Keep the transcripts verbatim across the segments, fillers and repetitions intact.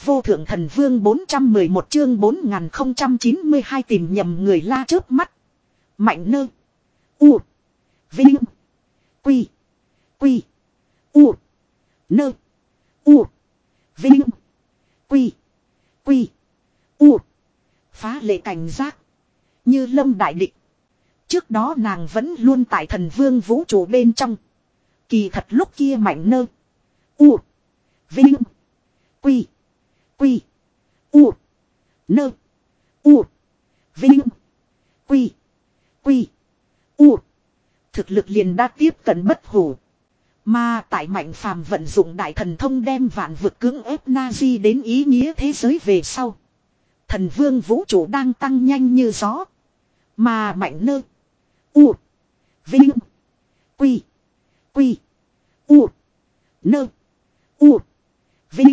vô thượng thần vương bốn trăm mười một chương bốn nghìn không trăm chín mươi hai tìm nhầm người la chớp mắt. Mạnh nơ. U. Vinh. Quy. Quy. U. Nơ. U. Vinh. Quy. Quy. U. Phá lệ cảnh giác. Như lâm đại địch. Trước đó nàng vẫn luôn tại thần vương vũ trụ bên trong. Kỳ thật lúc kia mạnh nơ. U. Vinh. Quy. Quy. U. Nơ. U. Vinh. Quy. Quy. U. Thực lực liền đã tiếp cận bất hủ. Mà tại mạnh phàm vận dụng đại thần thông đem vạn vực cưỡng ép Nazi đến ý nghĩa thế giới về sau. Thần vương vũ trụ đang tăng nhanh như gió. Mà mạnh nơ. U. Vinh. Quy. Quy. U. Nơ. U. Vinh.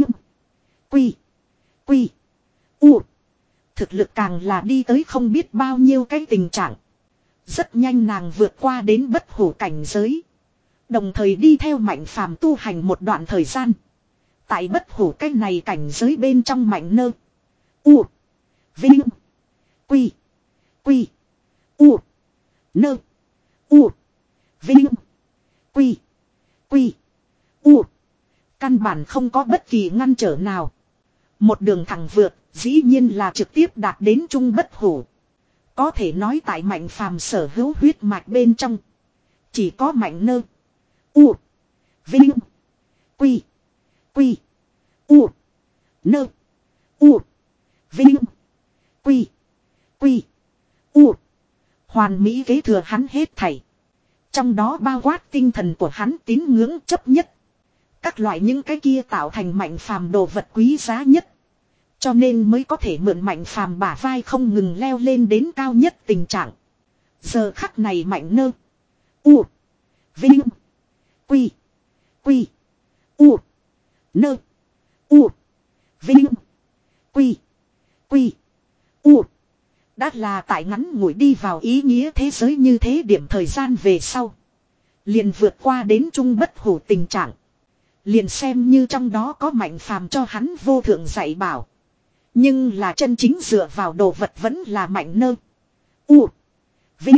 Quy. Quy. U. Thực lực càng là đi tới không biết bao nhiêu cái tình trạng. Rất nhanh nàng vượt qua đến bất hủ cảnh giới. Đồng thời đi theo mạnh phàm tu hành một đoạn thời gian. Tại bất hủ cái này cảnh giới bên trong mạnh nơ. U. Vinh. Quy. Quy. U. Nơ. U. Vinh. Quy. Quy. U. Căn bản không có bất kỳ ngăn trở nào. Một đường thẳng vượt, dĩ nhiên là trực tiếp đạt đến trung bất hủ. Có thể nói tại mạnh phàm sở hữu huyết mạch bên trong. Chỉ có mạnh nơ. U. Vinh. Quy. Quy. U. Nơ. U. Vinh. Quy. Quy. U. Hoàn mỹ kế thừa hắn hết thảy. Trong đó bao quát tinh thần của hắn tín ngưỡng chấp nhất. Các loại những cái kia tạo thành mạnh phàm đồ vật quý giá nhất. Cho nên mới có thể mượn mạnh phàm bả vai không ngừng leo lên đến cao nhất tình trạng. Giờ khắc này mạnh nơ. U. Vinh. Quy. Quy. U. Nơ. U. Vinh. Quy. Quy. U. Đã là tại ngắn ngủi đi vào ý nghĩa thế giới như thế điểm thời gian về sau. Liền vượt qua đến trung bất hủ tình trạng. Liền xem như trong đó có mạnh phàm cho hắn vô thượng dạy bảo. Nhưng là chân chính dựa vào đồ vật vẫn là mạnh nơ. U. Vinh.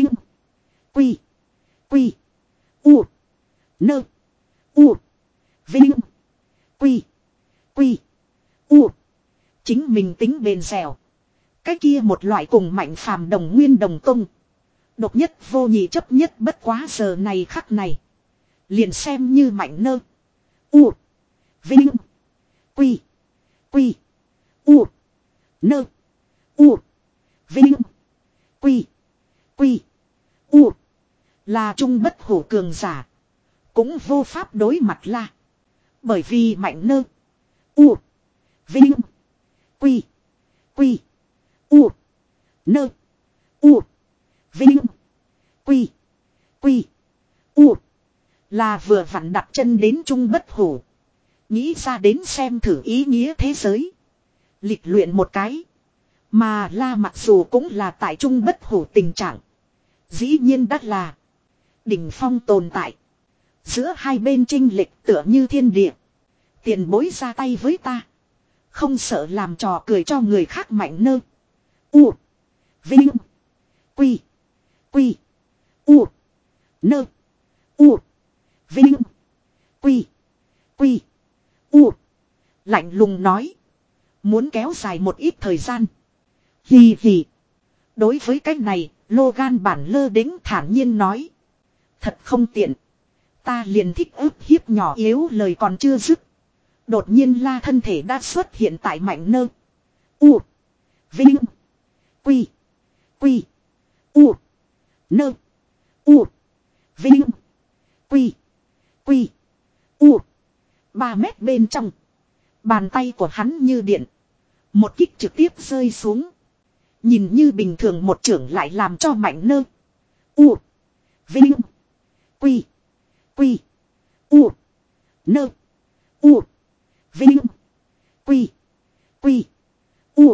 Quy. Quy. U. Nơ. U. Vinh. Quy. Quy. U. Chính mình tính bền dẻo. Cái kia một loại cùng mạnh phàm đồng nguyên đồng tung. Độc nhất vô nhị chấp nhất bất quá giờ này khắc này. Liền xem như mạnh nơ. U. Vinh. Quy. Quy. U. Nơ. U. Vinh. Quy. Quy. U. Là trung bất hủ cường giả. Cũng vô pháp đối mặt la. Bởi vì mạnh nơ. U. Vinh. Quy. Quy. U. Nơ. U. Vinh. Quy. Quy. U. Là vừa vặn đặt chân đến trung bất hủ. Nghĩ ra đến xem thử ý nghĩa thế giới. Lịch luyện một cái. Mà la mặc dù cũng là tại trung bất hủ tình trạng. Dĩ nhiên đắt là. Đỉnh phong tồn tại. Giữa hai bên chênh lệch tựa như thiên địa. Tiền bối ra tay với ta. Không sợ làm trò cười cho người khác mạnh nơ. U. Vinh. Quy. Quy. U. Nơ. U. Vinh. Quy. Quy. U. Lạnh lùng nói. Muốn kéo dài một ít thời gian. Hì hì. Đối với cái này, Logan bản lơ đĩnh thản nhiên nói. Thật không tiện. Ta liền thích ức hiếp nhỏ yếu lời còn chưa dứt. Đột nhiên la thân thể đã xuất hiện tại mạnh nơ. U. Vinh. Quy. Quy. U. Nơ. U. Vinh. Quy. Quy. U. Ba mét bên trong. Bàn tay của hắn như điện. Một kích trực tiếp rơi xuống. Nhìn như bình thường một trưởng lại làm cho mạnh nơ. U. Vinh. Quy. Quy. U. Nơ. U. Vinh. Quy. Quy. U.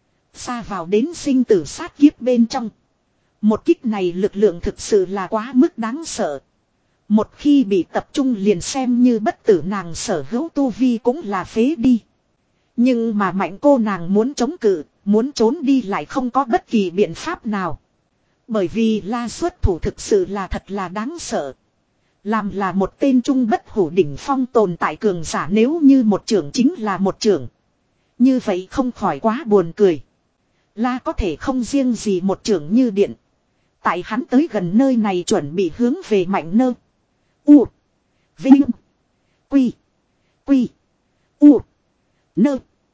Xa vào đến sinh tử sát kiếp bên trong. Một kích này lực lượng thực sự là quá mức đáng sợ. Một khi bị tập trung liền xem như bất tử nàng sở hữu tu vi cũng là phế đi. Nhưng mà mạnh cô nàng muốn chống cự, muốn trốn đi lại không có bất kỳ biện pháp nào. Bởi vì La xuất thủ thực sự là thật là đáng sợ. Làm là một tên trung bất hủ đỉnh phong tồn tại cường giả, nếu như một trưởng chính là một trưởng. Như vậy không khỏi quá buồn cười. La có thể không riêng gì một trưởng như điện. Tại hắn tới gần nơi này chuẩn bị hướng về mạnh nơ. U. Vinh. Quy. Quy. U. Nơ.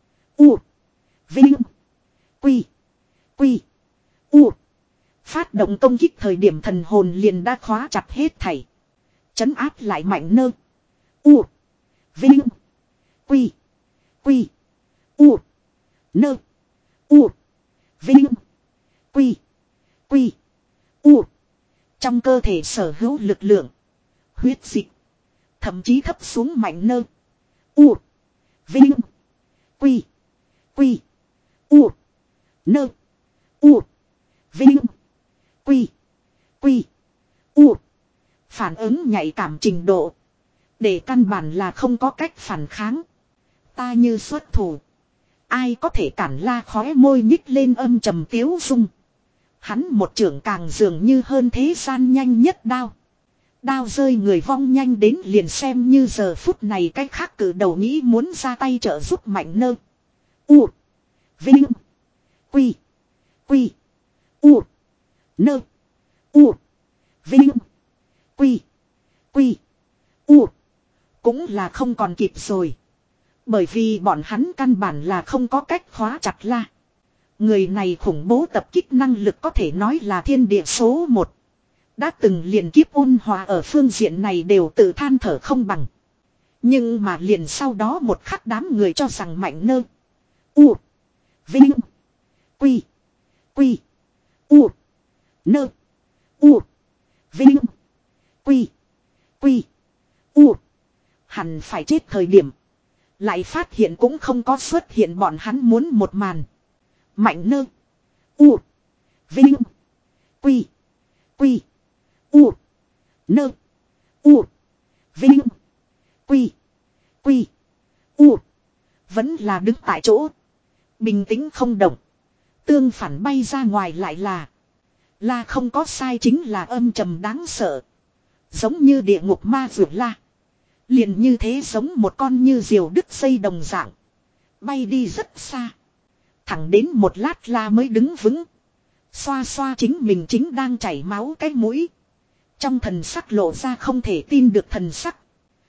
U. Vinh. Quy. Quy. U. Phát động công kích thời điểm thần hồn liền đã khóa chặt hết thảy. Chấn áp lại mạnh nơ. U. Vinh. Quy. Quy. U. Nơ. U. Vinh. Quy. Quy. U. Trong cơ thể sở hữu lực lượng. Huyết dịch. Thậm chí thấp xuống mạnh nơ. U. Vinh. Quy. Quy. U. Nơ. U. Vinh. Quy. Quy. U. Phản ứng nhạy cảm trình độ. Để căn bản là không có cách phản kháng. Ta như xuất thủ. Ai có thể cản La khóe môi nhích lên âm trầm tiếu dung. Hắn một trưởng càng dường như hơn thế gian nhanh nhất đao. Đao rơi người vong nhanh đến liền xem như giờ phút này cách khác cử đầu nghĩ muốn ra tay trợ giúp mạnh nơ. U. Vinh. Quy. Quy. U. Nơ. U. Vinh. Quy. Quy. U. Cũng là không còn kịp rồi. Bởi vì bọn hắn căn bản là không có cách khóa chặt La. Người này khủng bố tập kích năng lực có thể nói là thiên địa số một. Đã từng liền kiếp ôn hòa ở phương diện này đều tự than thở không bằng. Nhưng mà liền sau đó một khắc đám người cho rằng mạnh nơ. U. Vinh. Quy. Quy. U. Nơ. U. Vinh. Quy. Quy. U. Hẳn phải chết thời điểm. Lại phát hiện cũng không có xuất hiện bọn hắn muốn một màn. Mạnh nơ. U. Vinh. Quy. Quy. U. Nơ. U. Vinh. Quy. Quy. U. Vẫn là đứng tại chỗ. Bình tĩnh không động. Tương phản bay ra ngoài lại là. La không có sai, chính là âm trầm đáng sợ. Giống như địa ngục ma vượt La. Liền như thế giống một con như diều đứt dây đồng dạng. Bay đi rất xa. Thẳng đến một lát La mới đứng vững. Xoa xoa chính mình chính đang chảy máu cái mũi. Trong thần sắc lộ ra không thể tin được thần sắc.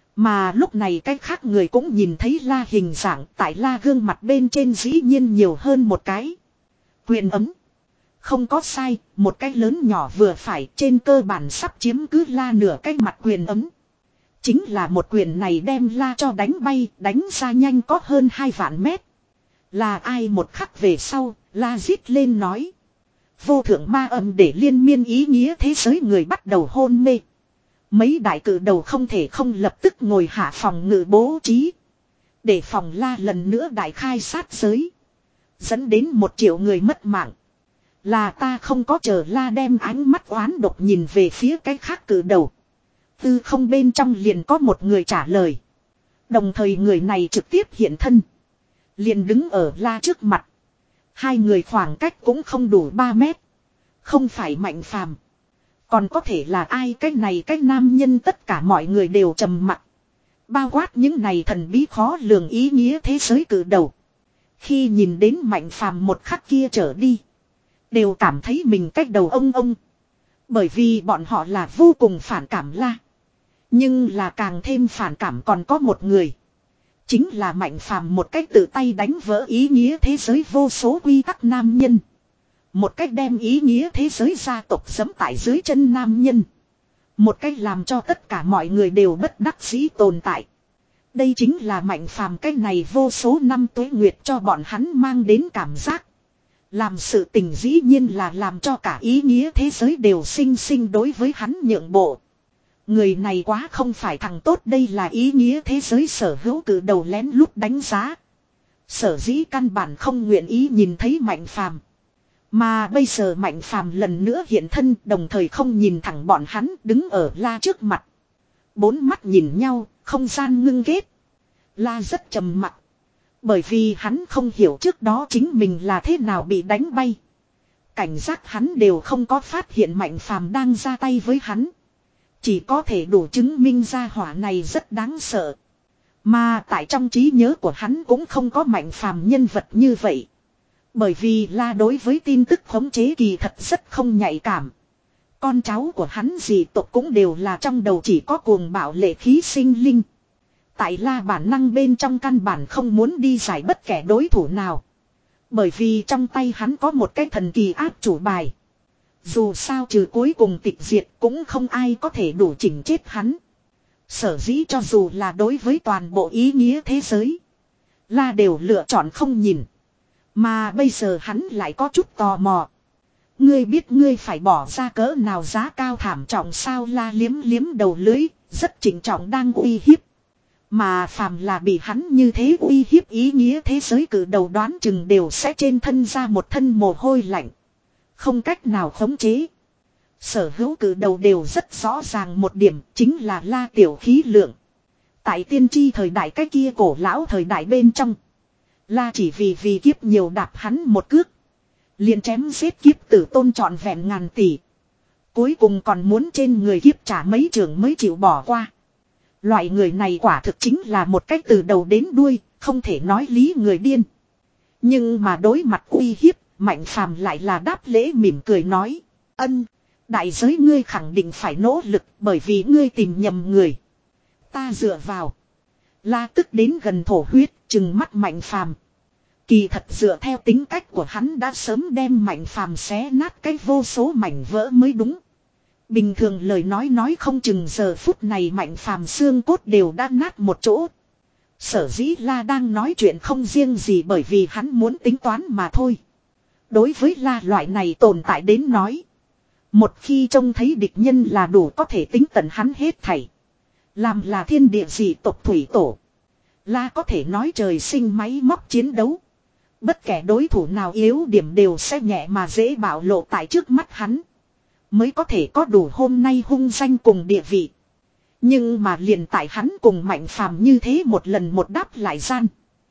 Mà lúc này cái khác người cũng nhìn thấy La hình dạng, tại La gương mặt bên trên dĩ nhiên nhiều hơn một cái quyền ấm. Không có sai, một cái lớn nhỏ vừa phải, trên cơ bản sắp chiếm cứ La nửa cái mặt quyền ấm. Chính là một quyền này đem La cho đánh bay, đánh ra nhanh có hơn hai vạn mét. Là ai một khắc về sau, La rít lên nói. Vô thượng ma âm để liên miên ý nghĩa thế giới người bắt đầu hôn mê. Mấy đại cử đầu không thể không lập tức ngồi hạ phòng ngự bố trí. Để phòng La lần nữa đại khai sát giới. Dẫn đến một triệu người mất mạng. Là ta không có chờ La đem ánh mắt oán độc nhìn về phía cái khác cử đầu. Tư không bên trong liền có một người trả lời. Đồng thời người này trực tiếp hiện thân. Liền đứng ở La trước mặt. Hai người khoảng cách cũng không đủ ba mét. Không phải Mạnh Phàm. Còn có thể là ai? Cái này cái nam nhân tất cả mọi người đều trầm mặc. Bao quát những này thần bí khó lường ý nghĩa thế giới cử đầu. Khi nhìn đến Mạnh Phàm một khắc kia trở đi. Đều cảm thấy mình cách đầu ông ông. Bởi vì bọn họ là vô cùng phản cảm La. Nhưng là càng thêm phản cảm còn có một người. Chính là Mạnh Phàm, một cách tự tay đánh vỡ ý nghĩa thế giới vô số quy tắc nam nhân. Một cách đem ý nghĩa thế giới gia tộc giẫm tại dưới chân nam nhân. Một cách làm cho tất cả mọi người đều bất đắc dĩ tồn tại. Đây chính là Mạnh Phàm, cái này vô số năm tuế nguyệt cho bọn hắn mang đến cảm giác. Làm sự tình dĩ nhiên là làm cho cả ý nghĩa thế giới đều sinh sinh đối với hắn nhượng bộ. Người này quá không phải thằng tốt, đây là ý nghĩa thế giới sở hữu cử đầu lén lút đánh giá. Sở dĩ căn bản không nguyện ý nhìn thấy Mạnh Phàm. Mà bây giờ Mạnh Phàm lần nữa hiện thân, đồng thời không nhìn thẳng bọn hắn, đứng ở La trước mặt. Bốn mắt nhìn nhau, không gian ngưng kết. La rất trầm mặc. Bởi vì hắn không hiểu trước đó chính mình là thế nào bị đánh bay. Cảnh giác hắn đều không có phát hiện Mạnh Phàm đang ra tay với hắn. Chỉ có thể đủ chứng minh ra hỏa này rất đáng sợ. Mà tại trong trí nhớ của hắn cũng không có Mạnh Phàm nhân vật như vậy. Bởi vì là đối với tin tức khống chế kỳ thật rất không nhạy cảm. Con cháu của hắn dị tộc cũng đều là trong đầu chỉ có cuồng bạo lệ khí sinh linh. Tại La bản năng bên trong căn bản không muốn đi giải bất kể đối thủ nào. Bởi vì trong tay hắn có một cái thần kỳ áp chủ bài. Dù sao trừ cuối cùng tịch diệt cũng không ai có thể đủ chỉnh chết hắn. Sở dĩ cho dù là đối với toàn bộ ý nghĩa thế giới, La đều lựa chọn không nhìn. Mà bây giờ hắn lại có chút tò mò. Ngươi biết ngươi phải bỏ ra cỡ nào giá cao thảm trọng sao? La liếm liếm đầu lưới, rất trịnh trọng đang uy hiếp. Mà phàm là bị hắn như thế uy hiếp ý nghĩa thế giới cử đầu đoán chừng đều sẽ trên thân ra một thân mồ hôi lạnh. Không cách nào khống chế. Sở hữu cử đầu đều rất rõ ràng một điểm, chính là La tiểu khí lượng. Tại tiên tri thời đại cái kia cổ lão thời đại bên trong, La chỉ vì vì kiếp nhiều đạp hắn một cước, liền chém giết kiếp tử tôn trọn vẹn ngàn tỷ. Cuối cùng còn muốn trên người kiếp trả mấy trường mới chịu bỏ qua. Loại người này quả thực chính là một cách từ đầu đến đuôi, không thể nói lý người điên. Nhưng mà đối mặt uy hiếp, Mạnh Phàm lại là đáp lễ mỉm cười nói. Ân, đại giới ngươi khẳng định phải nỗ lực bởi vì ngươi tìm nhầm người. Ta dựa vào. La tức đến gần thổ huyết, trừng mắt Mạnh Phàm. Kỳ thật dựa theo tính cách của hắn đã sớm đem Mạnh Phàm xé nát cái vô số mảnh vỡ mới đúng. Bình thường lời nói nói không chừng giờ phút này Mạnh Phàm xương cốt đều đã nát một chỗ. Sở dĩ La đang nói chuyện không riêng gì bởi vì hắn muốn tính toán mà thôi. Đối với La loại này tồn tại đến nói, một khi trông thấy địch nhân là đủ có thể tính tận hắn hết thảy. Làm là thiên địa dị tộc thủy tổ, La có thể nói trời sinh máy móc chiến đấu. Bất kể đối thủ nào yếu điểm đều sẽ nhẹ mà dễ bạo lộ tại trước mắt hắn. Mới có thể có đủ hôm nay hung danh cùng địa vị. Nhưng mà liền tại hắn cùng Mạnh Phàm như thế một lần một đáp lại gian.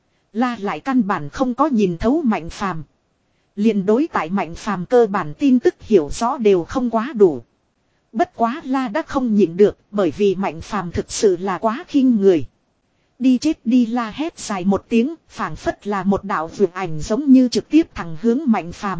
La lại căn bản không có nhìn thấu Mạnh Phàm. Liền đối tại Mạnh Phàm cơ bản tin tức hiểu rõ đều không quá đủ. Bất quá La đã không nhịn được bởi vì Mạnh Phàm thực sự là quá khinh người. Đi chết đi, La hét dài một tiếng, phảng phất là một đạo vượt ảnh giống như trực tiếp thẳng hướng Mạnh Phàm.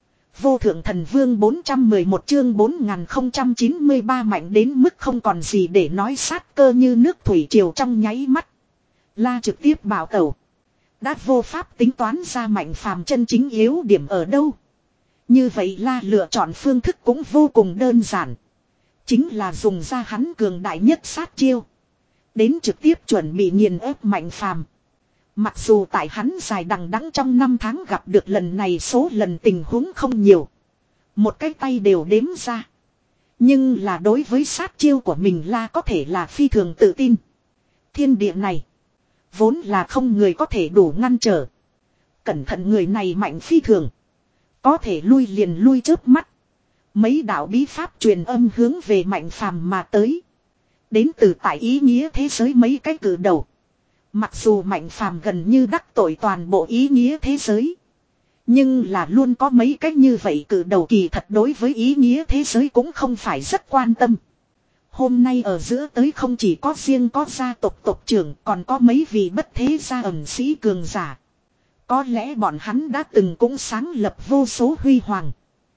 Vô thượng thần vương bốn trăm mười một chương bốn nghìn không trăm chín mươi ba mạnh đến mức không còn gì để nói, sát cơ như nước thủy triều trong nháy mắt. La trực tiếp bảo tẩu. Đã vô pháp tính toán ra Mạnh Phàm chân chính yếu điểm ở đâu. Như vậy La lựa chọn phương thức cũng vô cùng đơn giản. Chính là dùng ra hắn cường đại nhất sát chiêu. Đến trực tiếp chuẩn bị nghiền ép Mạnh Phàm. Mặc dù tại hắn dài đằng đẵng trong năm tháng gặp được lần này số lần tình huống không nhiều. Một cái tay đều đếm ra. Nhưng là đối với sát chiêu của mình La có thể là phi thường tự tin. Thiên địa này vốn là không người có thể đủ ngăn trở. Cẩn thận người này mạnh phi thường. Có thể lui liền lui chớp mắt. Mấy đạo bí pháp truyền âm hướng về Mạnh Phàm mà tới. Đến từ tại ý nghĩa thế giới mấy cái cử đầu. Mặc dù Mạnh Phàm gần như đắc tội toàn bộ ý nghĩa thế giới. Nhưng là luôn có mấy cái như vậy cử đầu kỳ thật đối với ý nghĩa thế giới cũng không phải rất quan tâm. Hôm nay ở giữa tới không chỉ có riêng có gia tộc tộc trưởng, còn có mấy vị bất thế gia ẩn sĩ cường giả. Có lẽ bọn hắn đã từng cũng sáng lập vô số huy hoàng.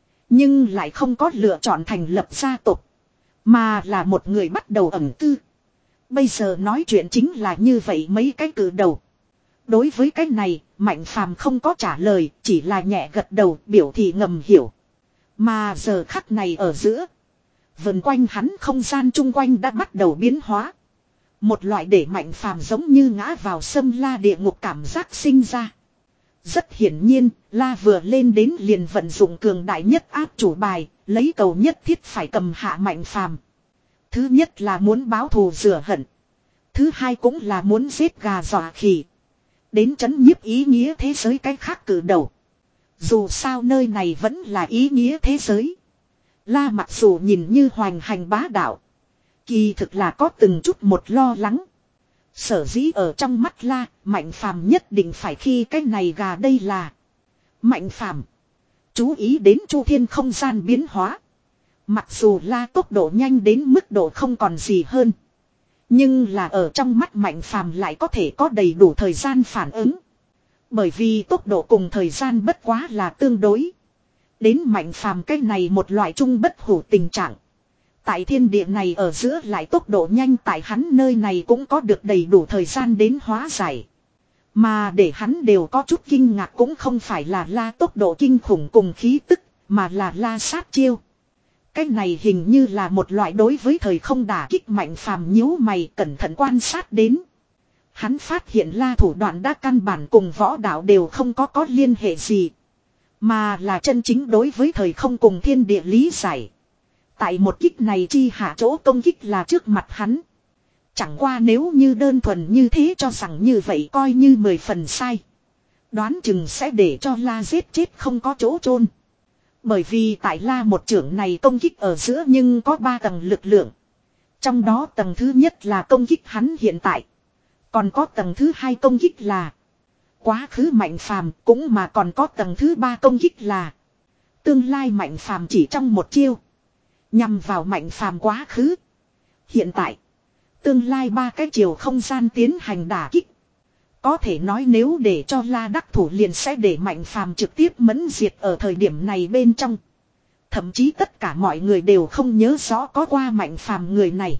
Nhưng lại không có lựa chọn thành lập gia tộc. Mà là một người bắt đầu ẩn tư. Bây giờ nói chuyện chính là như vậy mấy cái cử đầu. Đối với cái này, Mạnh Phàm không có trả lời, chỉ là nhẹ gật đầu biểu thị ngầm hiểu. Mà giờ khắc này ở giữa, vần quanh hắn không gian chung quanh đã bắt đầu biến hóa. Một loại để Mạnh Phàm giống như ngã vào xâm la địa ngục cảm giác sinh ra. Rất hiển nhiên, La vừa lên đến liền vận dụng cường đại nhất áp chủ bài, lấy cầu nhất thiết phải cầm hạ Mạnh Phàm. Thứ nhất là muốn báo thù rửa hận. Thứ hai cũng là muốn giết gà dọa khỉ. Đến trấn nhiếp ý nghĩa thế giới cái khác cử đầu. Dù sao nơi này vẫn là ý nghĩa thế giới. La mặc dù nhìn như hoành hành bá đạo, kỳ thực là có từng chút một lo lắng. Sở dĩ ở trong mắt La, Mạnh Phàm nhất định phải khi cái này gà đây là Mạnh Phàm. Chú ý đến chu thiên không gian biến hóa. Mặc dù La tốc độ nhanh đến mức độ không còn gì hơn. Nhưng là ở trong mắt Mạnh Phàm lại có thể có đầy đủ thời gian phản ứng. Bởi vì tốc độ cùng thời gian bất quá là tương đối. Đến Mạnh Phàm cái này một loại trung bất hủ tình trạng. Tại thiên địa này ở giữa lại tốc độ nhanh, tại hắn nơi này cũng có được đầy đủ thời gian đến hóa giải. Mà để hắn đều có chút kinh ngạc cũng không phải là La tốc độ kinh khủng cùng khí tức, mà là La sát chiêu. Cái này hình như là một loại đối với thời không đả kích. Mạnh Phàm nhíu mày cẩn thận quan sát đến. Hắn phát hiện La thủ đoạn đã căn bản cùng võ đạo đều không có có liên hệ gì. Mà là chân chính đối với thời không cùng thiên địa lý giải. Tại một kích này chi hạ chỗ công kích là trước mặt hắn. Chẳng qua nếu như đơn thuần như thế cho rằng như vậy coi như mười phần sai. Đoán chừng sẽ để cho La giết chết không có chỗ chôn. Bởi vì tại La một trưởng này công kích ở giữa nhưng có ba tầng lực lượng. Trong đó tầng thứ nhất là công kích hắn hiện tại. Còn có tầng thứ hai công kích là quá khứ Mạnh Phàm, cũng mà còn có tầng thứ ba công kích là tương lai Mạnh Phàm. Chỉ trong một chiêu nhằm vào Mạnh Phàm quá khứ, hiện tại, tương lai ba cái chiều không gian tiến hành đả kích. Có thể nói nếu để cho La đắc thủ liền sẽ để Mạnh Phàm trực tiếp mẫn diệt ở thời điểm này bên trong. Thậm chí tất cả mọi người đều không nhớ rõ có qua Mạnh Phàm người này.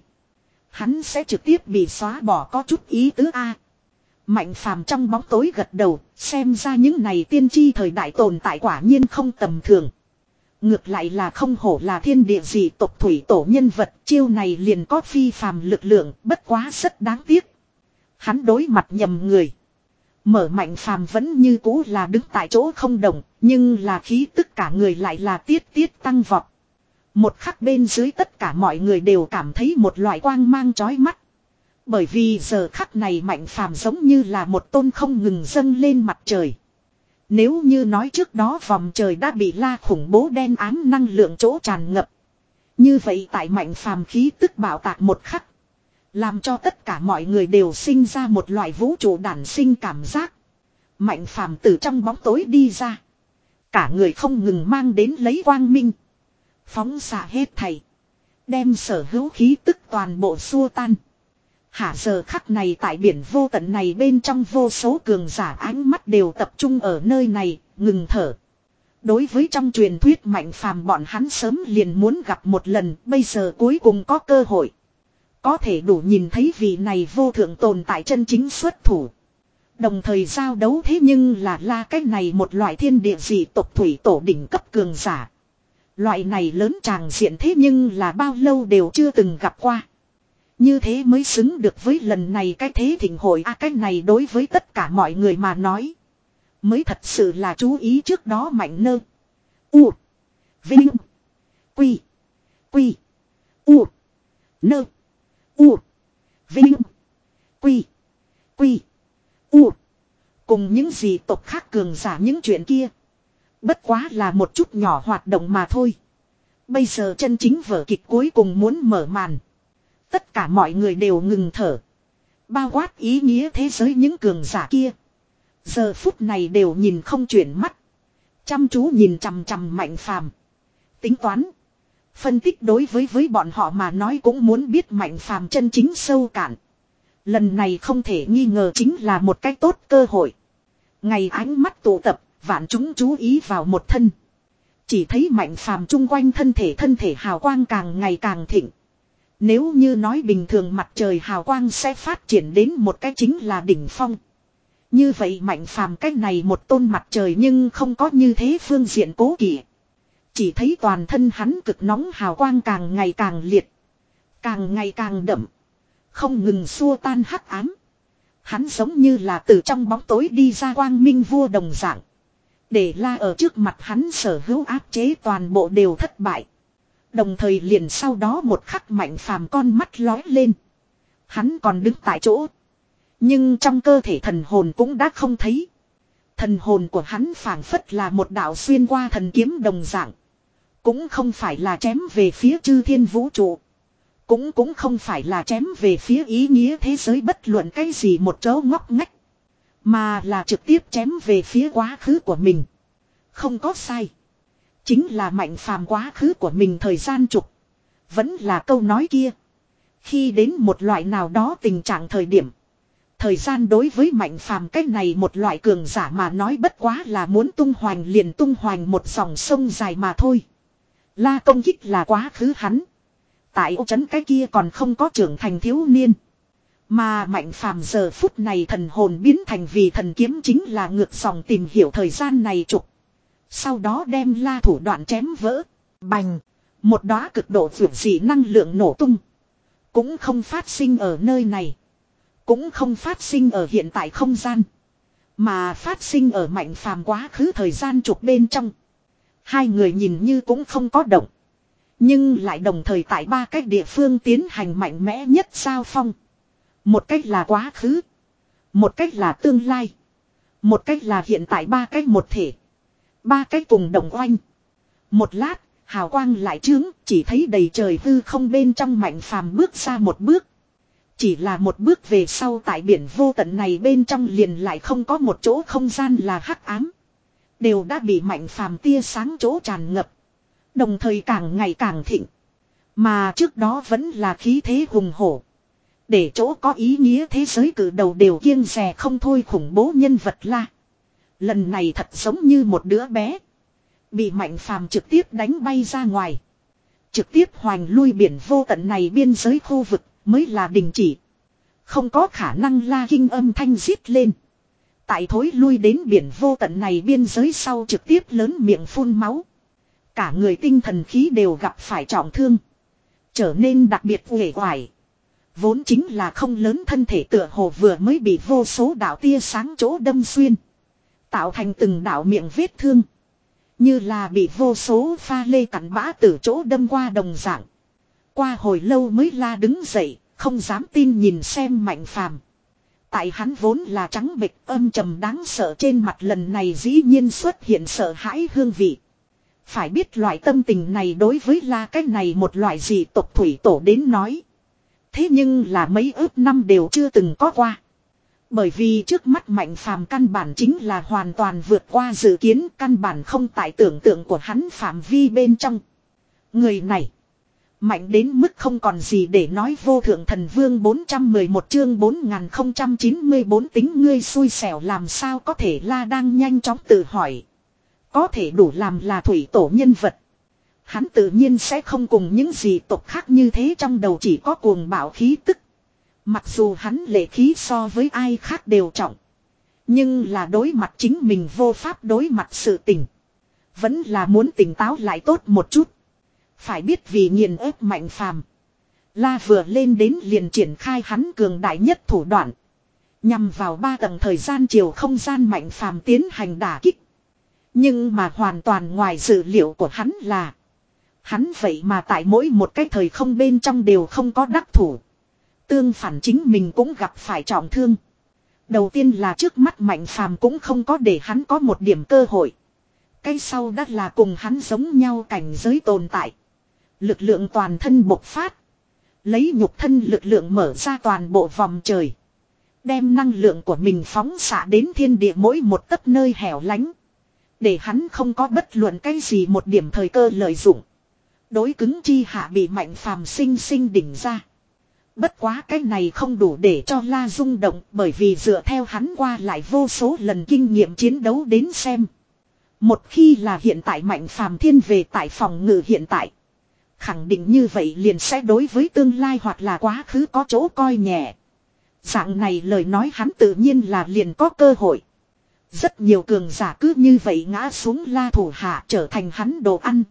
Hắn sẽ trực tiếp bị xóa bỏ, có chút ý tứ A. Mạnh Phàm trong bóng tối gật đầu, xem ra những này tiên tri thời đại tồn tại quả nhiên không tầm thường. Ngược lại là không hổ là thiên địa dị tộc thủy tổ nhân vật, chiêu này liền có phi phàm lực lượng, bất quá rất đáng tiếc. Hắn đối mặt nhầm người. Mở Mạnh Phàm vẫn như cũ là đứng tại chỗ không động, nhưng là khí tức cả người lại là tiết tiết tăng vọt. Một khắc bên dưới tất cả mọi người đều cảm thấy một loại quang mang chói mắt. Bởi vì giờ khắc này Mạnh Phàm giống như là một tôn không ngừng dâng lên mặt trời. Nếu như nói trước đó vòng trời đã bị La khủng bố đen ám năng lượng chỗ tràn ngập. Như vậy tại Mạnh Phàm khí tức bạo tạc một khắc. Làm cho tất cả mọi người đều sinh ra một loại vũ trụ đản sinh cảm giác. Mạnh Phàm từ trong bóng tối đi ra. Cả người không ngừng mang đến lấy quang minh. Phóng xạ hết thảy. Đem sở hữu khí tức toàn bộ xua tan. Hả giờ khắc này tại biển vô tận này bên trong vô số cường giả ánh mắt đều tập trung ở nơi này, ngừng thở. Đối với trong truyền thuyết Mạnh Phàm bọn hắn sớm liền muốn gặp một lần, bây giờ cuối cùng có cơ hội. Có thể đủ nhìn thấy vị này vô thượng tồn tại chân chính xuất thủ. Đồng thời giao đấu thế nhưng là La cái này một loại thiên địa dị tộc thủy tổ đỉnh cấp cường giả. Loại này lớn tràng diện thế nhưng là bao lâu đều chưa từng gặp qua. Như thế mới xứng được với lần này cái thế thịnh hội a à, cái này đối với tất cả mọi người mà nói. Mới thật sự là chú ý trước đó Mạnh Nơ. U. Vinh. Quy. Quy. U. Nơ. U. Vinh. Quy. Quy. U. Cùng những gì tộc khác cường giả những chuyện kia. Bất quá là một chút nhỏ hoạt động mà thôi. Bây giờ chân chính vở kịch cuối cùng muốn mở màn. Tất cả mọi người đều ngừng thở. Bao quát ý nghĩa thế giới những cường giả kia. Giờ phút này đều nhìn không chuyển mắt. Chăm chú nhìn chằm chằm Mạnh Phàm. Tính toán. Phân tích đối với với bọn họ mà nói cũng muốn biết Mạnh Phàm chân chính sâu cạn. Lần này không thể nghi ngờ chính là một cách tốt cơ hội. Ngày ánh mắt tụ tập, vạn chúng chú ý vào một thân. Chỉ thấy Mạnh Phàm chung quanh thân thể thân thể hào quang càng ngày càng thịnh. Nếu như nói bình thường mặt trời hào quang sẽ phát triển đến một cái chính là đỉnh phong. Như vậy Mạnh Phàm cách này một tôn mặt trời nhưng không có như thế phương diện cố kỵ. Chỉ thấy toàn thân hắn cực nóng hào quang càng ngày càng liệt. Càng ngày càng đậm. Không ngừng xua tan hắc ám. Hắn giống như là từ trong bóng tối đi ra quang minh vua đồng dạng. Để La ở trước mặt hắn sở hữu áp chế toàn bộ đều thất bại. Đồng thời liền sau đó một khắc Mạnh Phàm con mắt lói lên. Hắn còn đứng tại chỗ. Nhưng trong cơ thể thần hồn cũng đã không thấy. Thần hồn của hắn phảng phất là một đạo xuyên qua thần kiếm đồng dạng. Cũng không phải là chém về phía chư thiên vũ trụ. Cũng cũng không phải là chém về phía ý nghĩa thế giới bất luận cái gì một chỗ ngóc ngách. Mà là trực tiếp chém về phía quá khứ của mình. Không có sai. Chính là Mạnh Phàm quá khứ của mình thời gian trục. Vẫn là câu nói kia. Khi đến một loại nào đó tình trạng thời điểm. Thời gian đối với Mạnh Phàm cái này một loại cường giả mà nói bất quá là muốn tung hoành liền tung hoành một dòng sông dài mà thôi. La công kích là quá khứ hắn. Tại ô trấn cái kia còn không có trưởng thành thiếu niên. Mà Mạnh Phàm giờ phút này thần hồn biến thành vì thần kiếm chính là ngược dòng tìm hiểu thời gian này trục. Sau đó đem la thủ đoạn chém vỡ. Bành. Một đóa cực độ vượt dị năng lượng nổ tung. Cũng không phát sinh ở nơi này. Cũng không phát sinh ở hiện tại không gian. Mà phát sinh ở Mạnh Phàm quá khứ thời gian trục bên trong. Hai người nhìn như cũng không có động. Nhưng lại đồng thời tại ba cách địa phương tiến hành mạnh mẽ nhất giao phong. Một cách là quá khứ. Một cách là tương lai. Một cách là hiện tại ba cách một thể. Ba cách cùng đồng oanh. Một lát, hào quang lại trướng, chỉ thấy đầy trời hư không bên trong Mạnh Phàm bước ra một bước. Chỉ là một bước về sau tại biển vô tận này bên trong liền lại không có một chỗ không gian là hắc ám. Đều đã bị Mạnh Phàm tia sáng chỗ tràn ngập. Đồng thời càng ngày càng thịnh. Mà trước đó vẫn là khí thế hùng hổ. Để chỗ có ý nghĩa thế giới cử đầu đều kiêng dè không thôi khủng bố nhân vật la. Lần này thật giống như một đứa bé. Bị Mạnh Phàm trực tiếp đánh bay ra ngoài. Trực tiếp hoành lui biển vô tận này biên giới khu vực mới là đình chỉ. Không có khả năng la kinh âm thanh rít lên. Tại thối lui đến biển vô tận này biên giới sau trực tiếp lớn miệng phun máu. Cả người tinh thần khí đều gặp phải trọng thương. Trở nên đặc biệt uể oải. Vốn chính là không lớn thân thể tựa hồ vừa mới bị vô số đạo tia sáng chỗ đâm xuyên. Tạo thành từng đạo miệng vết thương. Như là bị vô số pha lê cặn bã từ chỗ đâm qua đồng dạng. Qua hồi lâu mới la đứng dậy, không dám tin nhìn xem Mạnh Phàm. Tại hắn vốn là trắng bệch âm trầm đáng sợ trên mặt lần này dĩ nhiên xuất hiện sợ hãi hương vị. Phải biết loại tâm tình này đối với la cái này một loại gì tộc thủy tổ đến nói. Thế nhưng là mấy ước năm đều chưa từng có qua. Bởi vì trước mắt Mạnh Phàm căn bản chính là hoàn toàn vượt qua dự kiến, căn bản không tại tưởng tượng của hắn phạm vi bên trong. Người này mạnh đến mức không còn gì để nói. Vô thượng thần vương bốn trăm mười một chương bốn nghìn không trăm chín mươi bốn tính ngươi xui xẻo làm sao có thể la đang nhanh chóng tự hỏi. Có thể đủ làm là thủy tổ nhân vật. Hắn tự nhiên sẽ không cùng những gì tộc khác như thế, trong đầu chỉ có cuồng bạo khí tức. Mặc dù hắn lệ khí so với ai khác đều trọng. Nhưng là đối mặt chính mình vô pháp đối mặt sự tình. Vẫn là muốn tỉnh táo lại tốt một chút. Phải biết vì nghiền ép Mạnh Phàm, la vừa lên đến liền triển khai hắn cường đại nhất thủ đoạn. Nhằm vào ba tầng thời gian chiều không gian Mạnh Phàm tiến hành đả kích. Nhưng mà hoàn toàn ngoài dự liệu của hắn là. Hắn vậy mà tại mỗi một cái thời không bên trong đều không có đắc thủ. Tương phản chính mình cũng gặp phải trọng thương. Đầu tiên là trước mắt Mạnh Phàm cũng không có để hắn có một điểm cơ hội. Cái sau đã là cùng hắn giống nhau cảnh giới tồn tại. Lực lượng toàn thân bộc phát. Lấy nhục thân lực lượng mở ra toàn bộ vòng trời. Đem năng lượng của mình phóng xạ đến thiên địa mỗi một tấc nơi hẻo lánh. Để hắn không có bất luận cái gì một điểm thời cơ lợi dụng. Đối cứng chi hạ bị Mạnh Phàm sinh sinh đỉnh ra. Bất quá cái này không đủ để cho la rung động, bởi vì dựa theo hắn qua lại vô số lần kinh nghiệm chiến đấu đến xem. Một khi là hiện tại Mạnh Phàm thiên về tại phòng ngự hiện tại. Khẳng định như vậy liền sẽ đối với tương lai hoặc là quá khứ có chỗ coi nhẹ. Dạng này lời nói hắn tự nhiên là liền có cơ hội. Rất nhiều cường giả cứ như vậy ngã xuống la thủ hạ trở thành hắn đồ ăn.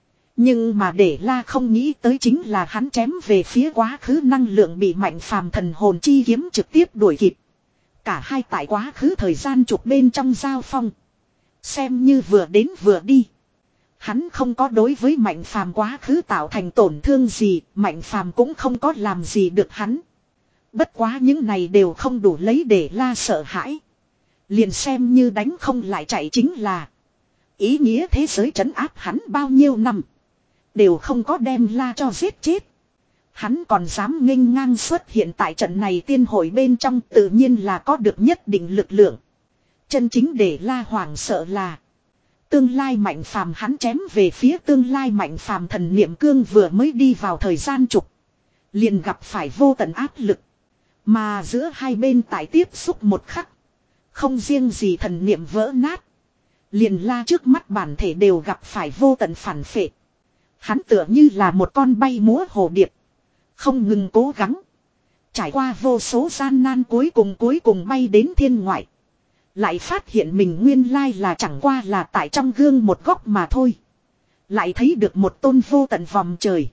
Nhưng mà để la không nghĩ tới chính là hắn chém về phía quá khứ năng lượng bị Mạnh Phàm thần hồn chi kiếm trực tiếp đuổi kịp. Cả hai tại quá khứ thời gian trục bên trong giao phong. Xem như vừa đến vừa đi. Hắn không có đối với Mạnh Phàm quá khứ tạo thành tổn thương gì, Mạnh Phàm cũng không có làm gì được hắn. Bất quá những này đều không đủ lấy để la sợ hãi. Liền xem như đánh không lại chạy chính là. Ý nghĩa thế giới trấn áp hắn bao nhiêu năm. Đều không có đem la cho giết chết. Hắn còn dám nghênh ngang xuất hiện tại trận này tiên hội bên trong, tự nhiên là có được nhất định lực lượng. Chân chính để La hoảng sợ là tương lai mạnh phàm, hắn chém về phía tương lai mạnh phàm thần niệm cương vừa mới đi vào thời gian trục, liền gặp phải vô tận áp lực. Mà giữa hai bên tại tiếp xúc một khắc, không riêng gì thần niệm vỡ nát, liền La trước mắt bản thể đều gặp phải vô tận phản phệ. Hắn tựa như là một con bay múa hồ điệp, không ngừng cố gắng, trải qua vô số gian nan, cuối cùng cuối cùng bay đến thiên ngoại. Lại phát hiện mình nguyên lai là chẳng qua là tại trong gương một góc mà thôi. Lại thấy được một tôn vô tận vòng trời.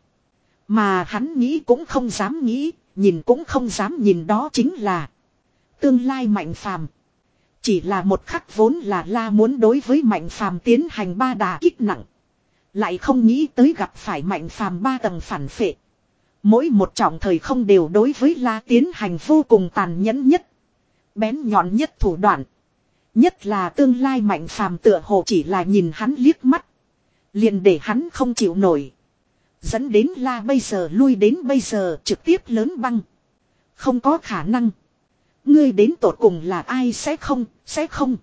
Mà hắn nghĩ cũng không dám nghĩ, nhìn cũng không dám nhìn, đó chính là tương lai mạnh phàm. Chỉ là một khắc vốn là La muốn đối với mạnh phàm tiến hành ba đà kích nặng. Lại không nghĩ tới gặp phải mạnh phàm ba tầng phản phệ. Mỗi một trọng thời không đều đối với La tiến hành vô cùng tàn nhẫn nhất, bén nhọn nhất thủ đoạn. Nhất là tương lai mạnh phàm tựa hồ chỉ là nhìn hắn liếc mắt, liền để hắn không chịu nổi. Dẫn đến La bây giờ lui đến bây giờ trực tiếp lớn băng. Không có khả năng. Ngươi đến tột cùng là ai? Sẽ không, sẽ không.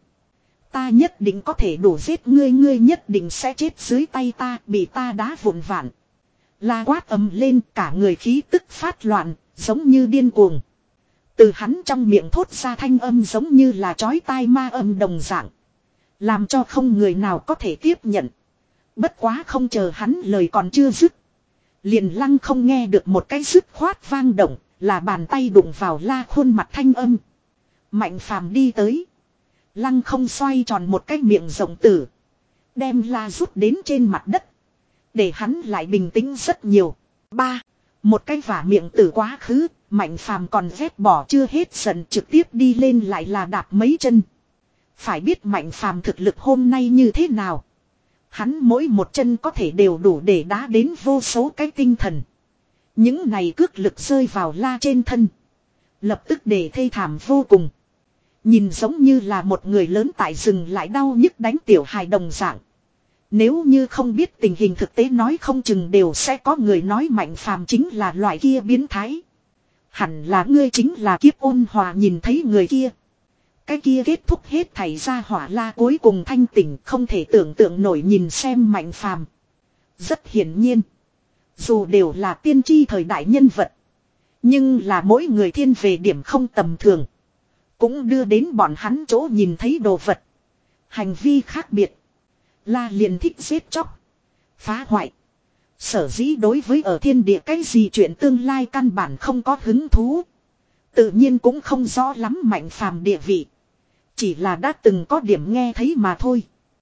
Ta nhất định có thể đủ giết ngươi, ngươi nhất định sẽ chết dưới tay ta, bị ta đá vụn vạn. La quát ầm lên, cả người khí tức phát loạn, giống như điên cuồng. Từ hắn trong miệng thốt ra thanh âm giống như là chói tai ma âm đồng dạng, làm cho không người nào có thể tiếp nhận. Bất quá không chờ hắn lời còn chưa dứt, liền lăng không nghe được một cái dứt khoát vang động, là bàn tay đụng vào La khuôn mặt thanh âm. Mạnh phàm đi tới, lăng không xoay tròn một cái miệng rộng tử, đem La rút đến trên mặt đất, để hắn lại bình tĩnh rất nhiều. Ba, một cái vả miệng tử quá khứ, mạnh phàm còn ghét bỏ chưa hết giận, trực tiếp đi lên lại là đạp mấy chân. Phải biết mạnh phàm thực lực hôm nay như thế nào. Hắn mỗi một chân có thể đều đủ để đá đến vô số cái tinh thần. Những này cước lực rơi vào La trên thân, lập tức để thê thảm vô cùng. Nhìn giống như là một người lớn tại rừng lại đau nhức đánh tiểu hài đồng dạng. Nếu như không biết tình hình thực tế, nói không chừng đều sẽ có người nói mạnh phàm chính là loại kia biến thái. Hẳn là ngươi chính là Kiếp Ôn Hòa nhìn thấy người kia. Cái kia kết thúc hết thảy ra hỏa La cuối cùng thanh tỉnh, không thể tưởng tượng nổi nhìn xem mạnh phàm. Rất hiển nhiên, dù đều là tiên tri thời đại nhân vật, nhưng là mỗi người thiên về điểm không tầm thường, cũng đưa đến bọn hắn chỗ nhìn thấy đồ vật, hành vi khác biệt. La liền thích giết chóc, phá hoại. Sở dĩ đối với ở thiên địa cái gì chuyện tương lai căn bản không có hứng thú. Tự nhiên cũng không rõ lắm mạnh phàm địa vị, chỉ là đã từng có điểm nghe thấy mà thôi.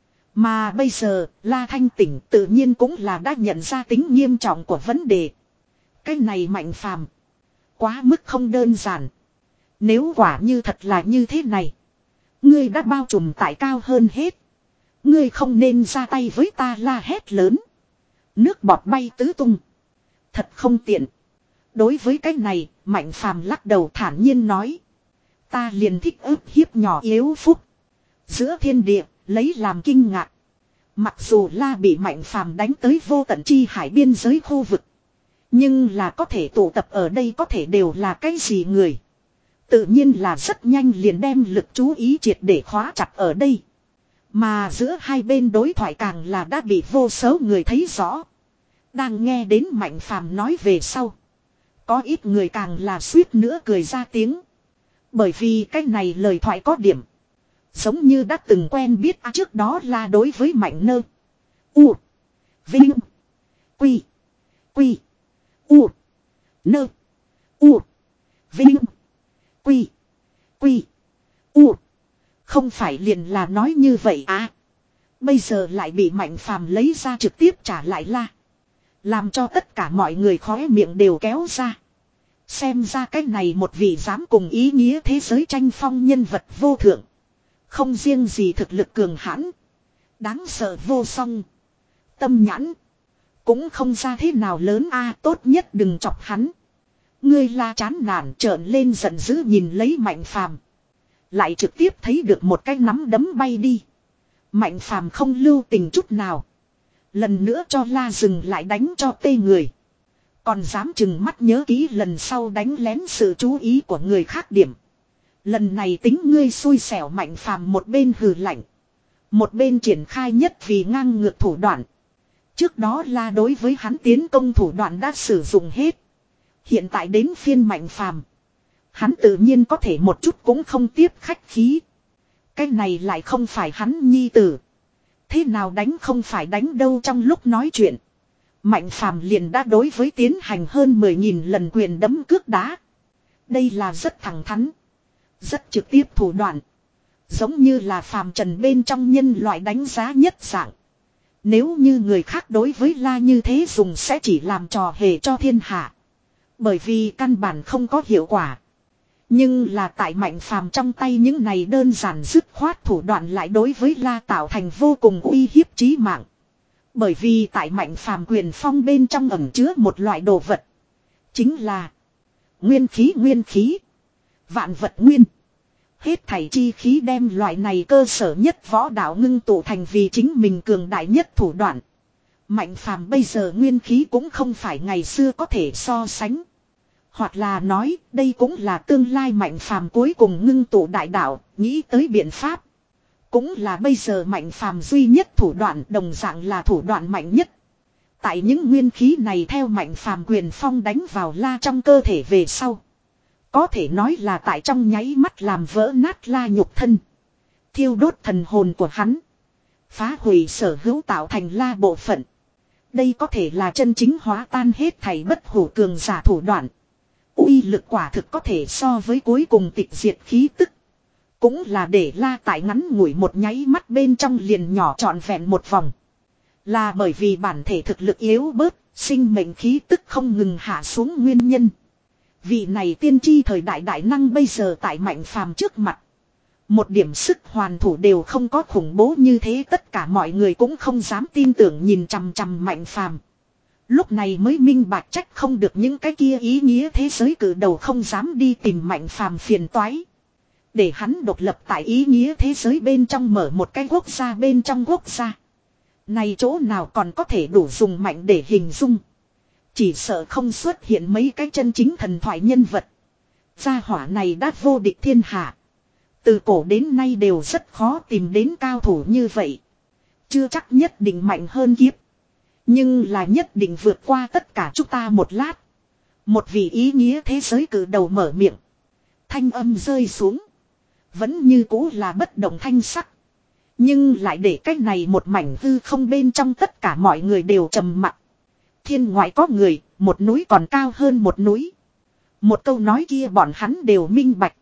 Mà bây giờ La thanh tỉnh, tự nhiên cũng là đã nhận ra tính nghiêm trọng của vấn đề. Cái này mạnh phàm quá mức không đơn giản. Nếu quả như thật là như thế này, ngươi đã bao trùm tại cao hơn hết, ngươi không nên ra tay với ta. La hét lớn, nước bọt bay tứ tung, thật không tiện. Đối với cái này, mạnh phàm lắc đầu thản nhiên nói, ta liền thích ức hiếp nhỏ yếu phúc. Giữa thiên địa lấy làm kinh ngạc. Mặc dù La bị mạnh phàm đánh tới vô tận chi hải biên giới khu vực, nhưng là có thể tụ tập ở đây có thể đều là cái gì người. Tự nhiên là rất nhanh liền đem lực chú ý triệt để khóa chặt ở đây. Mà giữa hai bên đối thoại càng là đã bị vô số người thấy rõ. Đang nghe đến mạnh phàm nói về sau, có ít người càng là suýt nữa cười ra tiếng. Bởi vì cái này lời thoại có điểm giống như đã từng quen biết. À, trước đó là đối với mạnh nơ U Vinh Quy Quy U Nơ U Vinh Quy Quy U, không phải liền là nói như vậy à. Bây giờ lại bị mạnh phàm lấy ra trực tiếp trả lại La, làm cho tất cả mọi người khóe miệng đều kéo ra. Xem ra cái này một vị dám cùng ý nghĩa thế giới tranh phong nhân vật vô thượng, không riêng gì thực lực cường hãn, đáng sợ vô song, tâm nhãn cũng không ra thế nào lớn a. À, tốt nhất đừng chọc hắn. Ngươi La chán nản trợn lên giận dữ nhìn lấy mạnh phàm, lại trực tiếp thấy được một cái nắm đấm bay đi. Mạnh phàm không lưu tình chút nào, lần nữa cho La dừng lại đánh cho tê người. Còn dám chừng mắt nhớ kỹ lần sau đánh lén sự chú ý của người khác điểm. Lần này tính ngươi xui xẻo. Mạnh phàm một bên hừ lạnh. Một bên triển khai nhất vì ngang ngược thủ đoạn. Trước đó là đối với hắn tiến công thủ đoạn đã sử dụng hết. Hiện tại đến phiên mạnh phàm. Hắn tự nhiên có thể một chút cũng không tiếp khách khí. Cái này lại không phải hắn nhi tử. Thế nào đánh không phải đánh đâu. Trong lúc nói chuyện, Mạnh phàm liền đã đối với tiến hành hơn mười nghìn lần quyền đấm cước đá. Đây là rất thẳng thắn, rất trực tiếp thủ đoạn. Giống như là phàm trần bên trong nhân loại đánh giá nhất dạng. Nếu như người khác đối với La như thế dùng sẽ chỉ làm trò hề cho thiên hạ. Bởi vì căn bản không có hiệu quả. Nhưng là tại Mạnh phàm trong tay những này đơn giản dứt khoát thủ đoạn lại đối với La tạo thành vô cùng uy hiếp chí mạng. Bởi vì tại Mạnh phàm quyền phong bên trong ẩn chứa một loại đồ vật. Chính là nguyên khí nguyên khí. Vạn vật nguyên. Hết thảy chi khí đem loại này cơ sở nhất võ đạo ngưng tụ thành vì chính mình cường đại nhất thủ đoạn. Mạnh phàm bây giờ nguyên khí cũng không phải ngày xưa có thể so sánh. Hoặc là nói đây cũng là tương lai Mạnh phàm cuối cùng ngưng tụ đại đạo, nghĩ tới biện pháp. Cũng là bây giờ Mạnh phàm duy nhất thủ đoạn, đồng dạng là thủ đoạn mạnh nhất. Tại những nguyên khí này theo Mạnh phàm quyền phong đánh vào La trong cơ thể về sau. Có thể nói là tại trong nháy mắt làm vỡ nát La nhục thân. Thiêu đốt thần hồn của hắn. Phá hủy sở hữu tạo thành La bộ phận. Đây có thể là chân chính hóa tan hết thảy bất hủ cường giả thủ đoạn. Uy lực quả thực có thể so với cuối cùng tịch diệt khí tức. Cũng là để La tại ngắn ngủi một nháy mắt bên trong liền nhỏ trọn vẹn một vòng. Là bởi vì bản thể thực lực yếu bớt, sinh mệnh khí tức không ngừng hạ xuống nguyên nhân. Vị này tiên tri thời đại đại năng bây giờ tại Mạnh phàm trước mặt. Một điểm sức hoàn thủ đều không có, khủng bố như thế tất cả mọi người cũng không dám tin tưởng nhìn chằm chằm Mạnh phàm. Lúc này mới minh bạch trách không được những cái kia ý nghĩa thế giới cử đầu không dám đi tìm Mạnh phàm phiền toái. Để hắn độc lập tại ý nghĩa thế giới bên trong mở một cái quốc gia bên trong quốc gia. Này chỗ nào còn có thể đủ dùng mạnh để hình dung. Chỉ sợ không xuất hiện mấy cái chân chính thần thoại nhân vật. Gia hỏa này đã vô địch thiên hạ. Từ cổ đến nay đều rất khó tìm đến cao thủ như vậy. Chưa chắc nhất định mạnh hơn kiếp. Nhưng là nhất định vượt qua tất cả chúng ta một lát. Một vị ý nghĩa thế giới cử đầu mở miệng. Thanh âm rơi xuống. Vẫn như cũ là bất động thanh sắc. Nhưng lại để cách này một mảnh hư không bên trong tất cả mọi người đều trầm mặc. Thiên ngoại có người, một núi còn cao hơn một núi. Một câu nói kia bọn hắn đều minh bạch.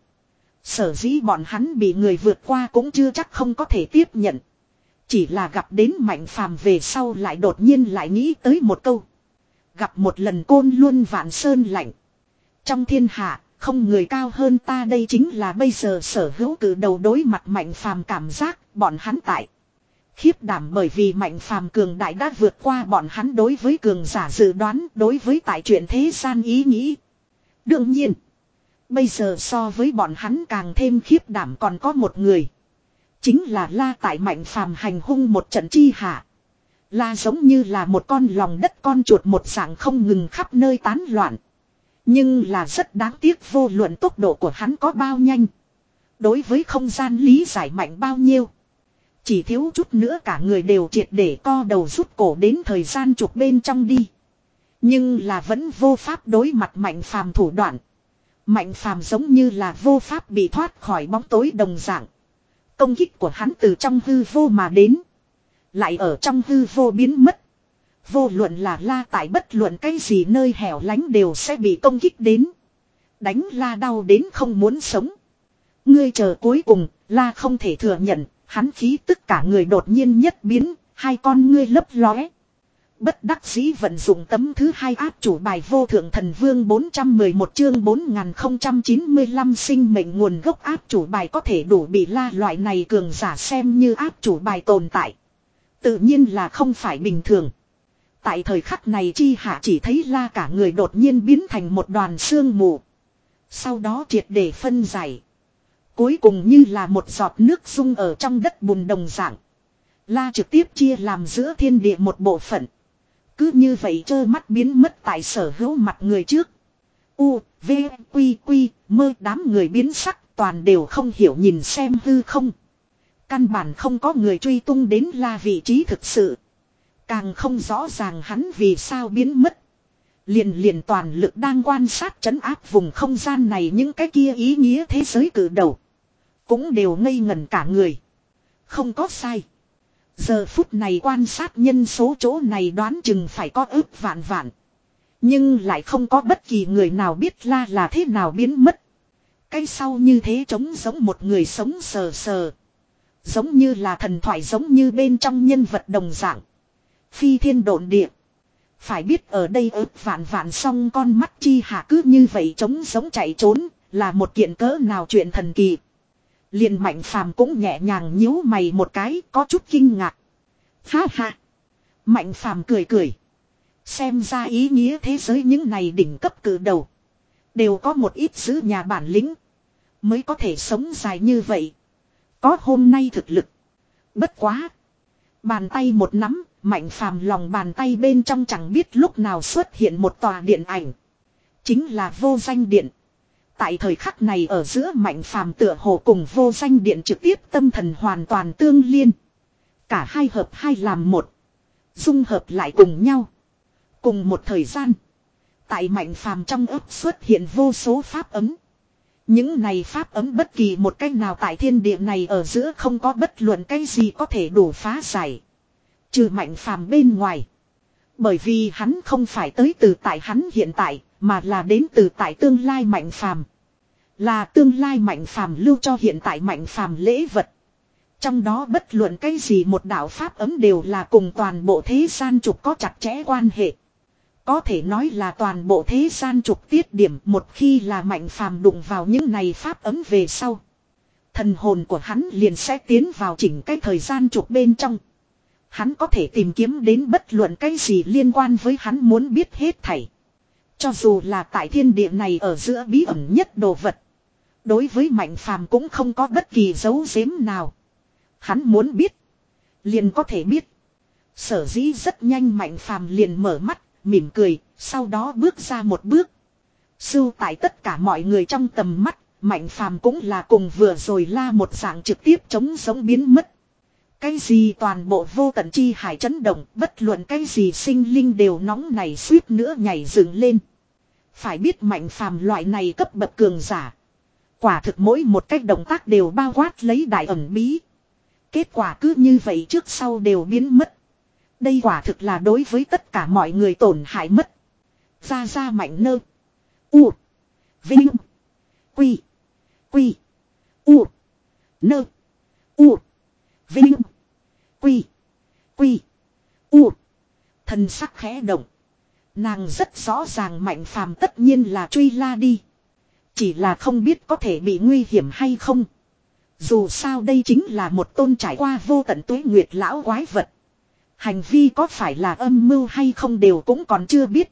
Sở dĩ bọn hắn bị người vượt qua cũng chưa chắc không có thể tiếp nhận. Chỉ là gặp đến Mạnh phàm về sau lại đột nhiên lại nghĩ tới một câu. Gặp một lần côn luôn vạn sơn lạnh. Trong thiên hạ, không người cao hơn ta, đây chính là bây giờ sở hữu cử đầu đối mặt Mạnh phàm cảm giác, bọn hắn tại. Khiếp đảm bởi vì Mạnh phàm cường đại đã vượt qua bọn hắn đối với cường giả dự đoán, đối với tại chuyện thế gian ý nghĩ. Đương nhiên, bây giờ so với bọn hắn càng thêm khiếp đảm còn có một người. Chính là La tại Mạnh phàm hành hung một trận chi hạ. La giống như là một con lòng đất con chuột một dạng không ngừng khắp nơi tán loạn. Nhưng là rất đáng tiếc vô luận tốc độ của hắn có bao nhanh. Đối với không gian lý giải mạnh bao nhiêu. Chỉ thiếu chút nữa cả người đều triệt để co đầu rút cổ đến thời gian trục bên trong đi. Nhưng là vẫn vô pháp đối mặt Mạnh phàm thủ đoạn. Mạnh phàm giống như là vô pháp bị thoát khỏi bóng tối đồng dạng. Công kích của hắn từ trong hư vô mà đến. Lại ở trong hư vô biến mất. Vô luận là La tại bất luận cái gì nơi hẻo lánh đều sẽ bị công kích đến. Đánh La đau đến không muốn sống. Ngươi chờ cuối cùng, La không thể thừa nhận, hắn khí tức cả người đột nhiên nhất biến, hai con ngươi lấp lóe. Bất đắc dĩ vận dụng tấm thứ hai áp chủ bài vô thượng thần vương bốn trăm mười một chương bốn nghìn không trăm chín mươi lăm sinh mệnh nguồn gốc áp chủ bài có thể đủ bị La loại này cường giả xem như áp chủ bài tồn tại. Tự nhiên là không phải bình thường. Tại thời khắc này chi hạ chỉ thấy La cả người đột nhiên biến thành một đoàn sương mù. Sau đó triệt để phân giải. Cuối cùng như là một giọt nước dung ở trong đất bùn đồng dạng. La trực tiếp chia làm giữa thiên địa một bộ phận. Cứ như vậy trơ mắt biến mất tại sở hữu mặt người trước. U, V, Quy, Quy, mơ đám người biến sắc toàn đều không hiểu nhìn xem hư không. Căn bản không có người truy tung đến La vị trí thực sự. Càng không rõ ràng hắn vì sao biến mất. Liền liền toàn lực đang quan sát trấn áp vùng không gian này những cái kia ý nghĩa thế giới cử đầu. Cũng đều ngây ngẩn cả người. Không có sai. Giờ phút này quan sát nhân số chỗ này đoán chừng phải có ước vạn vạn. Nhưng lại không có bất kỳ người nào biết La là thế nào biến mất. Cái sau như thế trống giống một người sống sờ sờ. Giống như là thần thoại giống như bên trong nhân vật đồng dạng. Phi thiên độn địa. Phải biết ở đây ước vạn vạn song con mắt chi hạ cứ như vậy trống giống chạy trốn. Là một kiện cỡ nào chuyện thần kỳ. Liền Mạnh Phàm cũng nhẹ nhàng nhíu mày một cái có chút kinh ngạc. Ha ha. Mạnh Phàm cười cười. Xem ra ý nghĩa thế giới những này đỉnh cấp cử đầu. Đều có một ít giữ nhà bản lĩnh. Mới có thể sống dài như vậy. Có hôm nay thực lực. Bất quá. Bàn tay một nắm. Mạnh Phàm lòng bàn tay bên trong chẳng biết lúc nào xuất hiện một tòa điện ảnh. Chính là vô danh điện. Tại thời khắc này ở giữa Mạnh Phàm tựa hồ cùng vô danh điện trực tiếp tâm thần hoàn toàn tương liên. Cả hai hợp hai làm một. Dung hợp lại cùng nhau. Cùng một thời gian. Tại Mạnh Phàm trong ấp xuất hiện vô số pháp ấm. Những này pháp ấm bất kỳ một cách nào tại thiên địa này ở giữa không có bất luận cái gì có thể đủ phá giải. Trừ Mạnh Phàm bên ngoài. Bởi vì hắn không phải tới từ tại hắn hiện tại, mà là đến từ tại tương lai Mạnh Phàm. Là tương lai Mạnh Phàm lưu cho hiện tại Mạnh Phàm lễ vật. Trong đó bất luận cái gì một đạo pháp ấm đều là cùng toàn bộ thế gian trục có chặt chẽ quan hệ. Có thể nói là toàn bộ thế gian trục tiết điểm một khi là Mạnh Phàm đụng vào những này pháp ấm về sau. Thần hồn của hắn liền sẽ tiến vào chỉnh cái thời gian trục bên trong. Hắn có thể tìm kiếm đến bất luận cái gì liên quan với hắn muốn biết hết thảy. Cho dù là tại thiên địa này ở giữa bí ẩn nhất đồ vật. Đối với Mạnh Phàm cũng không có bất kỳ dấu giếm nào. Hắn muốn biết. Liền có thể biết. Sở dĩ rất nhanh Mạnh Phàm liền mở mắt, mỉm cười, sau đó bước ra một bước. Sưu tại tất cả mọi người trong tầm mắt, Mạnh Phàm cũng là cùng vừa rồi La một dạng trực tiếp chống giống biến mất. Cái gì toàn bộ vô tận chi hải chấn động, bất luận cái gì sinh linh đều nóng này suýt nữa nhảy dựng lên. Phải biết Mạnh Phàm loại này cấp bậc cường giả. Quả thực mỗi một cách động tác đều bao quát lấy đại ẩn bí. Kết quả cứ như vậy trước sau đều biến mất. Đây quả thực là đối với tất cả mọi người tổn hại mất. Ra ra Mạnh nơ. U. Vinh. Quy. Quy. U. Nơ. U. Vinh. Quy. Quy. U. Thần sắc khẽ động. Nàng rất rõ ràng Mạnh Phàm tất nhiên là truy La đi. Chỉ là không biết có thể bị nguy hiểm hay không. Dù sao đây chính là một tôn trải qua vô tận tuế nguyệt lão quái vật. Hành vi có phải là âm mưu hay không đều cũng còn chưa biết.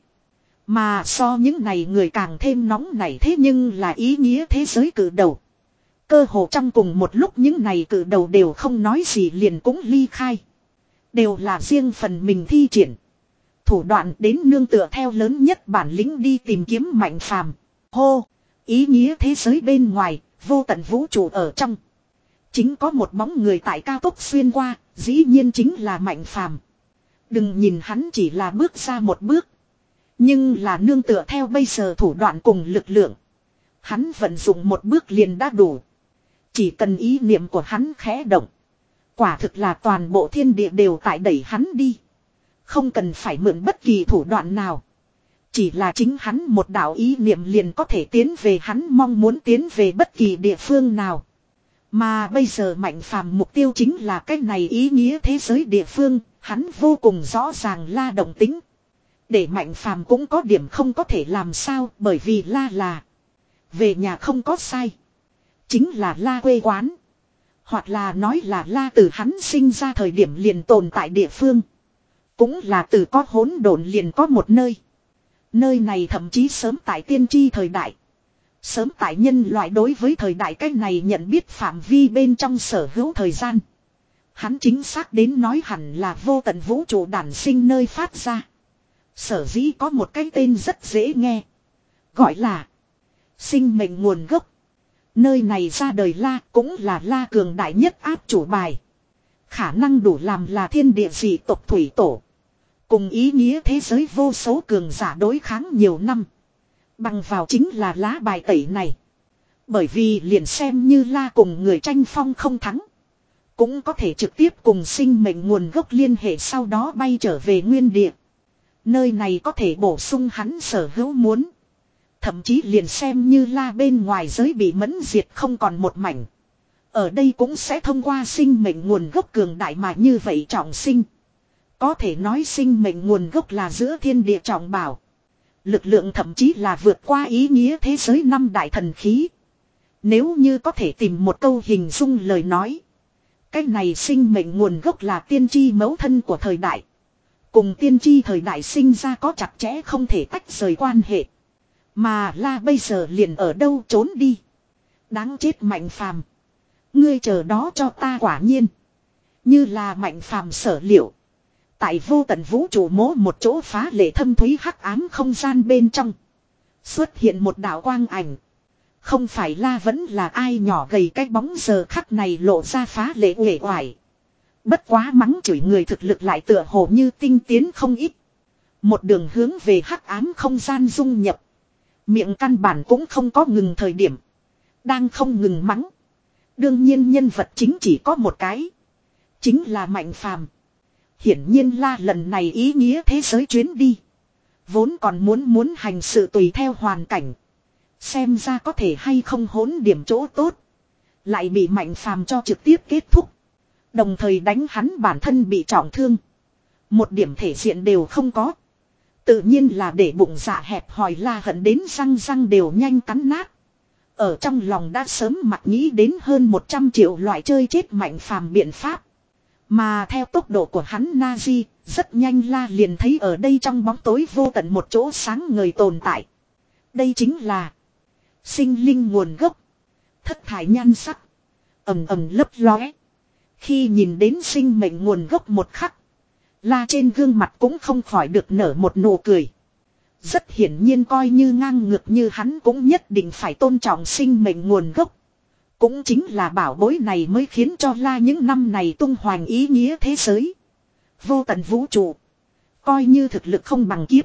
Mà so những này người càng thêm nóng nảy thế nhưng là ý nghĩa thế giới cử đầu. Cơ hồ trong cùng một lúc những này cử đầu đều không nói gì liền cũng ly khai. Đều là riêng phần mình thi triển. Thủ đoạn đến nương tựa theo lớn nhất bản lĩnh đi tìm kiếm Mạnh Phàm. Hô! Ý nghĩa thế giới bên ngoài, vô tận vũ trụ ở trong. Chính có một bóng người tại cao tốc xuyên qua, dĩ nhiên chính là Mạnh Phàm. Đừng nhìn hắn chỉ là bước ra một bước. Nhưng là nương tựa theo bây giờ thủ đoạn cùng lực lượng. Hắn vận dụng một bước liền đã đủ. Chỉ cần ý niệm của hắn khẽ động. Quả thực là toàn bộ thiên địa đều tại đẩy hắn đi. Không cần phải mượn bất kỳ thủ đoạn nào. Chỉ là chính hắn một đạo ý niệm liền có thể tiến về hắn mong muốn tiến về bất kỳ địa phương nào. Mà bây giờ Mạnh Phàm mục tiêu chính là cái này ý nghĩa thế giới địa phương, hắn vô cùng rõ ràng La động tính. Để Mạnh Phàm cũng có điểm không có thể làm sao bởi vì La là về nhà không có sai. Chính là La quê quán. Hoặc là nói là La từ hắn sinh ra thời điểm liền tồn tại địa phương. Cũng là từ có hỗn độn liền có một nơi. Nơi này thậm chí sớm tại tiên tri thời đại. Sớm tại nhân loại đối với thời đại cách này nhận biết phạm vi bên trong sở hữu thời gian. Hắn chính xác đến nói hẳn là vô tận vũ trụ đản sinh nơi phát ra. Sở dĩ có một cái tên rất dễ nghe. Gọi là sinh mệnh nguồn gốc. Nơi này ra đời La cũng là La cường đại nhất áp chủ bài. Khả năng đủ làm là thiên địa dị tộc thủy tổ. Cùng ý nghĩa thế giới vô số cường giả đối kháng nhiều năm. Bằng vào chính là lá bài tẩy này. Bởi vì liền xem như La cùng người tranh phong không thắng. Cũng có thể trực tiếp cùng sinh mệnh nguồn gốc liên hệ sau đó bay trở về nguyên địa. Nơi này có thể bổ sung hắn sở hữu muốn. Thậm chí liền xem như La bên ngoài giới bị mẫn diệt không còn một mảnh. Ở đây cũng sẽ thông qua sinh mệnh nguồn gốc cường đại mà như vậy trọng sinh. Có thể nói sinh mệnh nguồn gốc là giữa thiên địa trọng bảo. Lực lượng thậm chí là vượt qua ý nghĩa thế giới năm đại thần khí. Nếu như có thể tìm một câu hình dung lời nói. Cái này sinh mệnh nguồn gốc là tiên tri mẫu thân của thời đại. Cùng tiên tri thời đại sinh ra có chặt chẽ không thể tách rời quan hệ. Mà La bây giờ liền ở đâu trốn đi. Đáng chết Mạnh Phàm. Ngươi chờ đó cho ta quả nhiên. Như là Mạnh Phàm sở liệu. Tại vô tận vũ trụ mố một chỗ phá lệ thâm thúy hắc ám không gian bên trong. Xuất hiện một đạo quang ảnh. Không phải La vẫn là ai nhỏ gầy cái bóng giờ khắc này lộ ra phá lệ uể oải. Bất quá mắng chửi người thực lực lại tựa hồ như tinh tiến không ít. Một đường hướng về hắc ám không gian dung nhập. Miệng căn bản cũng không có ngừng thời điểm. Đang không ngừng mắng. Đương nhiên nhân vật chính chỉ có một cái. Chính là Mạnh Phàm. Hiển nhiên La lần này ý nghĩa thế giới chuyến đi. Vốn còn muốn muốn hành sự tùy theo hoàn cảnh. Xem ra có thể hay không hỗn điểm chỗ tốt. Lại bị Mạnh Phàm cho trực tiếp kết thúc. Đồng thời đánh hắn bản thân bị trọng thương. Một điểm thể diện đều không có. Tự nhiên là để bụng dạ hẹp hòi La hận đến răng răng đều nhanh cắn nát. Ở trong lòng đã sớm mặc nghĩ đến hơn một trăm triệu loại chơi chết Mạnh Phàm biện pháp. Mà theo tốc độ của hắn Nazi, rất nhanh La liền thấy ở đây trong bóng tối vô tận một chỗ sáng ngời tồn tại. Đây chính là sinh linh nguồn gốc. Thất thải nhan sắc. Ầm ầm lấp lóe. Khi nhìn đến sinh mệnh nguồn gốc một khắc. La trên gương mặt cũng không khỏi được nở một nụ cười. Rất hiển nhiên coi như ngang ngược như hắn cũng nhất định phải tôn trọng sinh mệnh nguồn gốc. Cũng chính là bảo bối này mới khiến cho La những năm này tung hoành ý nghĩa thế giới. Vô tận vũ trụ. Coi như thực lực không bằng kiếp.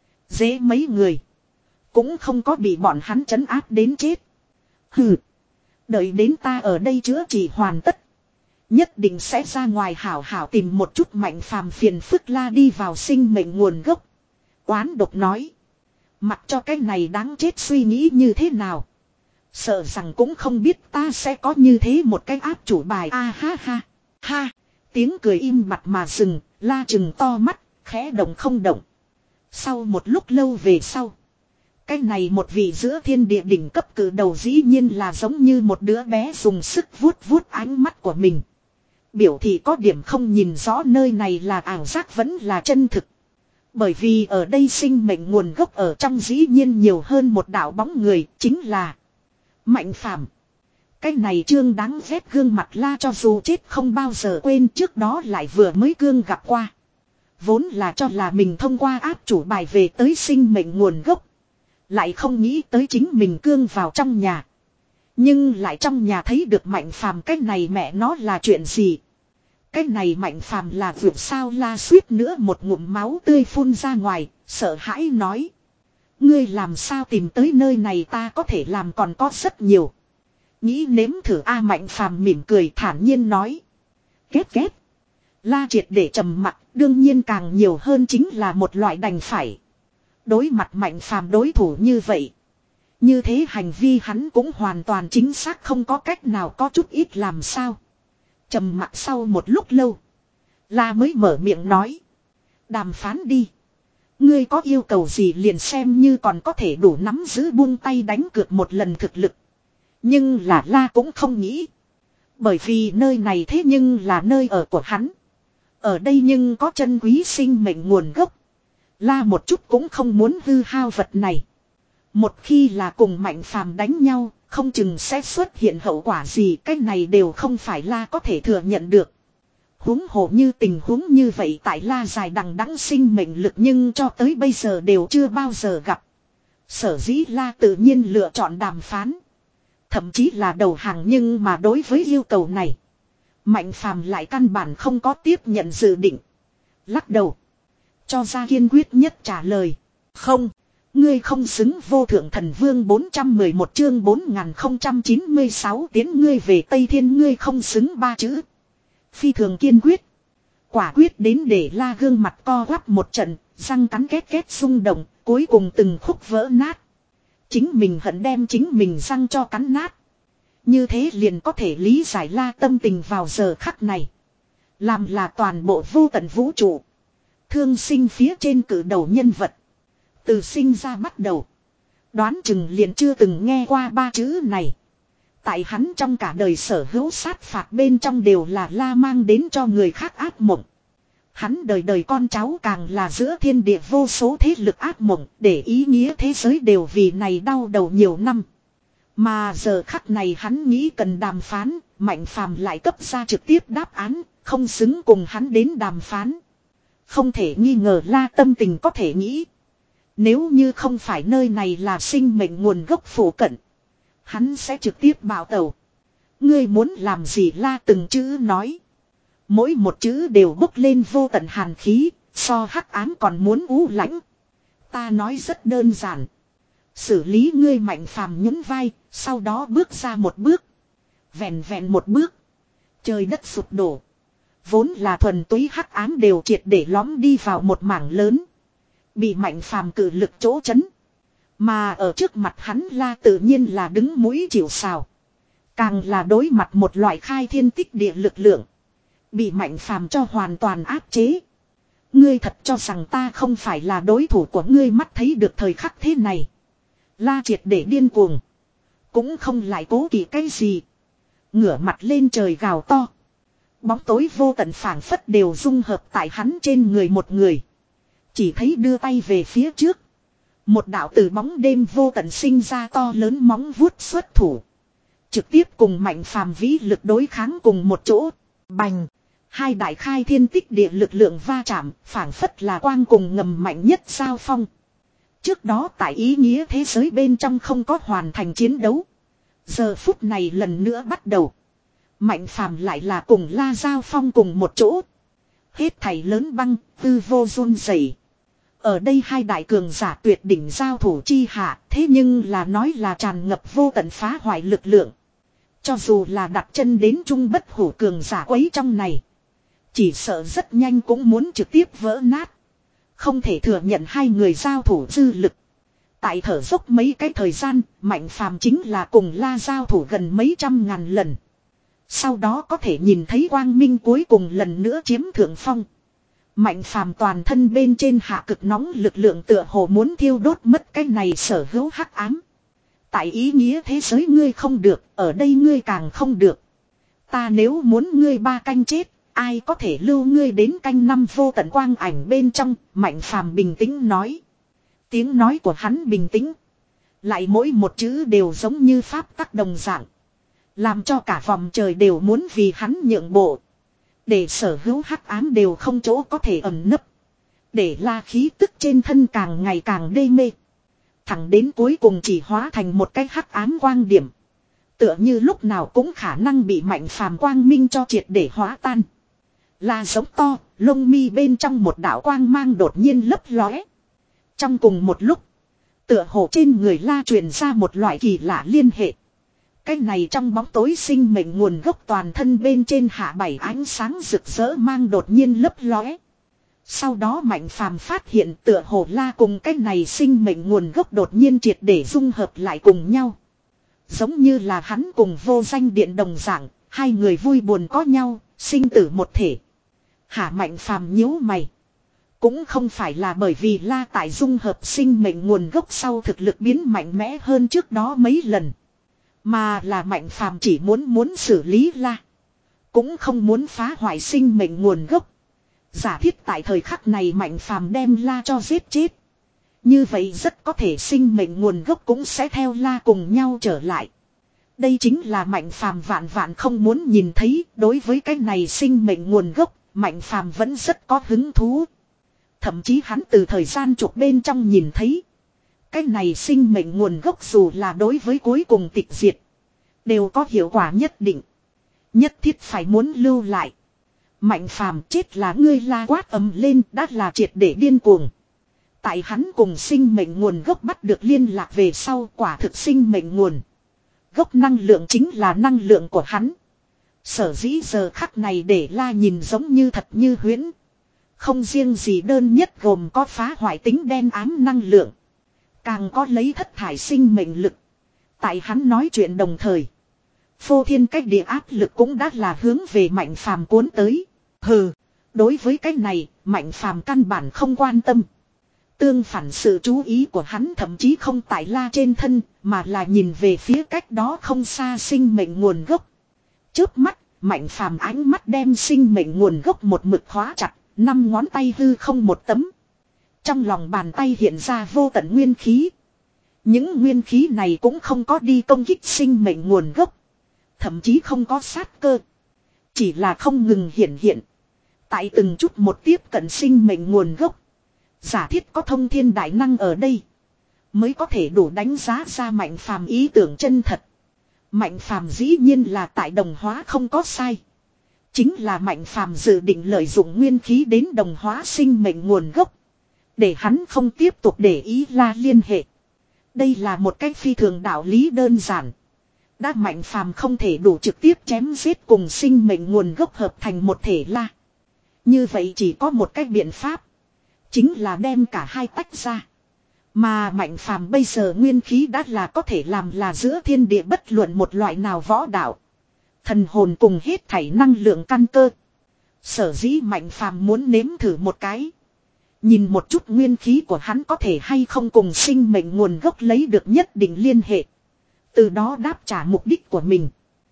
Dễ mấy người. Cũng không có bị bọn hắn trấn áp đến chết. Hừ. Đợi đến ta ở đây chữa trị hoàn tất. Nhất định sẽ ra ngoài hảo hảo tìm một chút Mạnh Phàm phiền phức La đi vào sinh mệnh nguồn gốc. Oán độc nói. Mặc cho cái này đáng chết suy nghĩ như thế nào. Sợ rằng cũng không biết ta sẽ có như thế một cái áp chủ bài. A ha ha. Ha. Tiếng cười im bặt mà dừng. La chừng to mắt. Khẽ động không động. Sau một lúc lâu về sau. Cái này một vị giữa thiên địa đỉnh cấp cử đầu dĩ nhiên là giống như một đứa bé dùng sức vuốt vuốt ánh mắt của mình. Biểu thị có điểm không nhìn rõ nơi này là ảo giác vẫn là chân thực. Bởi vì ở đây sinh mệnh nguồn gốc ở trong dĩ nhiên nhiều hơn một đạo bóng người, chính là Mạnh Phàm. Cái này trương đáng ghét gương mặt La cho dù chết không bao giờ quên, trước đó lại vừa mới cương gặp qua. Vốn là cho là mình thông qua áp chủ bài về tới sinh mệnh nguồn gốc. Lại không nghĩ tới chính mình cương vào trong nhà. Nhưng lại trong nhà thấy được Mạnh Phàm, cái này mẹ nó là chuyện gì? Cái này Mạnh Phàm là vượt sao? La suýt nữa một ngụm máu tươi phun ra ngoài, sợ hãi nói. Ngươi làm sao tìm tới nơi này, ta có thể làm còn có rất nhiều. Nghĩ nếm thử a. Mạnh Phàm mỉm cười thản nhiên nói. Kết kết. La triệt để trầm mặc, đương nhiên càng nhiều hơn chính là một loại đành phải. Đối mặt Mạnh Phàm đối thủ như vậy. Như thế hành vi hắn cũng hoàn toàn chính xác không có cách nào có chút ít làm sao. Trầm mặc sau một lúc lâu. La mới mở miệng nói. Đàm phán đi. Ngươi có yêu cầu gì liền xem như còn có thể đủ nắm giữ buông tay đánh cược một lần thực lực. Nhưng là La cũng không nghĩ. Bởi vì nơi này thế nhưng là nơi ở của hắn. Ở đây nhưng có chân quý sinh mệnh nguồn gốc. La một chút cũng không muốn hư hao vật này. Một khi là cùng Mạnh Phàm đánh nhau, không chừng sẽ xuất hiện hậu quả gì, cái này đều không phải La có thể thừa nhận được. Huống hồ như tình huống như vậy tại la dài đằng đẵng sinh mệnh lực nhưng cho tới bây giờ đều chưa bao giờ gặp. Sở dĩ la tự nhiên lựa chọn đàm phán. Thậm chí là đầu hàng nhưng mà đối với yêu cầu này. Mạnh phàm lại căn bản không có tiếp nhận dự định. Lắc đầu. Cho ra kiên quyết nhất trả lời. Không. Ngươi không xứng vô thượng thần vương bốn trăm mười một chương bốn nghìn không trăm chín mươi sáu tiến ngươi về Tây Thiên ngươi không xứng ba chữ. Phi thường kiên quyết. Quả quyết đến để la gương mặt co quắp một trận, răng cắn két két rung động, cuối cùng từng khúc vỡ nát. Chính mình hận đem chính mình răng cho cắn nát. Như thế liền có thể lý giải la tâm tình vào giờ khắc này. Làm là toàn bộ vô tận vũ trụ. Thương sinh phía trên cử đầu nhân vật. Từ sinh ra bắt đầu. Đoán chừng liền chưa từng nghe qua ba chữ này. Tại hắn trong cả đời sở hữu sát phạt bên trong đều là la mang đến cho người khác ác mộng. Hắn đời đời con cháu càng là giữa thiên địa vô số thế lực ác mộng để ý nghĩa thế giới đều vì này đau đầu nhiều năm. Mà giờ khắc này hắn nghĩ cần đàm phán, Mạnh Phàm lại cấp ra trực tiếp đáp án, không xứng cùng hắn đến đàm phán. Không thể nghi ngờ la tâm tình có thể nghĩ. Nếu như không phải nơi này là sinh mệnh nguồn gốc phổ cận. Hắn sẽ trực tiếp bảo tẩu. Ngươi muốn làm gì la từng chữ nói. Mỗi một chữ đều bốc lên vô tận hàn khí, so hắc ám còn muốn u lãnh. Ta nói rất đơn giản. Xử lý ngươi Mạnh Phàm nhún vai, sau đó bước ra một bước. Vẹn vẹn một bước. Trời đất sụp đổ. Vốn là thuần túy hắc ám đều triệt để lõm đi vào một mảng lớn. Bị Mạnh Phàm cử lực chỗ chấn. Mà ở trước mặt hắn la tự nhiên là đứng mũi chịu sào. Càng là đối mặt một loại khai thiên tích địa lực lượng. Bị Mạnh Phàm cho hoàn toàn áp chế. Ngươi thật cho rằng ta không phải là đối thủ của ngươi mắt thấy được thời khắc thế này. La triệt để điên cuồng. Cũng không lại cố kỵ cái gì. Ngửa mặt lên trời gào to. Bóng tối vô tận phảng phất đều dung hợp tại hắn trên người một người. Chỉ thấy đưa tay về phía trước. Một đạo từ bóng đêm vô tận sinh ra to lớn móng vuốt xuất thủ. Trực tiếp cùng Mạnh Phàm vĩ lực đối kháng cùng một chỗ. Bành. Hai đại khai thiên tích địa lực lượng va chạm, phảng phất là quang cùng ngầm mạnh nhất giao phong. Trước đó tại ý nghĩa thế giới bên trong không có hoàn thành chiến đấu. Giờ phút này lần nữa bắt đầu. Mạnh Phàm lại là cùng la giao phong cùng một chỗ. Hết thảy lớn băng, tư vô run rẩy. Ở đây hai đại cường giả tuyệt đỉnh giao thủ chi hạ, thế nhưng là nói là tràn ngập vô tận phá hoại lực lượng. Cho dù là đặt chân đến trung bất hủ cường giả quấy trong này. Chỉ sợ rất nhanh cũng muốn trực tiếp vỡ nát. Không thể thừa nhận hai người giao thủ dư lực. Tại thở dốc mấy cái thời gian, Mạnh Phàm chính là cùng la giao thủ gần mấy trăm ngàn lần. Sau đó có thể nhìn thấy quang minh cuối cùng lần nữa chiếm thượng phong. Mạnh Phàm toàn thân bên trên hạ cực nóng lực lượng tựa hồ muốn thiêu đốt mất cái này sở hữu hắc ám. Tại ý nghĩa thế giới ngươi không được, ở đây ngươi càng không được. Ta nếu muốn ngươi ba canh chết, ai có thể lưu ngươi đến canh năm vô tận quang ảnh bên trong, Mạnh Phàm bình tĩnh nói. Tiếng nói của hắn bình tĩnh. Lại mỗi một chữ đều giống như pháp tắc đồng dạng. Làm cho cả vòng trời đều muốn vì hắn nhượng bộ. Để sở hữu hắc ám đều không chỗ có thể ẩn nấp. Để la khí tức trên thân càng ngày càng đê mê. Thẳng đến cuối cùng chỉ hóa thành một cái hắc ám quang điểm. Tựa như lúc nào cũng khả năng bị Mạnh Phàm quang minh cho triệt để hóa tan. La giống to, lông mi bên trong một đạo quang mang đột nhiên lấp lóe. Trong cùng một lúc, tựa hồ trên người la truyền ra một loại kỳ lạ liên hệ. Cái này trong bóng tối sinh mệnh nguồn gốc toàn thân bên trên hạ bảy ánh sáng rực rỡ mang đột nhiên lấp lóe. Sau đó Mạnh Phàm phát hiện tựa hồ la cùng cái này sinh mệnh nguồn gốc đột nhiên triệt để dung hợp lại cùng nhau. Giống như là hắn cùng vô danh điện đồng dạng, hai người vui buồn có nhau, sinh tử một thể. Hả Mạnh Phàm nhíu mày. Cũng không phải là bởi vì la tại dung hợp sinh mệnh nguồn gốc sau thực lực biến mạnh mẽ hơn trước đó mấy lần. Mà là Mạnh Phàm chỉ muốn muốn xử lý la. Cũng không muốn phá hoại sinh mệnh nguồn gốc. Giả thiết tại thời khắc này Mạnh Phàm đem la cho giết chết. Như vậy rất có thể sinh mệnh nguồn gốc cũng sẽ theo la cùng nhau trở lại. Đây chính là Mạnh Phàm vạn vạn không muốn nhìn thấy, đối với cái này sinh mệnh nguồn gốc, Mạnh Phàm vẫn rất có hứng thú. Thậm chí hắn từ thời gian chụp bên trong nhìn thấy. Cái này sinh mệnh nguồn gốc dù là đối với cuối cùng tịch diệt. Đều có hiệu quả nhất định. Nhất thiết phải muốn lưu lại. Mạnh Phàm chết là ngươi, la quát ầm lên đã là triệt để điên cuồng. Tại hắn cùng sinh mệnh nguồn gốc bắt được liên lạc về sau, quả thực sinh mệnh nguồn gốc năng lượng chính là năng lượng của hắn. Sở dĩ giờ khắc này để la nhìn giống như thật như huyễn. Không riêng gì đơn nhất gồm có phá hoại tính đen ám năng lượng. Càng có lấy thất thải sinh mệnh lực. Tại hắn nói chuyện đồng thời. Phô thiên cách địa áp lực cũng đã là hướng về Mạnh Phàm cuốn tới. Hừ, đối với cái này, Mạnh Phàm căn bản không quan tâm. Tương phản sự chú ý của hắn thậm chí không tại la trên thân, mà là nhìn về phía cách đó không xa sinh mệnh nguồn gốc. Chớp mắt, Mạnh Phàm ánh mắt đem sinh mệnh nguồn gốc một mực khóa chặt, năm ngón tay hư không một tấm. Trong lòng bàn tay hiện ra vô tận nguyên khí. Những nguyên khí này cũng không có đi công kích sinh mệnh nguồn gốc. Thậm chí không có sát cơ. Chỉ là không ngừng hiện hiện. Tại từng chút một tiếp cận sinh mệnh nguồn gốc. Giả thiết có thông thiên đại năng ở đây. Mới có thể đủ đánh giá ra Mạnh Phàm ý tưởng chân thật. Mạnh Phàm dĩ nhiên là tại đồng hóa không có sai. Chính là Mạnh Phàm dự định lợi dụng nguyên khí đến đồng hóa sinh mệnh nguồn gốc. Để hắn không tiếp tục để ý la liên hệ. Đây là một cách phi thường đạo lý đơn giản. Đã Mạnh Phàm không thể đủ trực tiếp chém giết cùng sinh mệnh nguồn gốc hợp thành một thể la. Như vậy chỉ có một cách biện pháp. Chính là đem cả hai tách ra. Mà Mạnh Phàm bây giờ nguyên khí đã là có thể làm là giữa thiên địa bất luận một loại nào võ đạo. Thần hồn cùng hết thảy năng lượng căn cơ. Sở dĩ Mạnh Phàm muốn nếm thử một cái. Nhìn một chút nguyên khí của hắn có thể hay không cùng sinh mệnh nguồn gốc lấy được nhất định liên hệ. Từ đó đáp trả mục đích của mình.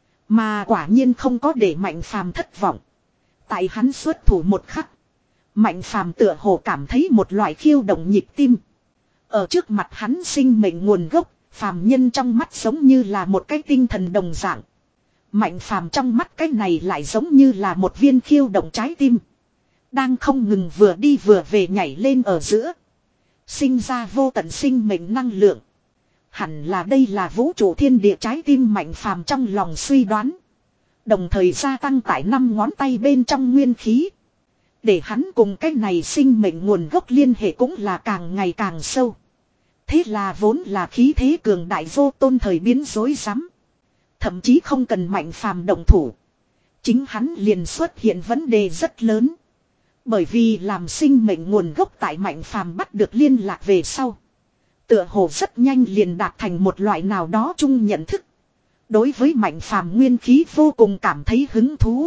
Mà quả nhiên không có để Mạnh Phàm thất vọng. Tại hắn xuất thủ một khắc. Mạnh Phàm tựa hồ cảm thấy một loại khiêu động nhịp tim. Ở trước mặt hắn sinh mệnh nguồn gốc, phàm nhân trong mắt giống như là một cái tinh thần đồng dạng. Mạnh Phàm trong mắt cái này lại giống như là một viên khiêu động trái tim. Đang không ngừng vừa đi vừa về nhảy lên ở giữa. Sinh ra vô tận sinh mệnh năng lượng. Hẳn là đây là vũ trụ thiên địa trái tim Mạnh Phàm trong lòng suy đoán. Đồng thời gia tăng tại năm ngón tay bên trong nguyên khí. Để hắn cùng cái này sinh mệnh nguồn gốc liên hệ cũng là càng ngày càng sâu. Thế là vốn là khí thế cường đại vô tôn thời biến rối rắm. Thậm chí không cần Mạnh Phàm động thủ. Chính hắn liền xuất hiện vấn đề rất lớn. Bởi vì làm sinh mệnh nguồn gốc tại Mạnh Phàm bắt được liên lạc về sau. Tựa hồ rất nhanh liền đạt thành một loại nào đó chung nhận thức. Đối với Mạnh Phàm nguyên khí vô cùng cảm thấy hứng thú.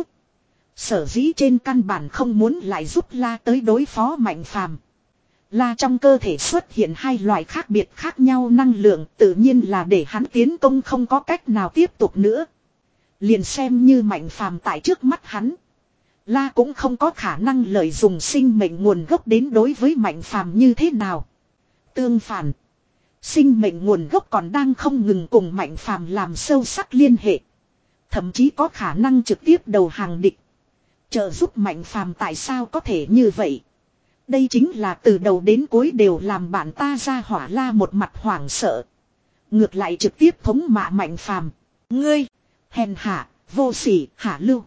Sở dĩ trên căn bản không muốn lại giúp la tới đối phó Mạnh Phàm. La trong cơ thể xuất hiện hai loại khác biệt khác nhau năng lượng, tự nhiên là để hắn tiến công không có cách nào tiếp tục nữa. Liền xem như Mạnh Phàm tại trước mắt hắn. La cũng không có khả năng lợi dụng sinh mệnh nguồn gốc đến đối với Mạnh Phàm như thế nào. Tương phản. Sinh mệnh nguồn gốc còn đang không ngừng cùng Mạnh Phàm làm sâu sắc liên hệ. Thậm chí có khả năng trực tiếp đầu hàng địch. Trợ giúp Mạnh Phàm tại sao có thể như vậy. Đây chính là từ đầu đến cuối đều làm bạn ta ra hỏa la một mặt hoảng sợ. Ngược lại trực tiếp thống mạ Mạnh Phàm. Ngươi, hèn hạ, vô sỉ, hạ lưu.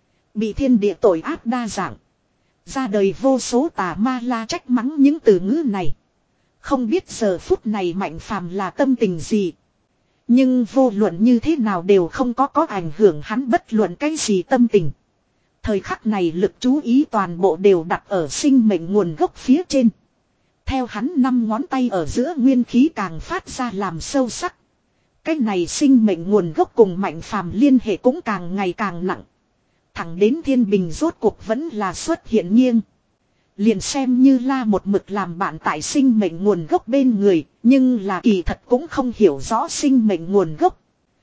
Bị thiên địa tội ác đa dạng. Ra đời vô số tà ma la trách mắng những từ ngữ này. Không biết giờ phút này Mạnh Phàm là tâm tình gì. Nhưng vô luận như thế nào đều không có có ảnh hưởng hắn bất luận cái gì tâm tình. Thời khắc này lực chú ý toàn bộ đều đặt ở sinh mệnh nguồn gốc phía trên. Theo hắn năm ngón tay ở giữa nguyên khí càng phát ra làm sâu sắc. Cái này sinh mệnh nguồn gốc cùng Mạnh Phàm liên hệ cũng càng ngày càng nặng. Thẳng đến thiên bình rốt cuộc vẫn là xuất hiện nghiêng. Liền xem như la một mực làm bạn tại sinh mệnh nguồn gốc bên người, nhưng là kỳ thật cũng không hiểu rõ sinh mệnh nguồn gốc.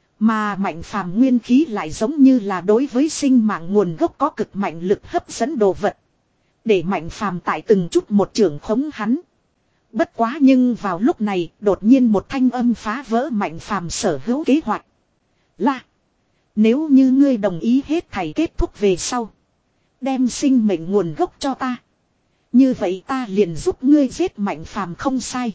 Mà Mạnh Phàm nguyên khí lại giống như là đối với sinh mạng nguồn gốc có cực mạnh lực hấp dẫn đồ vật. Để Mạnh Phàm tại từng chút một trường khống hắn. Bất quá nhưng vào lúc này đột nhiên một thanh âm phá vỡ Mạnh Phàm sở hữu kế hoạch. La. Nếu như ngươi đồng ý hết thảy kết thúc về sau. Đem sinh mệnh nguồn gốc cho ta. Như vậy ta liền giúp ngươi giết Mạnh Phàm không sai.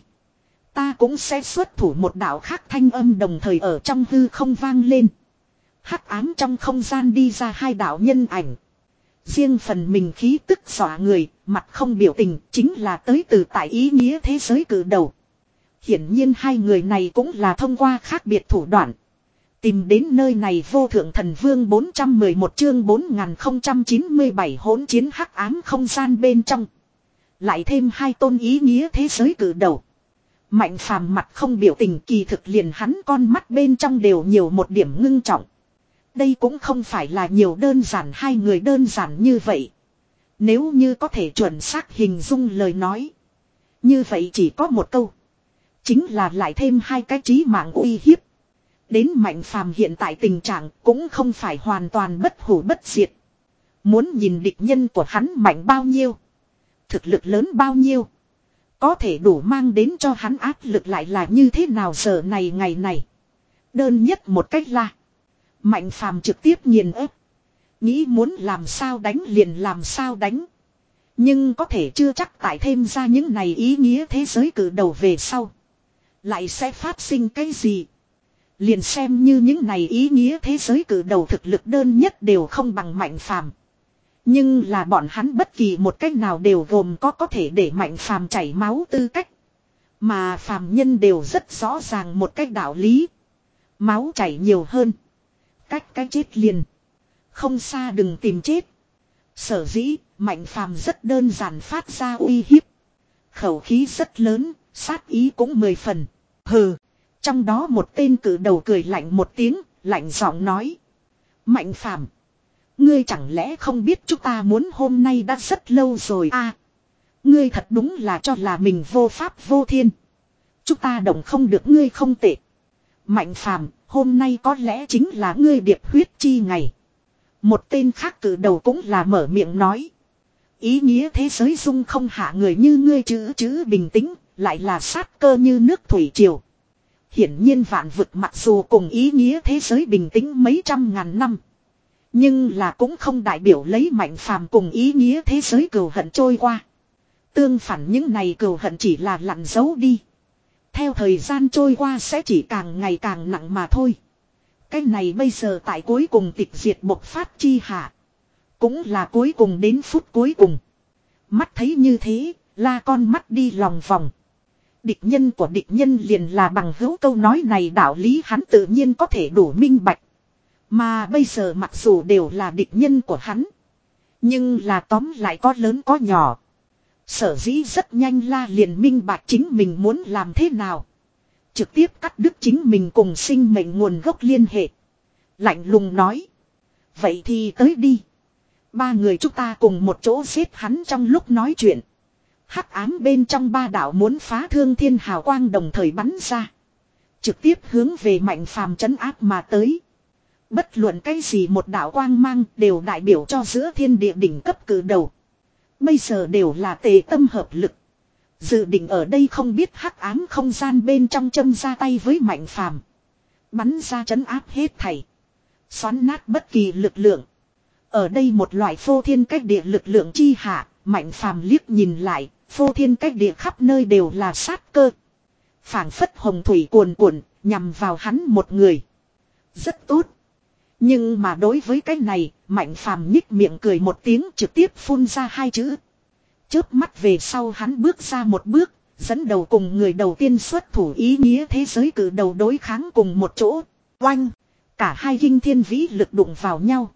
Ta cũng sẽ xuất thủ một đạo khác thanh âm đồng thời ở trong hư không vang lên. Hắc ám trong không gian đi ra hai đạo nhân ảnh. Riêng phần mình khí tức dọa người, mặt không biểu tình, chính là tới từ tại ý nghĩa thế giới cử đầu. Hiển nhiên hai người này cũng là thông qua khác biệt thủ đoạn. Tìm đến nơi này vô thượng thần vương bốn trăm mười một chương bốn nghìn không trăm chín mươi bảy hỗn chiến hắc ám không gian bên trong. Lại thêm hai tôn ý nghĩa thế giới cử đầu. Mạnh Phàm mặt không biểu tình, kỳ thực liền hắn con mắt bên trong đều nhiều một điểm ngưng trọng. Đây cũng không phải là nhiều đơn giản hai người đơn giản như vậy. Nếu như có thể chuẩn xác hình dung lời nói. Như vậy chỉ có một câu. Chính là lại thêm hai cái chí mạng uy hiếp. Đến Mạnh Phàm hiện tại tình trạng cũng không phải hoàn toàn bất hủ bất diệt. Muốn nhìn địch nhân của hắn mạnh bao nhiêu. Thực lực lớn bao nhiêu. Có thể đủ mang đến cho hắn áp lực lại là như thế nào giờ này ngày này. Đơn nhất một cách là. Mạnh Phàm trực tiếp nghiền ép. Nghĩ muốn làm sao đánh liền làm sao đánh. Nhưng có thể chưa chắc tại thêm ra những này ý nghĩa thế giới cử đầu về sau. Lại sẽ phát sinh cái gì. Liền xem như những này ý nghĩa thế giới cử đầu thực lực đơn nhất đều không bằng Mạnh Phàm. Nhưng là bọn hắn bất kỳ một cách nào đều gồm có có thể để Mạnh Phàm chảy máu tư cách. Mà phàm nhân đều rất rõ ràng một cách đạo lý. Máu chảy nhiều hơn. Cách cái chết liền. Không xa đừng tìm chết. Sở dĩ, Mạnh Phàm rất đơn giản phát ra uy hiếp. Khẩu khí rất lớn, sát ý cũng mười phần. Hừ. Trong đó một tên cử đầu cười lạnh một tiếng, lạnh giọng nói. Mạnh Phàm, ngươi chẳng lẽ không biết chúng ta muốn hôm nay đã rất lâu rồi à? Ngươi thật đúng là cho là mình vô pháp vô thiên. Chúng ta đồng không được ngươi không tệ. Mạnh Phàm, hôm nay có lẽ chính là ngươi điệp huyết chi ngày. Một tên khác cử đầu cũng là mở miệng nói. Ý nghĩa thế giới dung không hạ người như ngươi chữ chữ bình tĩnh, lại là sát cơ như nước thủy triều. Hiển nhiên vạn vực mặc dù cùng ý nghĩa thế giới bình tĩnh mấy trăm ngàn năm. Nhưng là cũng không đại biểu lấy Mạnh Phàm cùng ý nghĩa thế giới cừu hận trôi qua. Tương phản những này cừu hận chỉ là lặn giấu đi. Theo thời gian trôi qua sẽ chỉ càng ngày càng nặng mà thôi. Cái này bây giờ tại cuối cùng tịch diệt bộc phát chi hạ. Cũng là cuối cùng đến phút cuối cùng. Mắt thấy như thế, la con mắt đi lòng vòng. Địch nhân của địch nhân liền là bằng hữu câu nói này đạo lý hắn tự nhiên có thể đủ minh bạch. Mà bây giờ mặc dù đều là địch nhân của hắn. Nhưng là tóm lại có lớn có nhỏ. Sở dĩ rất nhanh la liền minh bạch chính mình muốn làm thế nào. Trực tiếp cắt đứt chính mình cùng sinh mệnh nguồn gốc liên hệ. Lạnh lùng nói. Vậy thì tới đi. Ba người chúng ta cùng một chỗ giết hắn trong lúc nói chuyện. Hắc ám bên trong ba đạo muốn phá thương thiên hào quang đồng thời bắn ra. Trực tiếp hướng về Mạnh Phàm trấn áp mà tới. Bất luận cái gì một đạo quang mang đều đại biểu cho giữa thiên địa đỉnh cấp cử đầu. Bây giờ đều là tề tâm hợp lực. Dự định ở đây không biết hắc ám không gian bên trong châm ra tay với Mạnh Phàm. Bắn ra trấn áp hết thảy. Xoắn nát bất kỳ lực lượng. Ở đây một loại phô thiên cách địa lực lượng chi hạ, Mạnh Phàm liếc nhìn lại, phô thiên cách địa khắp nơi đều là sát cơ. Phảng phất hồng thủy cuồn cuộn, nhằm vào hắn một người. Rất tốt. Nhưng mà đối với cái này, Mạnh Phàm nhích miệng cười một tiếng trực tiếp phun ra hai chữ. Chớp mắt về sau hắn bước ra một bước, dẫn đầu cùng người đầu tiên xuất thủ ý nghĩa thế giới cử đầu đối kháng cùng một chỗ. Oanh! Cả hai kinh thiên vĩ lực đụng vào nhau.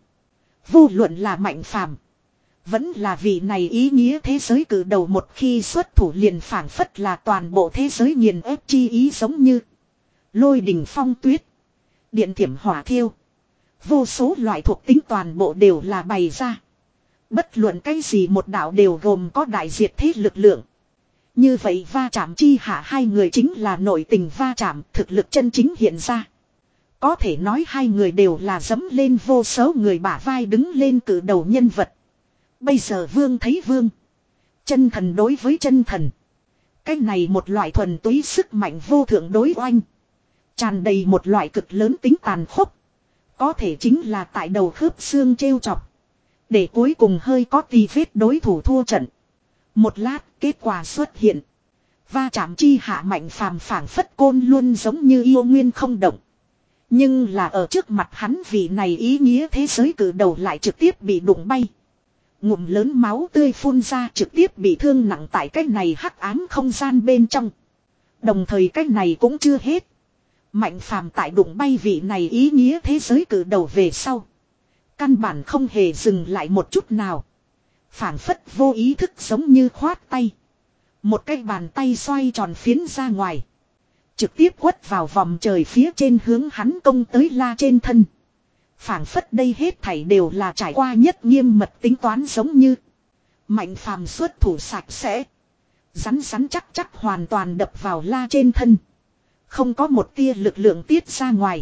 Vô luận là Mạnh Phàm, vẫn là vị này ý nghĩa thế giới cử đầu một khi xuất thủ liền phảng phất là toàn bộ thế giới nghiền ép chi ý giống như lôi đình phong tuyết, điện thiểm hỏa thiêu. Vô số loại thuộc tính toàn bộ đều là bày ra. Bất luận cái gì một đạo đều gồm có đại diệt thế lực lượng. Như vậy va chạm chi hạ hai người chính là nội tình va chạm, thực lực chân chính hiện ra. Có thể nói hai người đều là dẫm lên vô số người bả vai đứng lên cử đầu nhân vật. Bây giờ vương thấy vương. Chân thần đối với chân thần. Cái này một loại thuần túy sức mạnh vô thượng đối oanh. Tràn đầy một loại cực lớn tính tàn khốc. Có thể chính là tại đầu khớp xương trêu chọc. Để cuối cùng hơi có tì vết đối thủ thua trận. Một lát kết quả xuất hiện. Va chạm chi hạ Mạnh Phàm phảng phất côn luôn giống như yêu nguyên không động. Nhưng là ở trước mặt hắn vị này ý nghĩa thế giới cử đầu lại trực tiếp bị đụng bay. Ngụm lớn máu tươi phun ra trực tiếp bị thương nặng tại cái này hắc ám không gian bên trong. Đồng thời cái này cũng chưa hết. Mạnh Phàm tại đụng bay vị này ý nghĩa thế giới cử đầu về sau. Căn bản không hề dừng lại một chút nào. Phảng phất vô ý thức giống như khoát tay. Một cái bàn tay xoay tròn phiến ra ngoài. Trực tiếp quất vào vòng trời phía trên hướng hắn công tới La trên thân. Phảng phất đây hết thảy đều là trải qua nhất nghiêm mật tính toán giống như. Mạnh Phàm xuất thủ sạch sẽ. Rắn rắn chắc chắc hoàn toàn đập vào La trên thân. Không có một tia lực lượng tiết ra ngoài.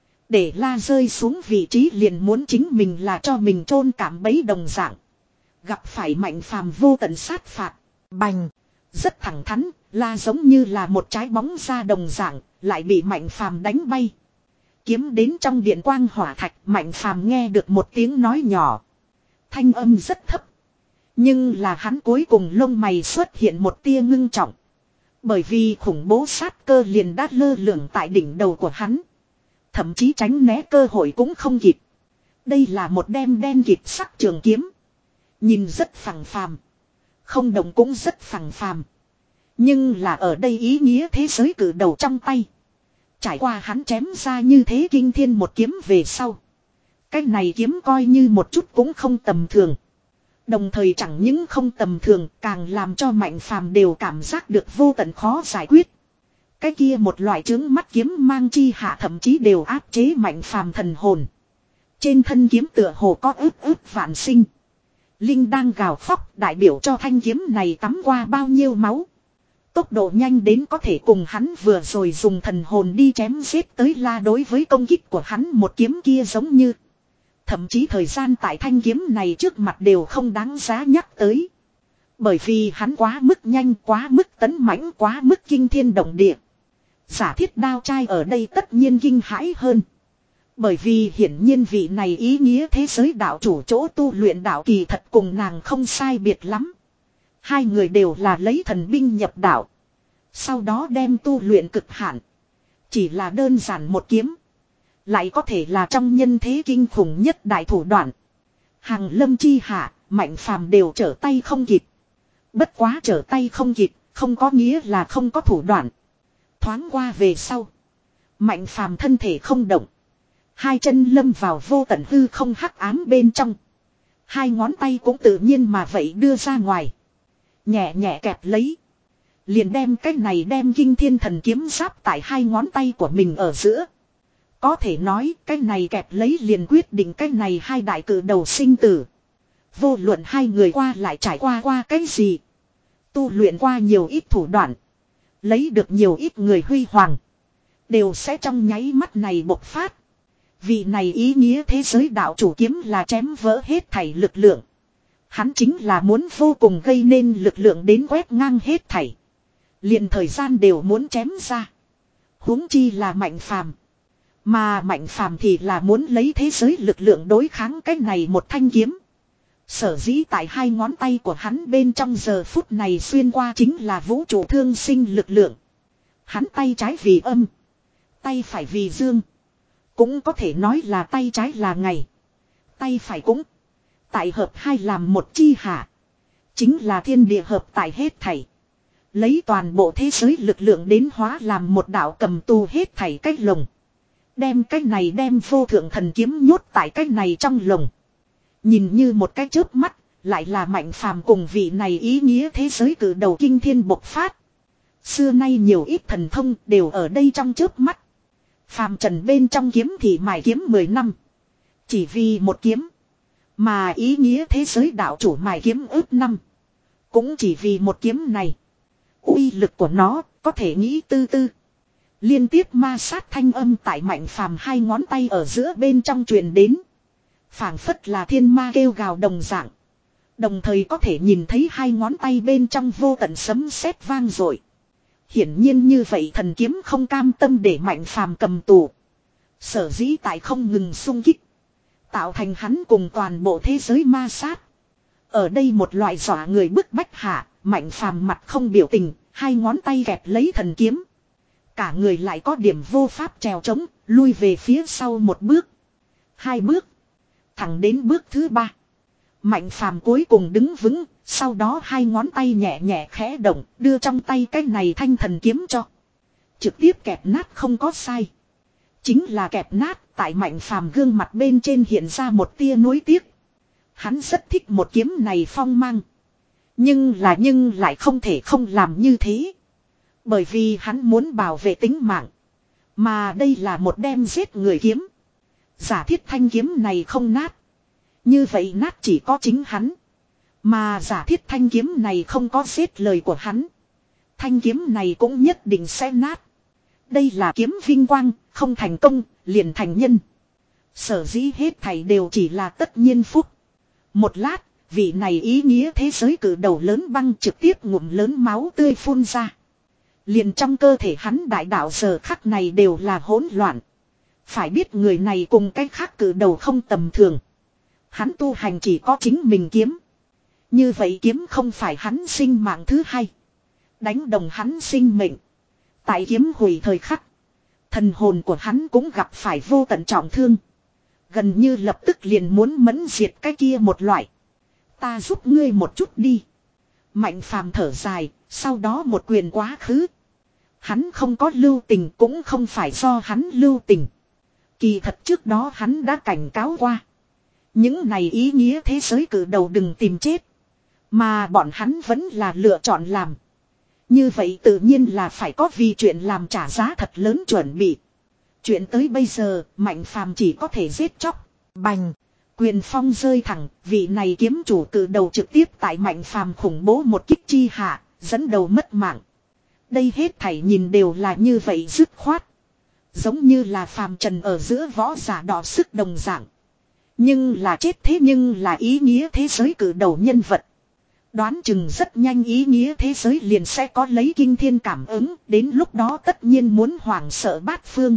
Để La rơi xuống vị trí liền muốn chính mình là cho mình chôn cảm bấy đồng dạng. Gặp phải Mạnh Phàm vô tận sát phạt. Bành. Rất thẳng thắn. La giống như là một trái bóng ra đồng dạng. Lại bị Mạnh Phàm đánh bay. Kiếm đến trong điện quang hỏa thạch. Mạnh Phàm nghe được một tiếng nói nhỏ. Thanh âm rất thấp. Nhưng là hắn cuối cùng lông mày xuất hiện một tia ngưng trọng. Bởi vì khủng bố sát cơ liền đã lơ lửng tại đỉnh đầu của hắn. Thậm chí tránh né cơ hội cũng không kịp. Đây là một đem đen kịt sắc trường kiếm. Nhìn rất phẳng phàm. Không động cũng rất phẳng phàm. Nhưng là ở đây ý nghĩa thế giới cử đầu trong tay. Trải qua hắn chém ra như thế kinh thiên một kiếm về sau. Cái này kiếm coi như một chút cũng không tầm thường. Đồng thời chẳng những không tầm thường càng làm cho Mạnh Phàm đều cảm giác được vô tận khó giải quyết. Cái kia một loại trướng mắt kiếm mang chi hạ thậm chí đều áp chế Mạnh Phàm thần hồn. Trên thân kiếm tựa hồ có ướp ướp vạn sinh. Linh đang gào khóc đại biểu cho thanh kiếm này tắm qua bao nhiêu máu. Tốc độ nhanh đến có thể cùng hắn vừa rồi dùng thần hồn đi chém giết tới La đối với công kích của hắn một kiếm kia giống như. Thậm chí thời gian tại thanh kiếm này trước mặt đều không đáng giá nhắc tới. Bởi vì hắn quá mức nhanh, quá mức tấn mãnh, quá mức kinh thiên động địa. Giả thiết đao trai ở đây tất nhiên kinh hãi hơn. Bởi vì hiển nhiên vị này ý nghĩa thế giới đạo chủ chỗ tu luyện đạo kỳ thật cùng nàng không sai biệt lắm. Hai người đều là lấy thần binh nhập đạo. Sau đó đem tu luyện cực hạn. Chỉ là đơn giản một kiếm. Lại có thể là trong nhân thế kinh khủng nhất đại thủ đoạn. Hàng lâm chi hạ, Mạnh Phàm đều trở tay không kịp. Bất quá trở tay không kịp, không có nghĩa là không có thủ đoạn. Thoáng qua về sau. Mạnh Phàm thân thể không động. Hai chân lâm vào vô tận hư không hắc ám bên trong. Hai ngón tay cũng tự nhiên mà vậy đưa ra ngoài. Nhẹ nhẹ kẹp lấy. Liền đem cái này đem kinh thiên thần kiếm giáp tại hai ngón tay của mình ở giữa. Có thể nói cái này kẹp lấy liền quyết định cái này hai đại cử đầu sinh tử. Vô luận hai người qua lại trải qua qua cái gì. Tu luyện qua nhiều ít thủ đoạn. Lấy được nhiều ít người huy hoàng. Đều sẽ trong nháy mắt này bộc phát. Vị này ý nghĩa thế giới đạo chủ kiếm là chém vỡ hết thảy lực lượng. Hắn chính là muốn vô cùng gây nên lực lượng đến quét ngang hết thảy. Liền thời gian đều muốn chém ra. Huống chi là Mạnh Phàm. Mà Mạnh Phàm thì là muốn lấy thế giới lực lượng đối kháng cái này một thanh kiếm. Sở dĩ tại hai ngón tay của hắn bên trong giờ phút này xuyên qua chính là vũ trụ thương sinh lực lượng. Hắn tay trái vì âm. Tay phải vì dương. Cũng có thể nói là tay trái là ngày. Tay phải cũng. Tại hợp hai làm một chi hạ. Chính là thiên địa hợp tại hết thảy. Lấy toàn bộ thế giới lực lượng đến hóa làm một đạo cầm tù hết thảy cách lồng. Đem cái này đem vô thượng thần kiếm nhốt tại cái này trong lồng. Nhìn như một cái chớp mắt. Lại là Mạnh Phàm cùng vị này ý nghĩa thế giới cử đầu kinh thiên bộc phát. Xưa nay nhiều ít thần thông đều ở đây trong chớp mắt. Phàm trần bên trong kiếm thì mài kiếm mười năm. Chỉ vì một kiếm. Mà ý nghĩa thế giới đạo chủ mài kiếm ước năm. Cũng chỉ vì một kiếm này. Uy lực của nó có thể nghĩ tư tư. Liên tiếp ma sát thanh âm tại Mạnh Phàm hai ngón tay ở giữa bên trong truyền đến. Phảng phất là thiên ma kêu gào đồng dạng. Đồng thời có thể nhìn thấy hai ngón tay bên trong vô tận sấm sét vang dội. Hiển nhiên như vậy thần kiếm không cam tâm để Mạnh Phàm cầm tù. Sở dĩ tại không ngừng xung kích. Tạo thành hắn cùng toàn bộ thế giới ma sát. Ở đây một loại dọa người bức bách hạ, Mạnh Phàm mặt không biểu tình, hai ngón tay kẹp lấy thần kiếm. Cả người lại có điểm vô pháp trèo trống, lui về phía sau một bước. Hai bước. Thẳng đến bước thứ ba. Mạnh Phàm cuối cùng đứng vững, sau đó hai ngón tay nhẹ nhẹ khẽ động, đưa trong tay cái này thanh thần kiếm cho. Trực tiếp kẹp nát không có sai. Chính là kẹp nát, tại Mạnh Phàm gương mặt bên trên hiện ra một tia nuối tiếc. Hắn rất thích một kiếm này phong mang. Nhưng là nhưng lại không thể không làm như thế. Bởi vì hắn muốn bảo vệ tính mạng. Mà đây là một đem giết người kiếm. Giả thiết thanh kiếm này không nát. Như vậy nát chỉ có chính hắn. Mà giả thiết thanh kiếm này không có giết lời của hắn. Thanh kiếm này cũng nhất định sẽ nát. Đây là kiếm vinh quang, không thành công, liền thành nhân. Sở dĩ hết thảy đều chỉ là tất nhiên phúc. Một lát, vị này ý nghĩa thế giới cử đầu lớn băng trực tiếp ngụm lớn máu tươi phun ra. Liền trong cơ thể hắn đại đạo giờ khắc này đều là hỗn loạn. Phải biết người này cùng cái khác cử đầu không tầm thường. Hắn tu hành chỉ có chính mình kiếm. Như vậy kiếm không phải hắn sinh mạng thứ hai. Đánh đồng hắn sinh mệnh. Tại kiếm hủy thời khắc. Thần hồn của hắn cũng gặp phải vô tận trọng thương. Gần như lập tức liền muốn mẫn diệt cái kia một loại. Ta giúp ngươi một chút đi. Mạnh Phàm thở dài, sau đó một quyền quá khứ. Hắn không có lưu tình cũng không phải do hắn lưu tình. Kỳ thật trước đó hắn đã cảnh cáo qua. Những này ý nghĩa thế giới cử đầu đừng tìm chết. Mà bọn hắn vẫn là lựa chọn làm. Như vậy tự nhiên là phải có vì chuyện làm trả giá thật lớn chuẩn bị. Chuyện tới bây giờ, Mạnh Phàm chỉ có thể giết chóc. Bành. Quyền phong rơi thẳng, vị này kiếm chủ cử đầu trực tiếp tại Mạnh Phàm khủng bố một kích chi hạ, dẫn đầu mất mạng. Đây hết thảy nhìn đều là như vậy dứt khoát. Giống như là phàm trần ở giữa võ giả đỏ sức đồng dạng. Nhưng là chết thế nhưng là ý nghĩa thế giới cử đầu nhân vật. Đoán chừng rất nhanh ý nghĩa thế giới liền sẽ có lấy kinh thiên cảm ứng, đến lúc đó tất nhiên muốn hoảng sợ bát phương.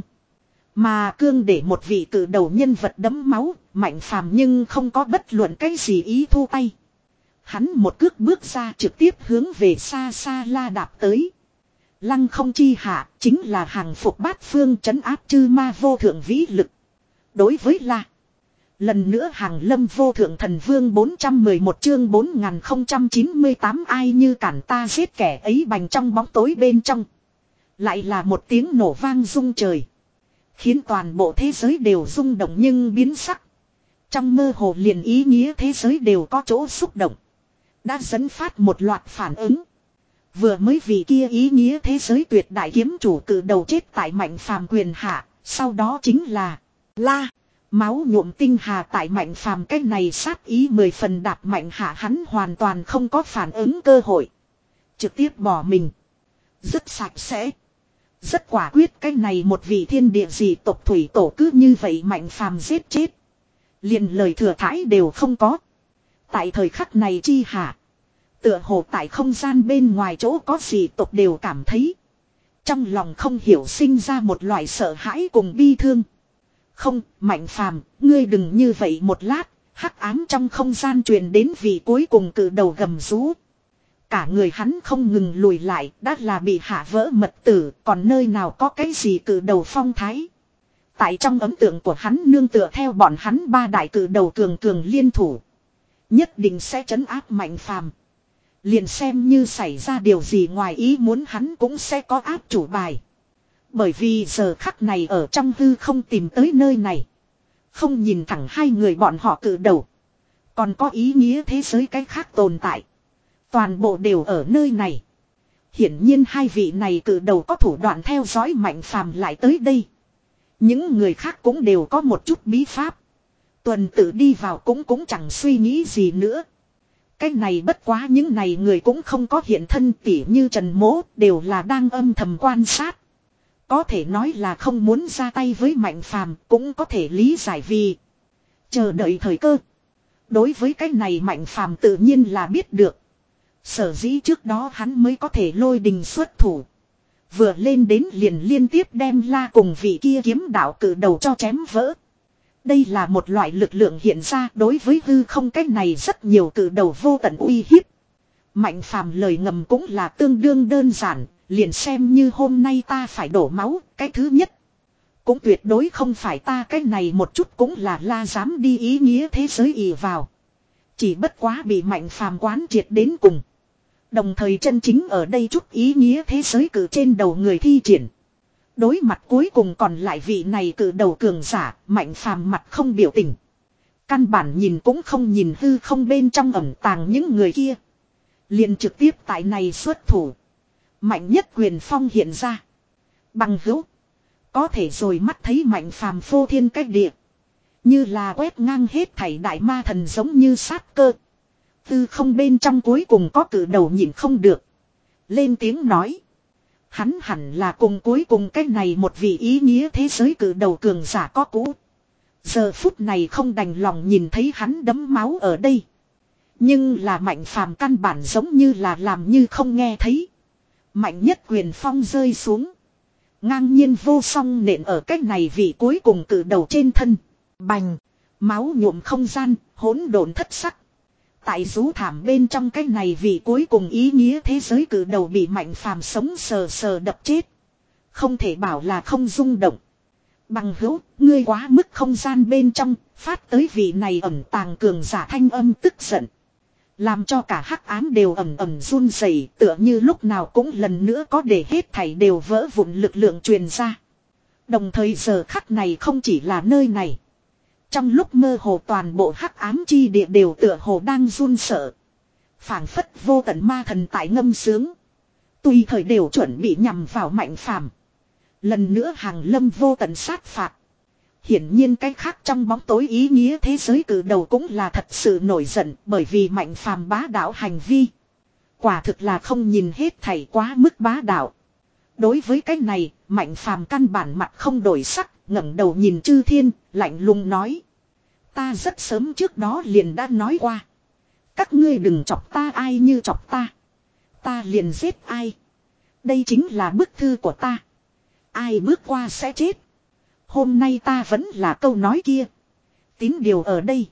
Mà cương để một vị cử đầu nhân vật đẫm máu, Mạnh Phàm nhưng không có bất luận cái gì ý thu tay. Hắn một cước bước ra trực tiếp hướng về xa xa la đạp tới. Lăng không chi hạ chính là hàng phục bát phương trấn áp chư ma vô thượng vĩ lực. Đối với la. Lần nữa hàng lâm vô thượng thần vương bốn trăm mười một chương bốn nghìn không trăm chín mươi tám ai như cản ta giết kẻ ấy bành trong bóng tối bên trong. Lại là một tiếng nổ vang rung trời. Khiến toàn bộ thế giới đều rung động nhưng biến sắc. Trong mơ hồ liền ý nghĩa thế giới đều có chỗ xúc động. Đã dẫn phát một loạt phản ứng. Vừa mới vì kia ý nghĩa thế giới tuyệt đại kiếm chủ cử đầu chết tại Mạnh Phàm quyền hạ. Sau đó chính là la. Máu nhuộm tinh hà tại Mạnh Phàm cái này sát ý mười phần đạp mạnh hạ hắn hoàn toàn không có phản ứng cơ hội. Trực tiếp bỏ mình. Rất sạch sẽ. Rất quả quyết cái này một vị thiên địa gì tộc thủy tổ cứ như vậy Mạnh Phàm giết chết. Liền lời thừa thãi đều không có. Tại thời khắc này chi hạ. Tựa hồ tại không gian bên ngoài chỗ có gì tộc đều cảm thấy. Trong lòng không hiểu sinh ra một loại sợ hãi cùng bi thương. Không, Mạnh Phàm, ngươi đừng như vậy một lát, hắc ám trong không gian truyền đến vị cuối cùng cử đầu gầm rú. Cả người hắn không ngừng lùi lại, đã là bị hạ vỡ mật tử, còn nơi nào có cái gì cử đầu phong thái. Tại trong ấn tượng của hắn nương tựa theo bọn hắn ba đại cử đầu cường cường liên thủ. Nhất định sẽ trấn áp Mạnh Phàm. Liền xem như xảy ra điều gì ngoài ý muốn hắn cũng sẽ có áp chủ bài. Bởi vì giờ khắc này ở trong hư không tìm tới nơi này. Không nhìn thẳng hai người bọn họ cử đầu. Còn có ý nghĩa thế giới cái khác tồn tại. Toàn bộ đều ở nơi này. Hiển nhiên hai vị này cử đầu có thủ đoạn theo dõi Mạnh Phàm lại tới đây. Những người khác cũng đều có một chút bí pháp. Tuần tự đi vào cũng cũng chẳng suy nghĩ gì nữa. Cái này bất quá những này người cũng không có hiện thân tỉ như Trần Mỗ đều là đang âm thầm quan sát. Có thể nói là không muốn ra tay với Mạnh Phàm cũng có thể lý giải vì chờ đợi thời cơ. Đối với cái này Mạnh Phàm tự nhiên là biết được. Sở dĩ trước đó hắn mới có thể lôi đình xuất thủ. Vừa lên đến liền liên tiếp đem la cùng vị kia kiếm đạo cử đầu cho chém vỡ. Đây là một loại lực lượng hiện ra đối với hư không cách này rất nhiều cử đầu vô tận uy hiếp. Mạnh phàm lời ngầm cũng là tương đương đơn giản, liền xem như hôm nay ta phải đổ máu, cái thứ nhất. Cũng tuyệt đối không phải ta cái này một chút cũng là la dám đi ý nghĩa thế giới ì vào. Chỉ bất quá bị mạnh phàm quán triệt đến cùng. Đồng thời chân chính ở đây chút ý nghĩa thế giới cử trên đầu người thi triển. Đối mặt cuối cùng còn lại vị này cử đầu cường giả, mạnh phàm mặt không biểu tình. Căn bản nhìn cũng không nhìn hư không bên trong ẩn tàng những người kia. Liền trực tiếp tại này xuất thủ. Mạnh nhất quyền phong hiện ra. Bằng hữu. Có thể rồi mắt thấy mạnh phàm phô thiên cách địa. Như là quét ngang hết thảy đại ma thần giống như sát cơ. Tư không bên trong cuối cùng có cử đầu nhìn không được. Lên tiếng nói. Hắn hẳn là cùng cuối cùng cái này một vị ý nghĩa thế giới cử đầu cường giả có cũ. Giờ phút này không đành lòng nhìn thấy hắn đấm máu ở đây. Nhưng là mạnh phàm căn bản giống như là làm như không nghe thấy. Mạnh nhất quyền phong rơi xuống. Ngang nhiên vô song nện ở cách này vị cuối cùng cử đầu trên thân. Bành. Máu nhuộm không gian, hỗn độn thất sắc. Tại rú thảm bên trong cái này vì cuối cùng ý nghĩa thế giới cử đầu bị mạnh phàm sống sờ sờ đập chết. Không thể bảo là không rung động. Bằng hữu, ngươi quá mức không gian bên trong, phát tới vị này ẩn tàng cường giả thanh âm tức giận. Làm cho cả hắc ám đều ẩm ẩm run rẩy, tựa như lúc nào cũng lần nữa có để hết thảy đều vỡ vụn lực lượng truyền ra. Đồng thời giờ khắc này không chỉ là nơi này. Trong lúc mơ hồ toàn bộ hắc ám chi địa đều tựa hồ đang run sợ. Phảng phất vô tận ma thần tại ngâm sướng. Tùy thời đều chuẩn bị nhằm vào mạnh phàm. Lần nữa hàng lâm vô tận sát phạt. Hiển nhiên cái khác trong bóng tối ý nghĩa thế giới cử đầu cũng là thật sự nổi giận bởi vì mạnh phàm bá đạo hành vi. Quả thực là không nhìn hết thảy quá mức bá đạo. Đối với cái này, mạnh phàm căn bản mặt không đổi sắc, ngẩng đầu nhìn chư thiên, lạnh lùng nói. Ta rất sớm trước đó liền đã nói qua. Các ngươi đừng chọc ta ai như chọc ta. Ta liền giết ai. Đây chính là bức thư của ta. Ai bước qua sẽ chết. Hôm nay ta vẫn là câu nói kia. Tín điều ở đây.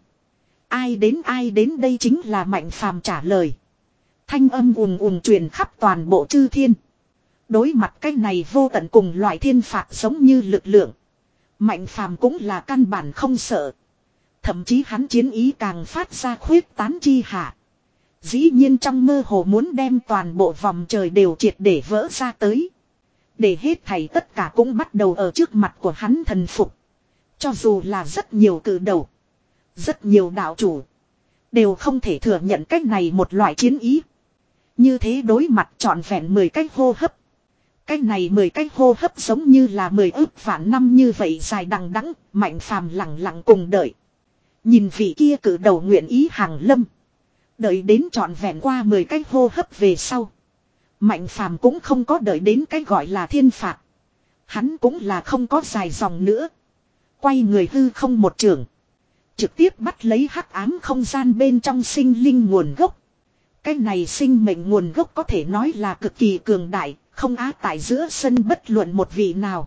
Ai đến ai đến đây chính là mạnh phàm trả lời. Thanh âm ùn ùn truyền khắp toàn bộ chư thiên. Đối mặt cái này vô tận cùng loại thiên phạt giống như lực lượng. Mạnh phàm cũng là căn bản không sợ. Thậm chí hắn chiến ý càng phát ra khuyết tán chi hạ. Dĩ nhiên trong mơ hồ muốn đem toàn bộ vòng trời đều triệt để vỡ ra tới. Để hết thảy tất cả cũng bắt đầu ở trước mặt của hắn thần phục. Cho dù là rất nhiều cử đầu. Rất nhiều đạo chủ. Đều không thể thừa nhận cách này một loại chiến ý. Như thế đối mặt trọn vẹn mười cách hô hấp. Cái này mười cách hô hấp giống như là mười ước vạn năm như vậy dài đằng đẵng, mạnh phàm lặng lặng cùng đợi. Nhìn vị kia cử đầu nguyện ý hàng lâm. Đợi đến trọn vẹn qua mười cách hô hấp về sau. Mạnh phàm cũng không có đợi đến cái gọi là thiên phạt. Hắn cũng là không có dài dòng nữa. Quay người hư không một trường. Trực tiếp bắt lấy hắc ám không gian bên trong sinh linh nguồn gốc. Cái này sinh mệnh nguồn gốc có thể nói là cực kỳ cường đại. Không á tại giữa sân bất luận một vị nào.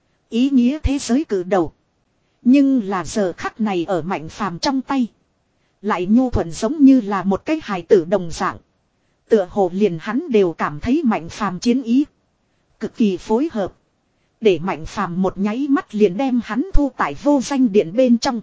Ý nghĩa thế giới cử đầu. Nhưng là giờ khắc này ở mạnh phàm trong tay. Lại nhu thuận giống như là một cái hài tử đồng dạng. Tựa hồ liền hắn đều cảm thấy mạnh phàm chiến ý. Cực kỳ phối hợp. Để mạnh phàm một nháy mắt liền đem hắn thu tại vô danh điện bên trong.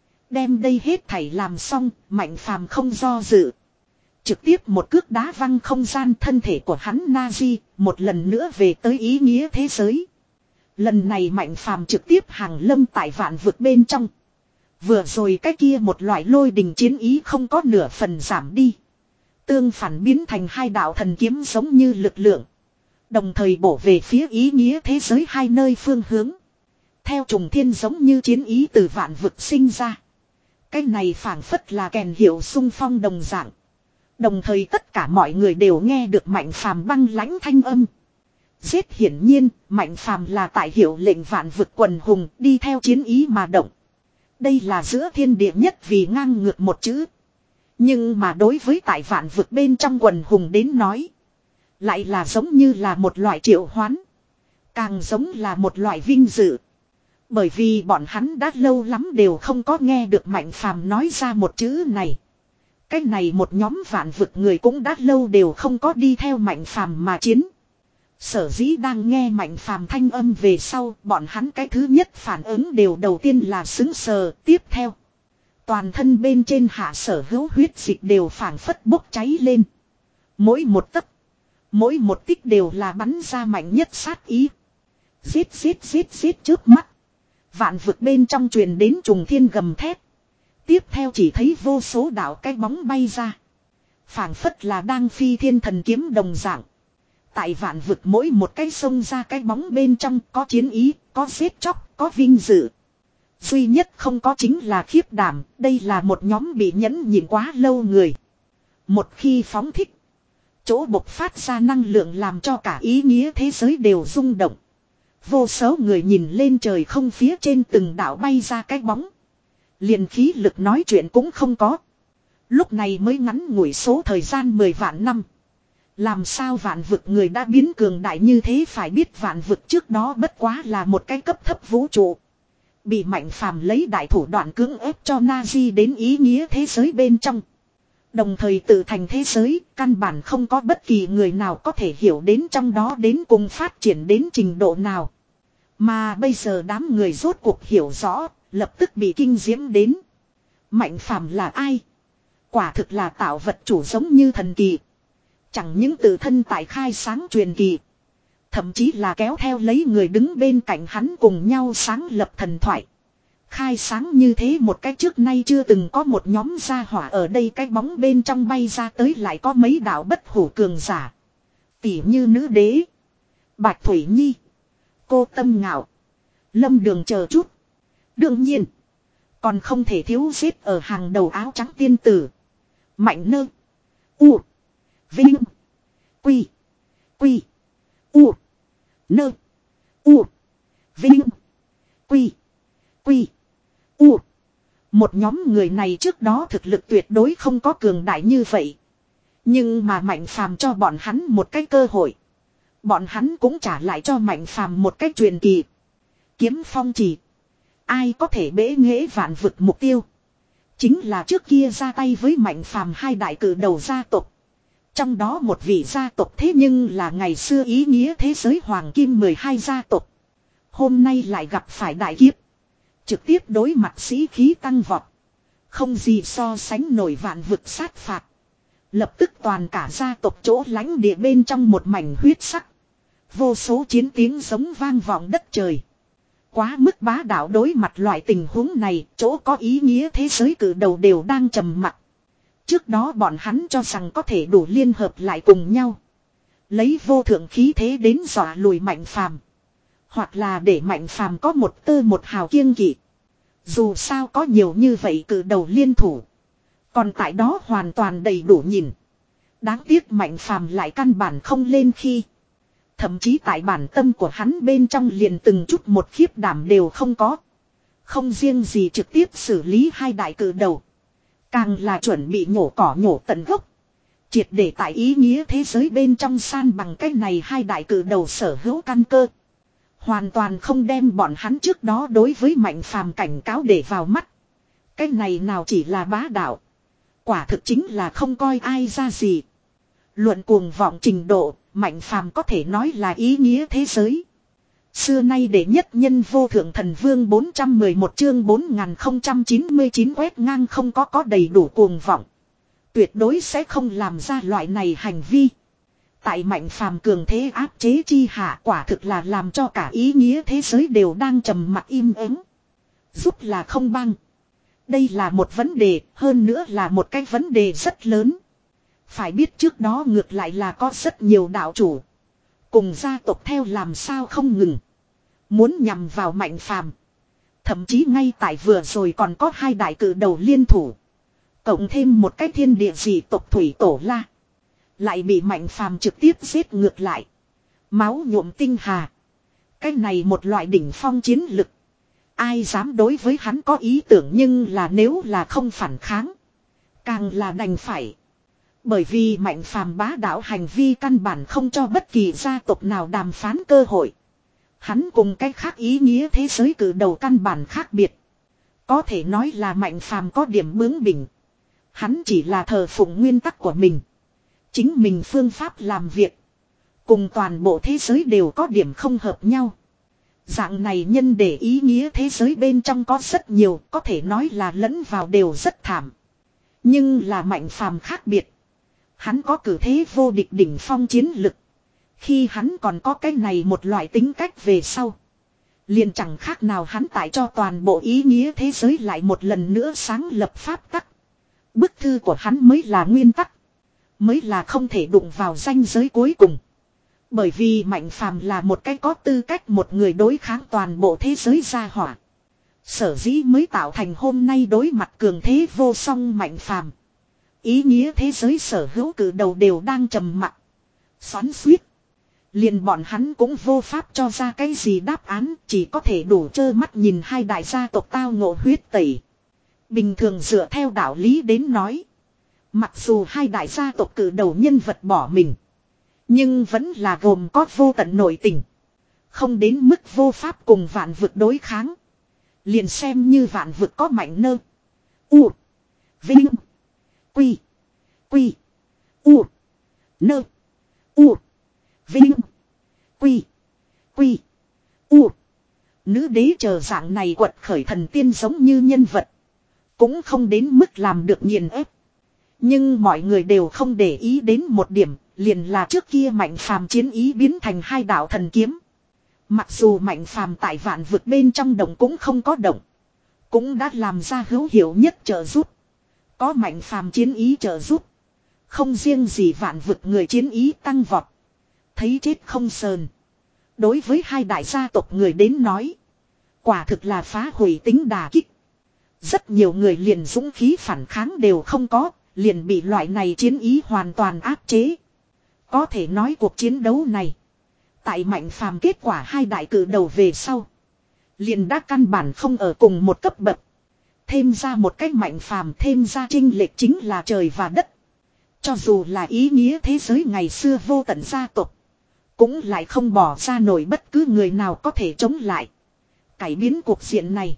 Đem đây hết thảy làm xong, mạnh phàm không do dự. Trực tiếp một cước đá văng không gian thân thể của hắn Nazi, một lần nữa về tới ý nghĩa thế giới. Lần này mạnh phàm trực tiếp hàng lâm tại vạn vực bên trong. Vừa rồi cái kia một loại lôi đình chiến ý không có nửa phần giảm đi. Tương phản biến thành hai đạo thần kiếm giống như lực lượng. Đồng thời bổ về phía ý nghĩa thế giới hai nơi phương hướng. Theo trùng thiên giống như chiến ý từ vạn vực sinh ra. Cái này phảng phất là kèn hiệu sung phong đồng dạng. Đồng thời tất cả mọi người đều nghe được mạnh phàm băng lãnh thanh âm. Giết hiển nhiên, mạnh phàm là tại hiệu lệnh vạn vực quần hùng đi theo chiến ý mà động. Đây là giữa thiên địa nhất vì ngang ngược một chữ. Nhưng mà đối với tại vạn vực bên trong quần hùng đến nói. Lại là giống như là một loại triệu hoán. Càng giống là một loại vinh dự. Bởi vì bọn hắn đã lâu lắm đều không có nghe được Mạnh Phàm nói ra một chữ này. Cái này một nhóm vạn vực người cũng đã lâu đều không có đi theo Mạnh Phàm mà chiến. Sở dĩ đang nghe Mạnh Phàm thanh âm về sau, bọn hắn cái thứ nhất phản ứng đều đầu tiên là sững sờ, tiếp theo. Toàn thân bên trên hạ sở hữu huyết dịch đều phảng phất bốc cháy lên. Mỗi một tấc, mỗi một tích đều là bắn ra mạnh nhất sát ý. Giết giết giết giết trước mắt. Vạn vực bên trong truyền đến trùng thiên gầm thét. Tiếp theo chỉ thấy vô số đạo cái bóng bay ra. Phảng phất là đang phi thiên thần kiếm đồng dạng. Tại vạn vực mỗi một cái sông ra cái bóng bên trong có chiến ý, có giết chóc, có vinh dự. Duy nhất không có chính là khiếp đảm, đây là một nhóm bị nhẫn nhịn quá lâu người. Một khi phóng thích, chỗ bộc phát ra năng lượng làm cho cả ý nghĩa thế giới đều rung động. Vô số người nhìn lên trời không phía trên từng đảo bay ra cái bóng. Liền khí lực nói chuyện cũng không có. Lúc này mới ngắn ngủi số thời gian mười vạn năm. Làm sao vạn vực người đã biến cường đại như thế, phải biết vạn vực trước đó bất quá là một cái cấp thấp vũ trụ. Bị Mạnh Phàm lấy đại thủ đoạn cưỡng ép cho Nazi đến ý nghĩa thế giới bên trong. Đồng thời tự thành thế giới, căn bản không có bất kỳ người nào có thể hiểu đến trong đó đến cùng phát triển đến trình độ nào. Mà bây giờ đám người rốt cuộc hiểu rõ, lập tức bị kinh diễm đến. Mạnh Phàm là ai? Quả thực là tạo vật chủ giống như thần kỳ. Chẳng những tự thân tại khai sáng truyền kỳ. Thậm chí là kéo theo lấy người đứng bên cạnh hắn cùng nhau sáng lập thần thoại. Khai sáng như thế một cách trước nay chưa từng có một nhóm gia hỏa ở đây, cái bóng bên trong bay ra tới lại có mấy đạo bất hủ cường giả. Tỉ như nữ đế, Bạch Thủy Nhi, Cô Tâm Ngạo, Lâm Đường chờ chút. Đương nhiên, còn không thể thiếu giết ở hàng đầu áo trắng tiên tử. Mạnh Nơ, U, Vinh, Quy, Quy, U, Nơ, U, Vinh, Quy, Quy, U. Một nhóm người này trước đó thực lực tuyệt đối không có cường đại như vậy. Nhưng mà Mạnh Phàm cho bọn hắn một cái cơ hội. Bọn hắn cũng trả lại cho Mạnh Phàm một cái truyền kỳ. Kiếm phong chỉ. Ai có thể bế nghệ vạn vực mục tiêu. Chính là trước kia ra tay với Mạnh Phàm hai đại cử đầu gia tộc. Trong đó một vị gia tộc thế nhưng là ngày xưa ý nghĩa thế giới hoàng kim mười hai gia tộc. Hôm nay lại gặp phải đại kiếp. Trực tiếp đối mặt sĩ khí tăng vọt. Không gì so sánh nổi vạn vực sát phạt. Lập tức toàn cả gia tộc chỗ lãnh địa bên trong một mảnh huyết sắc. Vô số chiến tiếng giống vang vọng đất trời. Quá mức bá đạo, đối mặt loại tình huống này, chỗ có ý nghĩa thế giới cử đầu đều đang trầm mặc. Trước đó bọn hắn cho rằng có thể đủ liên hợp lại cùng nhau. Lấy vô thượng khí thế đến dọa lùi Mạnh Phàm. Hoặc là để Mạnh Phàm có một tơ một hào kiêng kỵ. Dù sao có nhiều như vậy cử đầu liên thủ. Còn tại đó hoàn toàn đầy đủ nhìn. Đáng tiếc Mạnh Phàm lại căn bản không lên khi. Thậm chí tại bản tâm của hắn bên trong liền từng chút một khiếp đảm đều không có. Không riêng gì trực tiếp xử lý hai đại cử đầu. Càng là chuẩn bị nhổ cỏ nhổ tận gốc. Triệt để tại ý nghĩa thế giới bên trong san bằng cái này hai đại cử đầu sở hữu căn cơ. Hoàn toàn không đem bọn hắn trước đó đối với Mạnh Phàm cảnh cáo để vào mắt. Cái này nào chỉ là bá đạo. Quả thực chính là không coi ai ra gì. Luận cuồng vọng trình độ, Mạnh Phàm có thể nói là ý nghĩa thế giới. Xưa nay đệ nhất nhân vô thượng thần vương bốn trăm mười một chương bốn nghìn không trăm chín mươi chín quét ngang không có có đầy đủ cuồng vọng. Tuyệt đối sẽ không làm ra loại này hành vi. Tại Mạnh Phàm cường thế áp chế chi hạ, quả thực là làm cho cả ý nghĩa thế giới đều đang trầm mặc im ắng. Giúp là không băng. Đây là một vấn đề, hơn nữa là một cái vấn đề rất lớn. Phải biết trước đó ngược lại là có rất nhiều đạo chủ. Cùng gia tộc theo làm sao không ngừng. Muốn nhằm vào Mạnh Phàm. Thậm chí ngay tại vừa rồi còn có hai đại cử đầu liên thủ. Cộng thêm một cái thiên địa dị tộc Thủy Tổ La. Lại bị Mạnh Phàm trực tiếp giết ngược lại. Máu nhuộm tinh hà. Cái này một loại đỉnh phong chiến lực. Ai dám đối với hắn có ý tưởng, nhưng là nếu là không phản kháng. Càng là đành phải. Bởi vì Mạnh Phàm bá đạo hành vi căn bản không cho bất kỳ gia tộc nào đàm phán cơ hội. Hắn cùng cái khác ý nghĩa thế giới cử đầu căn bản khác biệt. Có thể nói là Mạnh Phàm có điểm bướng bỉnh. Hắn chỉ là thờ phụng nguyên tắc của mình. Chính mình phương pháp làm việc. Cùng toàn bộ thế giới đều có điểm không hợp nhau. Dạng này nhân để ý nghĩa thế giới bên trong có rất nhiều, có thể nói là lẫn vào đều rất thảm. Nhưng là Mạnh Phàm khác biệt. Hắn có cử thế vô địch đỉnh phong chiến lực. Khi hắn còn có cái này một loại tính cách về sau. Liền chẳng khác nào hắn tại cho toàn bộ ý nghĩa thế giới lại một lần nữa sáng lập pháp tắc. Bức thư của hắn mới là nguyên tắc. Mới là không thể đụng vào ranh giới cuối cùng. Bởi vì Mạnh Phàm là một cái có tư cách một người đối kháng toàn bộ thế giới gia hỏa. Sở dĩ mới tạo thành hôm nay đối mặt cường thế vô song Mạnh Phàm. Ý nghĩa thế giới sở hữu cử đầu đều đang trầm mặc, xoắn xuýt. Liền bọn hắn cũng vô pháp cho ra cái gì đáp án, chỉ có thể đủ trơ mắt nhìn hai đại gia tộc tao ngộ huyết tẩy. Bình thường dựa theo đạo lý đến nói. Mặc dù hai đại gia tộc cử đầu nhân vật bỏ mình. Nhưng vẫn là gồm có vô tận nội tình. Không đến mức vô pháp cùng vạn vực đối kháng. Liền xem như vạn vực có mạnh nơ. U. Vinh. Quy. Quy. U. Nơ. U. Vinh. Quy. Quy. U. Nữ đế chờ dạng này quật khởi thần tiên giống như nhân vật. Cũng không đến mức làm được nghiền ép. Nhưng mọi người đều không để ý đến một điểm. Liền là trước kia Mạnh Phàm chiến ý biến thành hai đạo thần kiếm. Mặc dù Mạnh Phàm tại vạn vực bên trong động cũng không có động. Cũng đã làm ra hữu hiệu nhất trợ giúp. Có Mạnh Phàm chiến ý trợ giúp. Không riêng gì vạn vực người chiến ý tăng vọt. Thấy chết không sờn. Đối với hai đại gia tộc người đến nói. Quả thực là phá hủy tính đà kích. Rất nhiều người liền dũng khí phản kháng đều không có. Liền bị loại này chiến ý hoàn toàn áp chế. Có thể nói cuộc chiến đấu này. Tại Mạnh Phàm kết quả hai đại cử đầu về sau. Liền đã căn bản không ở cùng một cấp bậc. Thêm ra một cách Mạnh Phàm thêm ra chênh lệch chính là trời và đất. Cho dù là ý nghĩa thế giới ngày xưa vô tận gia tộc. Cũng lại không bỏ ra nổi bất cứ người nào có thể chống lại. Cải biến cuộc diện này.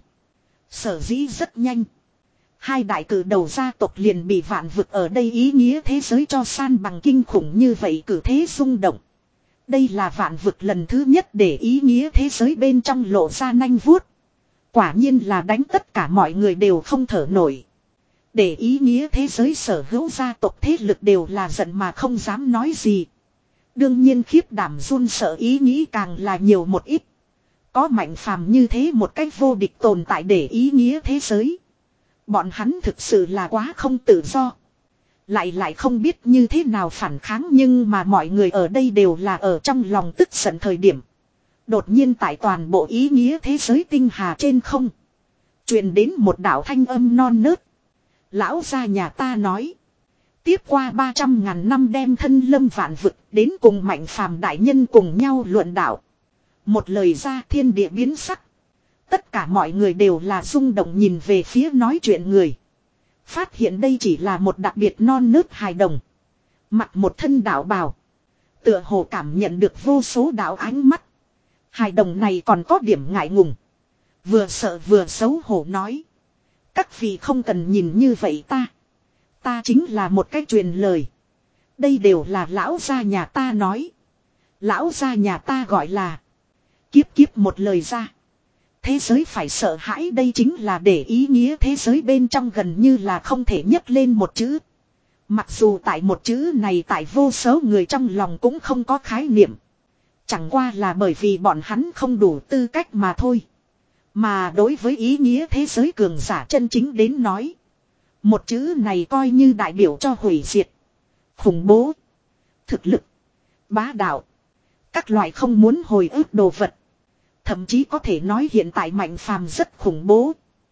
Sở dĩ rất nhanh. Hai đại cử đầu gia tộc liền bị vạn vực ở đây ý nghĩa thế giới cho san bằng kinh khủng như vậy cử thế rung động. Đây là vạn vực lần thứ nhất để ý nghĩa thế giới bên trong lộ ra nanh vuốt. Quả nhiên là đánh tất cả mọi người đều không thở nổi. Để ý nghĩa thế giới sở hữu gia tộc thế lực đều là giận mà không dám nói gì. Đương nhiên khiếp đảm run sợ ý nghĩ càng là nhiều một ít. Có Mạnh Phàm như thế một cách vô địch tồn tại để ý nghĩa thế giới. Bọn hắn thực sự là quá không tự do. Lại lại không biết như thế nào phản kháng nhưng mà mọi người ở đây đều là ở trong lòng tức giận thời điểm. Đột nhiên tại toàn bộ ý nghĩa thế giới tinh hà trên không. Truyền đến một đạo thanh âm non nớt. Lão gia nhà ta nói. Tiếp qua ba trăm ngàn năm đem thân lâm vạn vực đến cùng Mạnh Phàm đại nhân cùng nhau luận đạo. Một lời ra thiên địa biến sắc. Tất cả mọi người đều là rung động nhìn về phía nói chuyện người. Phát hiện đây chỉ là một đặc biệt non nớt hài đồng. Mặc một thân đạo bào. Tựa hồ cảm nhận được vô số đạo ánh mắt. Hài đồng này còn có điểm ngại ngùng. Vừa sợ vừa xấu hổ nói. Các vị không cần nhìn như vậy ta. Ta chính là một cái truyền lời. Đây đều là lão gia nhà ta nói. Lão gia nhà ta gọi là. Kiếp kiếp một lời ra. Thế giới phải sợ hãi đây chính là để ý nghĩa thế giới bên trong gần như là không thể nhấc lên một chữ. Mặc dù tại một chữ này tại vô số người trong lòng cũng không có khái niệm. Chẳng qua là bởi vì bọn hắn không đủ tư cách mà thôi. Mà đối với ý nghĩa thế giới cường giả chân chính đến nói. Một chữ này coi như đại biểu cho hủy diệt. Khủng bố. Thực lực. Bá đạo. Các loại không muốn hồi ức đồ vật. Thậm chí có thể nói hiện tại Mạnh Phàm rất khủng bố.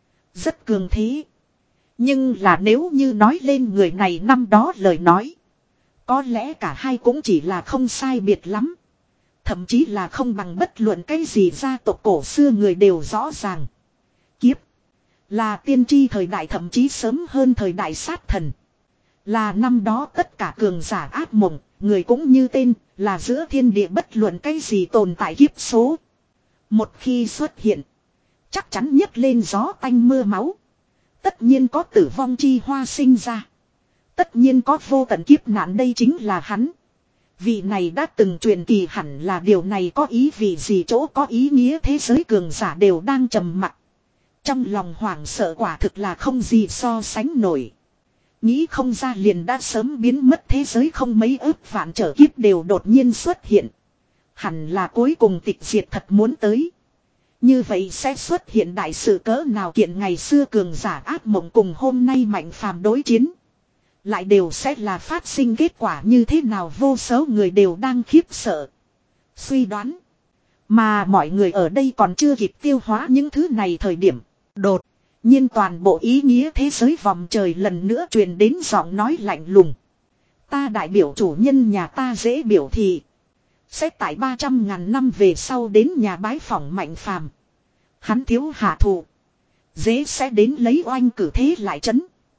Rất cường thế. Nhưng là nếu như nói lên người này năm đó lời nói. Có lẽ cả hai cũng chỉ là không sai biệt lắm. Thậm chí là không bằng bất luận cái gì gia tộc cổ xưa người đều rõ ràng. Kiếp. Là tiên tri thời đại thậm chí sớm hơn thời đại sát thần. Là năm đó tất cả cường giả ác mộng. Người cũng như tên là giữa thiên địa bất luận cái gì tồn tại kiếp số. Một khi xuất hiện, chắc chắn nhấc lên gió tanh mưa máu. Tất nhiên có tử vong chi hoa sinh ra. Tất nhiên có vô tận kiếp nạn, đây chính là hắn. Vị này đã từng truyền kỳ, hẳn là điều này có ý vị gì, chỗ có ý nghĩa thế giới cường giả đều đang trầm mặc. Trong lòng hoảng sợ quả thực là không gì so sánh nổi. Nghĩ không ra liền đã sớm biến mất thế giới không mấy ước vạn trở kiếp đều đột nhiên xuất hiện. Hẳn là cuối cùng tịch diệt thật muốn tới. Như vậy sẽ xuất hiện đại sự cỡ nào, kiện ngày xưa cường giả ác mộng cùng hôm nay mạnh phàm đối chiến. Lại đều sẽ là phát sinh kết quả như thế nào, vô số người đều đang khiếp sợ. Suy đoán. Mà mọi người ở đây còn chưa kịp tiêu hóa những thứ này thời điểm. Đột nhiên toàn bộ ý nghĩa thế giới vòng trời lần nữa truyền đến giọng nói lạnh lùng. Ta đại biểu chủ nhân nhà ta dễ biểu thị. Sẽ tại ba trăm ngàn năm về sau đến nhà bái phỏng mạnh phàm. Hắn thiếu hạ thủ. Dễ sẽ đến lấy oanh cử thế lại chấn.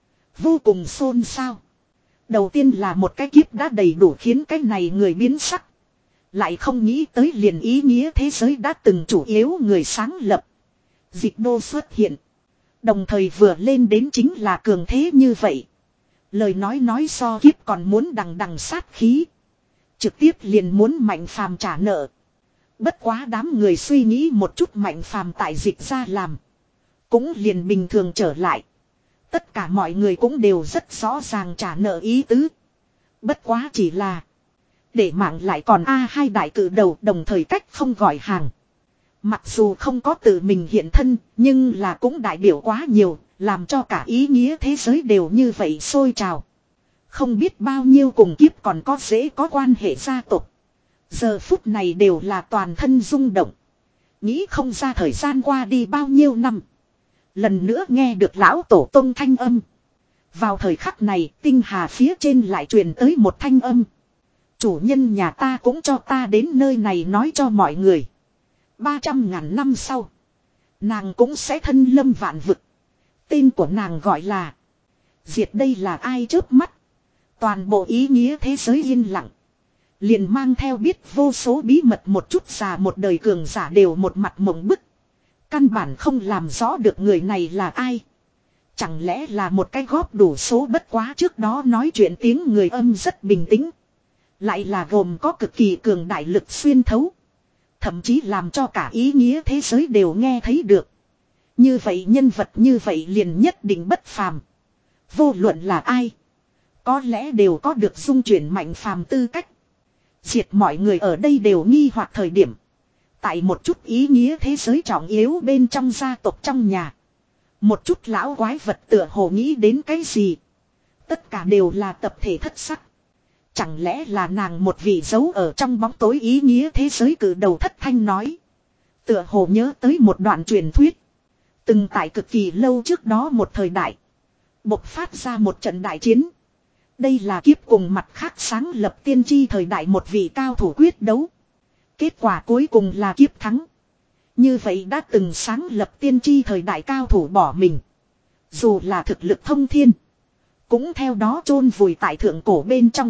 Vô cùng xôn xao. Đầu tiên là một cái kiếp đã đầy đủ khiến cái này người biến sắc. Lại không nghĩ tới liền ý nghĩa thế giới đã từng chủ yếu người sáng lập. Dịch đô xuất hiện. Đồng thời vừa lên đến chính là cường thế như vậy. Lời nói nói so kiếp còn muốn đằng đằng sát khí. Trực tiếp liền muốn mạnh phàm trả nợ. Bất quá đám người suy nghĩ một chút, mạnh phàm tại dịch ra làm. Cũng liền bình thường trở lại. Tất cả mọi người cũng đều rất rõ ràng trả nợ ý tứ. Bất quá chỉ là để mạng lại còn A hai đại cử đầu đồng thời cách không gọi hàng. Mặc dù không có tự mình hiện thân, nhưng là cũng đại biểu quá nhiều, làm cho cả ý nghĩa thế giới đều như vậy sôi trào. Không biết bao nhiêu cùng kiếp còn có dễ có quan hệ gia tộc. Giờ phút này đều là toàn thân rung động. Nghĩ không ra thời gian qua đi bao nhiêu năm. Lần nữa nghe được lão tổ tông thanh âm. Vào thời khắc này, tinh hà phía trên lại truyền tới một thanh âm. Chủ nhân nhà ta cũng cho ta đến nơi này nói cho mọi người. Ba trăm ngàn năm sau, nàng cũng sẽ thân lâm vạn vực. Tên của nàng gọi là Diệt. Đây là ai chớp mắt. Toàn bộ ý nghĩa thế giới yên lặng. Liền mang theo biết vô số bí mật, một chút già một đời cường giả đều một mặt mộng bức. Căn bản không làm rõ được người này là ai. Chẳng lẽ là một cái góp đủ số, bất quá trước đó nói chuyện tiếng người âm rất bình tĩnh. Lại là gồm có cực kỳ cường đại lực xuyên thấu. Thậm chí làm cho cả ý nghĩa thế giới đều nghe thấy được. Như vậy nhân vật như vậy liền nhất định bất phàm. Vô luận là ai, có lẽ đều có được dung chuyển mạnh phàm tư cách. Diệt mọi người ở đây đều nghi hoặc thời điểm. Tại một chút ý nghĩa thế giới trọng yếu bên trong gia tộc trong nhà. Một chút lão quái vật tựa hồ nghĩ đến cái gì. Tất cả đều là tập thể thất sắc. Chẳng lẽ là nàng một vị giấu ở trong bóng tối ý nghĩa thế giới cử đầu thất thanh nói. Tựa hồ nhớ tới một đoạn truyền thuyết. Từng tại cực kỳ lâu trước đó một thời đại. Bộc phát ra một trận đại chiến. Đây là kiếp cùng mặt khác sáng lập tiên tri thời đại một vị cao thủ quyết đấu. Kết quả cuối cùng là kiếp thắng. Như vậy đã từng sáng lập tiên tri thời đại cao thủ bỏ mình. Dù là thực lực thông thiên, cũng theo đó chôn vùi tại thượng cổ bên trong.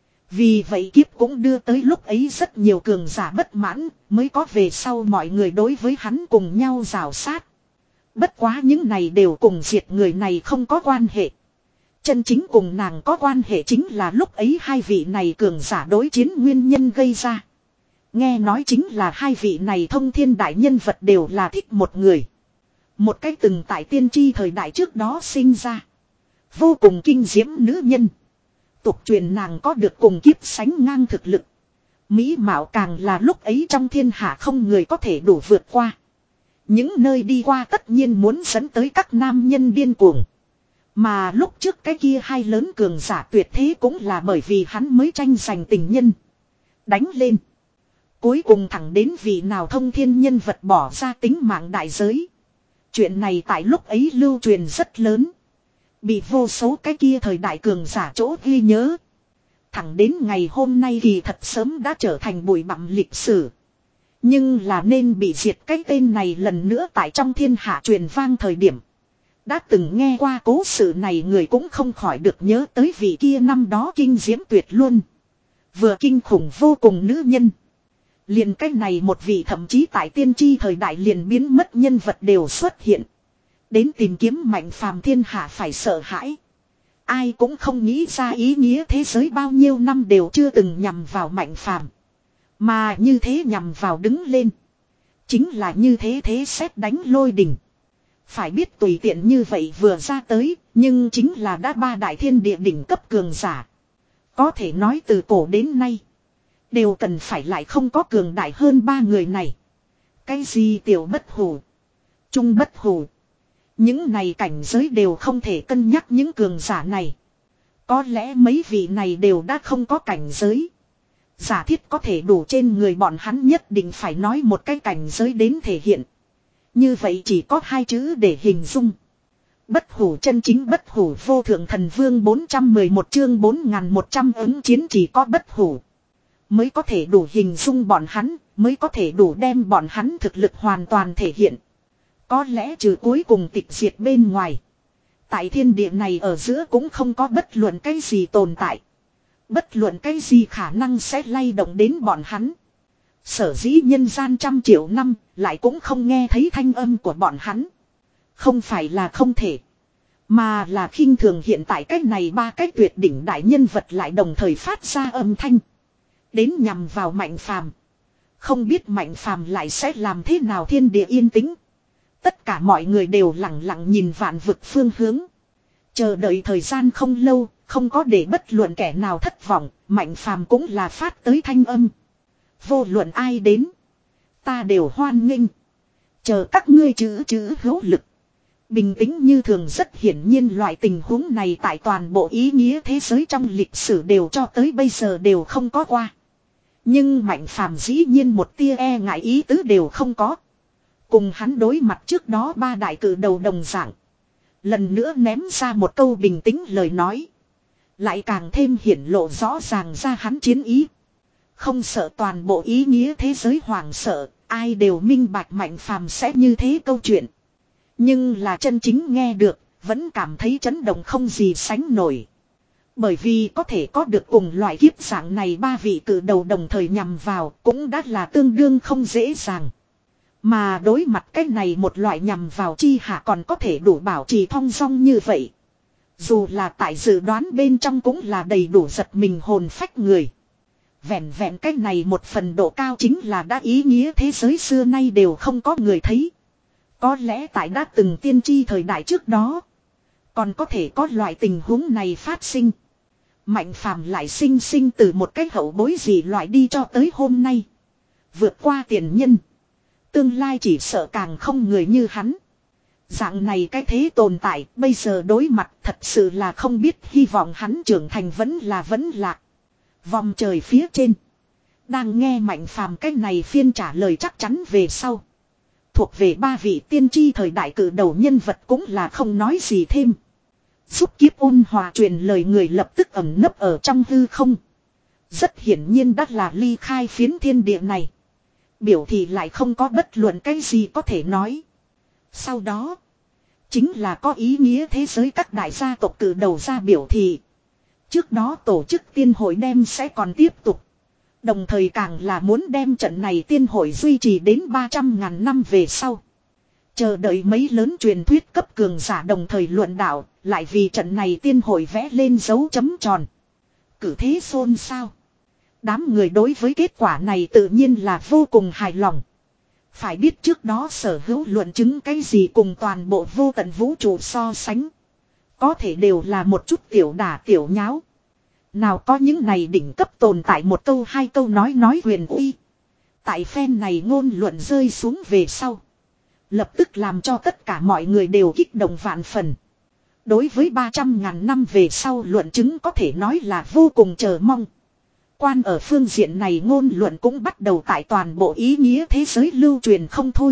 Vì vậy kiếp cũng đưa tới lúc ấy rất nhiều cường giả bất mãn, mới có về sau mọi người đối với hắn cùng nhau rào sát. Bất quá những này đều cùng diệt người này không có quan hệ. Chân chính cùng nàng có quan hệ chính là lúc ấy hai vị này cường giả đối chiến nguyên nhân gây ra. Nghe nói chính là hai vị này thông thiên đại nhân vật đều là thích một người. Một cái từng tại tiên tri thời đại trước đó sinh ra. Vô cùng kinh diễm nữ nhân. Tục truyền nàng có được cùng kiếp sánh ngang thực lực. Mỹ mạo càng là lúc ấy trong thiên hạ không người có thể đủ vượt qua. Những nơi đi qua tất nhiên muốn dẫn tới các nam nhân điên cuồng. Mà lúc trước cái kia hai lớn cường giả tuyệt thế cũng là bởi vì hắn mới tranh giành tình nhân. Đánh lên. Cuối cùng thẳng đến vị nào thông thiên nhân vật bỏ ra tính mạng đại giới. Chuyện này tại lúc ấy lưu truyền rất lớn. Bị vô số cái kia thời đại cường giả chỗ ghi nhớ. Thẳng đến ngày hôm nay thì thật sớm đã trở thành bụi bặm lịch sử. Nhưng là nên bị diệt cái tên này lần nữa tại trong thiên hạ truyền vang thời điểm. Đã từng nghe qua cố sự này người cũng không khỏi được nhớ tới vị kia năm đó kinh diễm tuyệt luôn. Vừa kinh khủng vô cùng nữ nhân. Liền cái này một vị thậm chí tại tiên tri thời đại liền biến mất nhân vật đều xuất hiện. Đến tìm kiếm Mạnh Phàm thiên hạ phải sợ hãi. Ai cũng không nghĩ ra ý nghĩa thế giới bao nhiêu năm đều chưa từng nhằm vào Mạnh Phàm. Mà như thế nhằm vào đứng lên. Chính là như thế thế sét đánh lôi đình. Phải biết tùy tiện như vậy vừa ra tới, nhưng chính là đã ba đại thiên địa đỉnh cấp cường giả. Có thể nói từ cổ đến nay, đều cần phải lại không có cường đại hơn ba người này. Cái gì tiểu bất hủ, trung bất hủ. Những này cảnh giới đều không thể cân nhắc những cường giả này. Có lẽ mấy vị này đều đã không có cảnh giới. Giả thiết có thể đủ trên người bọn hắn nhất định phải nói một cái cảnh giới đến thể hiện. Như vậy chỉ có hai chữ để hình dung. Bất hủ chân chính bất hủ vô thượng thần vương bốn trăm mười một chương bốn nghìn một trăm ứng chiến chỉ có bất hủ. Mới có thể đủ hình dung bọn hắn, mới có thể đủ đem bọn hắn thực lực hoàn toàn thể hiện. Có lẽ trừ cuối cùng tịch diệt bên ngoài. Tại thiên địa này ở giữa cũng không có bất luận cái gì tồn tại. Bất luận cái gì khả năng sẽ lay động đến bọn hắn. Sở dĩ nhân gian trăm triệu năm lại cũng không nghe thấy thanh âm của bọn hắn. Không phải là không thể. Mà là khinh thường hiện tại cách này ba cách tuyệt đỉnh đại nhân vật lại đồng thời phát ra âm thanh. Đến nhằm vào Mạnh Phàm. Không biết Mạnh Phàm lại sẽ làm thế nào thiên địa yên tĩnh. Tất cả mọi người đều lặng lặng nhìn vạn vực phương hướng. Chờ đợi thời gian không lâu, không có để bất luận kẻ nào thất vọng, Mạnh Phàm cũng là phát tới thanh âm. Vô luận ai đến, ta đều hoan nghênh. Chờ các ngươi chữ chữ hữu lực. Bình tĩnh như thường rất hiển nhiên loại tình huống này tại toàn bộ ý nghĩa thế giới trong lịch sử đều cho tới bây giờ đều không có qua. Nhưng Mạnh Phàm dĩ nhiên một tia e ngại ý tứ đều không có. Cùng hắn đối mặt trước đó ba đại cử đầu đồng dạng. Lần nữa ném ra một câu bình tĩnh lời nói. Lại càng thêm hiển lộ rõ ràng ra hắn chiến ý. Không sợ toàn bộ ý nghĩa thế giới hoảng sợ, ai đều minh bạch Mạnh Phàm sẽ như thế câu chuyện. Nhưng là chân chính nghe được, vẫn cảm thấy chấn động không gì sánh nổi. Bởi vì có thể có được cùng loại kiếp dạng này ba vị cử đầu đồng thời nhằm vào cũng đã là tương đương không dễ dàng. Mà đối mặt cái này một loại nhằm vào chi hạ còn có thể đủ bảo trì thong dong như vậy. Dù là tại dự đoán bên trong cũng là đầy đủ giật mình hồn phách người. Vẹn vẹn cái này một phần độ cao chính là đã ý nghĩa thế giới xưa nay đều không có người thấy. Có lẽ tại đã từng tiên tri thời đại trước đó. Còn có thể có loại tình huống này phát sinh. Mạnh Phàm lại sinh sinh từ một cái hậu bối gì loại đi cho tới hôm nay. Vượt qua tiền nhân. Tương lai chỉ sợ càng không người như hắn. Dạng này cái thế tồn tại bây giờ đối mặt thật sự là không biết hy vọng hắn trưởng thành vẫn là vẫn lạc. Vòng trời phía trên. Đang nghe Mạnh Phàm cái này phiên trả lời chắc chắn về sau. Thuộc về ba vị tiên tri thời đại cử đầu nhân vật cũng là không nói gì thêm. Giúp kiếp ôn hòa truyền lời người lập tức ẩn nấp ở trong hư không. Rất hiển nhiên đã là ly khai phiến thiên địa này. Biểu thị lại không có bất luận cái gì có thể nói. Sau đó. Chính là có ý nghĩa thế giới các đại gia tộc cử đầu ra biểu thị. Trước đó tổ chức tiên hội đem sẽ còn tiếp tục. Đồng thời càng là muốn đem trận này tiên hội duy trì đến ba trăm ngàn năm về sau. Chờ đợi mấy lớn truyền thuyết cấp cường giả đồng thời luận đạo, lại vì trận này tiên hội vẽ lên dấu chấm tròn. Cử thế xôn xao. Đám người đối với kết quả này tự nhiên là vô cùng hài lòng. Phải biết trước đó sở hữu luận chứng cái gì cùng toàn bộ vô tận vũ trụ so sánh. Có thể đều là một chút tiểu đả tiểu nháo. Nào có những này đỉnh cấp tồn tại một câu hai câu nói nói huyền uy. Tại phen này ngôn luận rơi xuống về sau. Lập tức làm cho tất cả mọi người đều kích động vạn phần. Đối với ba trăm ngàn năm về sau luận chứng có thể nói là vô cùng chờ mong. Quan ở phương diện này ngôn luận cũng bắt đầu tại toàn bộ ý nghĩa thế giới lưu truyền không thôi.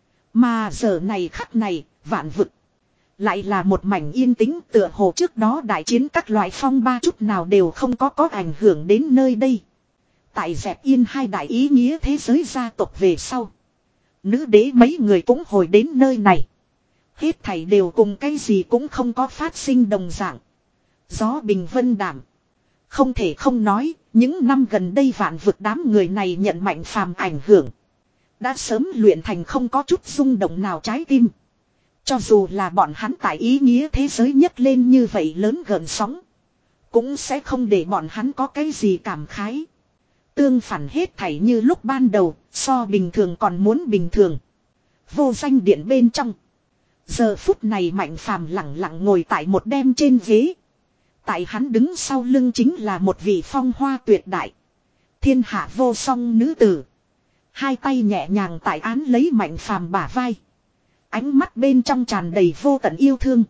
Mà giờ này khắc này, vạn vực. Lại là một mảnh yên tĩnh tựa hồ trước đó đại chiến các loại phong ba chút nào đều không có có ảnh hưởng đến nơi đây. Tại dẹp yên hai đại ý nghĩa thế giới gia tộc về sau. Nữ đế mấy người cũng hồi đến nơi này. Hết thảy đều cùng cái gì cũng không có phát sinh đồng dạng. Gió bình vân đảm. Không thể không nói, những năm gần đây vạn vực đám người này nhận Mạnh Phàm ảnh hưởng. Đã sớm luyện thành không có chút rung động nào trái tim. Cho dù là bọn hắn tại ý nghĩa thế giới nhấc lên như vậy lớn gợn sóng. Cũng sẽ không để bọn hắn có cái gì cảm khái. Tương phản hết thảy như lúc ban đầu, so bình thường còn muốn bình thường. Vô danh điện bên trong. Giờ phút này Mạnh Phàm lặng lặng ngồi tại một đêm trên ghế. Tại hắn đứng sau lưng chính là một vị phong hoa tuyệt đại. Thiên hạ vô song nữ tử. Hai tay nhẹ nhàng tại án lấy Mạnh Phàm bả vai. Ánh mắt bên trong tràn đầy vô tận yêu thương.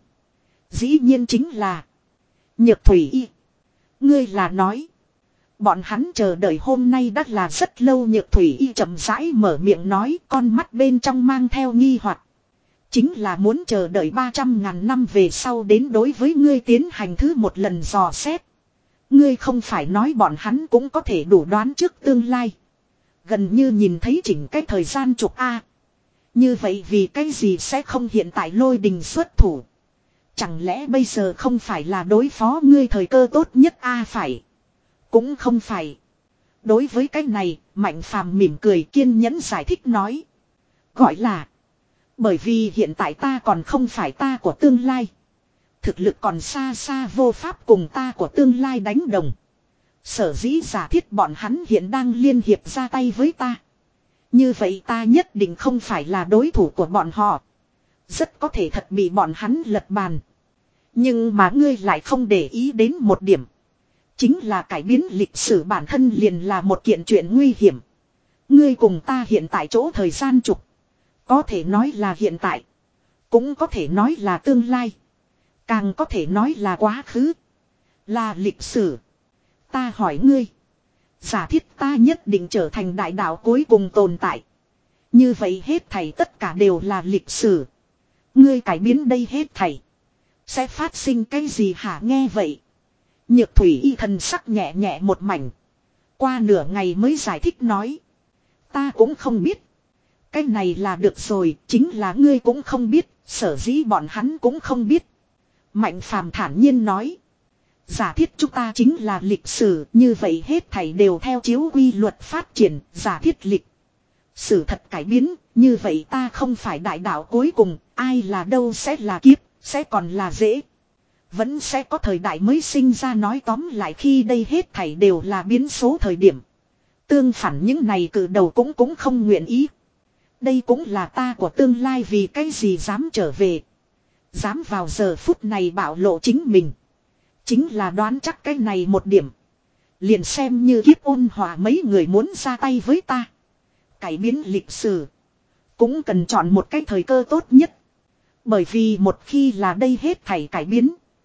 Dĩ nhiên chính là Nhược Thủy Y. Ngươi là nói. Bọn hắn chờ đợi hôm nay đã là rất lâu. Nhược Thủy Y chậm rãi mở miệng nói, con mắt bên trong mang theo nghi hoặc. Chính là muốn chờ đợi ba trăm ngàn năm về sau đến đối với ngươi tiến hành thứ một lần dò xét. Ngươi không phải nói bọn hắn cũng có thể đủ đoán trước tương lai. Gần như nhìn thấy chỉnh cái thời gian trục A. Như vậy vì cái gì sẽ không hiện tại lôi đình xuất thủ. Chẳng lẽ bây giờ không phải là đối phó ngươi thời cơ tốt nhất A phải. Cũng không phải. Đối với cái này, Mạnh Phàm mỉm cười kiên nhẫn giải thích nói. Gọi là. Bởi vì hiện tại ta còn không phải ta của tương lai. Thực lực còn xa xa vô pháp cùng ta của tương lai đánh đồng. Sở dĩ giả thiết bọn hắn hiện đang liên hiệp ra tay với ta. Như vậy ta nhất định không phải là đối thủ của bọn họ. Rất có thể thật bị bọn hắn lật bàn. Nhưng mà ngươi lại không để ý đến một điểm. Chính là cải biến lịch sử bản thân liền là một kiện chuyện nguy hiểm. Ngươi cùng ta hiện tại chỗ thời gian trục. Có thể nói là hiện tại. Cũng có thể nói là tương lai. Càng có thể nói là quá khứ. Là lịch sử. Ta hỏi ngươi. Giả thiết ta nhất định trở thành đại đạo cuối cùng tồn tại. Như vậy hết thảy tất cả đều là lịch sử. Ngươi cải biến đây hết thảy. Sẽ phát sinh cái gì hả nghe vậy? Nhược Thủy Y thần sắc nhẹ nhẹ một mảnh. Qua nửa ngày mới giải thích nói. Ta cũng không biết. Cái này là được rồi, chính là ngươi cũng không biết, sở dĩ bọn hắn cũng không biết. Mạnh Phàm thản nhiên nói. Giả thiết chúng ta chính là lịch sử, như vậy hết thảy đều theo chiếu quy luật phát triển, giả thiết lịch sử thật cải biến, như vậy ta không phải đại đạo cuối cùng, ai là đâu sẽ là kiếp, sẽ còn là dễ. Vẫn sẽ có thời đại mới sinh ra nói tóm lại khi đây hết thảy đều là biến số thời điểm. Tương phản những này cử đầu cũng cũng không nguyện ý. Đây cũng là ta của tương lai vì cái gì dám trở về. Dám vào giờ phút này bảo lộ chính mình. Chính là đoán chắc cái này một điểm. Liền xem như kiếp ôn hòa mấy người muốn ra tay với ta. Cải biến lịch sử. Cũng cần chọn một cái thời cơ tốt nhất. Bởi vì một khi là đây hết thảy cải biến.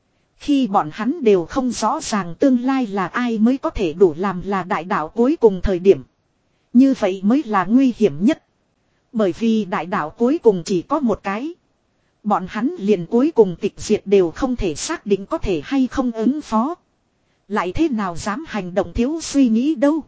Khi bọn hắn đều không rõ ràng tương lai là ai mới có thể đủ làm là đại đạo cuối cùng thời điểm. Như vậy mới là nguy hiểm nhất. Bởi vì đại đạo cuối cùng chỉ có một cái. Bọn hắn liền cuối cùng tịch diệt đều không thể xác định có thể hay không ứng phó. Lại thế nào dám hành động thiếu suy nghĩ đâu.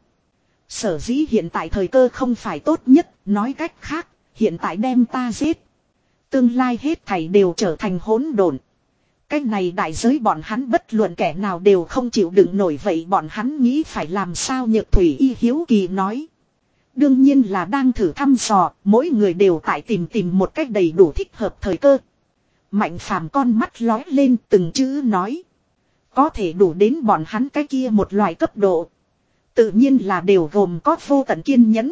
Sở dĩ hiện tại thời cơ không phải tốt nhất, nói cách khác, hiện tại đem ta giết. Tương lai hết thảy đều trở thành hỗn độn. Cái này đại giới bọn hắn bất luận kẻ nào đều không chịu đựng nổi vậy bọn hắn nghĩ phải làm sao Nhược Thủy Y hiếu kỳ nói. Đương nhiên là đang thử thăm dò, mỗi người đều tại tìm tìm một cách đầy đủ thích hợp thời cơ. Mạnh Phàm con mắt lói lên từng chữ nói. Có thể đủ đến bọn hắn cái kia một loại cấp độ. Tự nhiên là đều gồm có vô tận kiên nhẫn.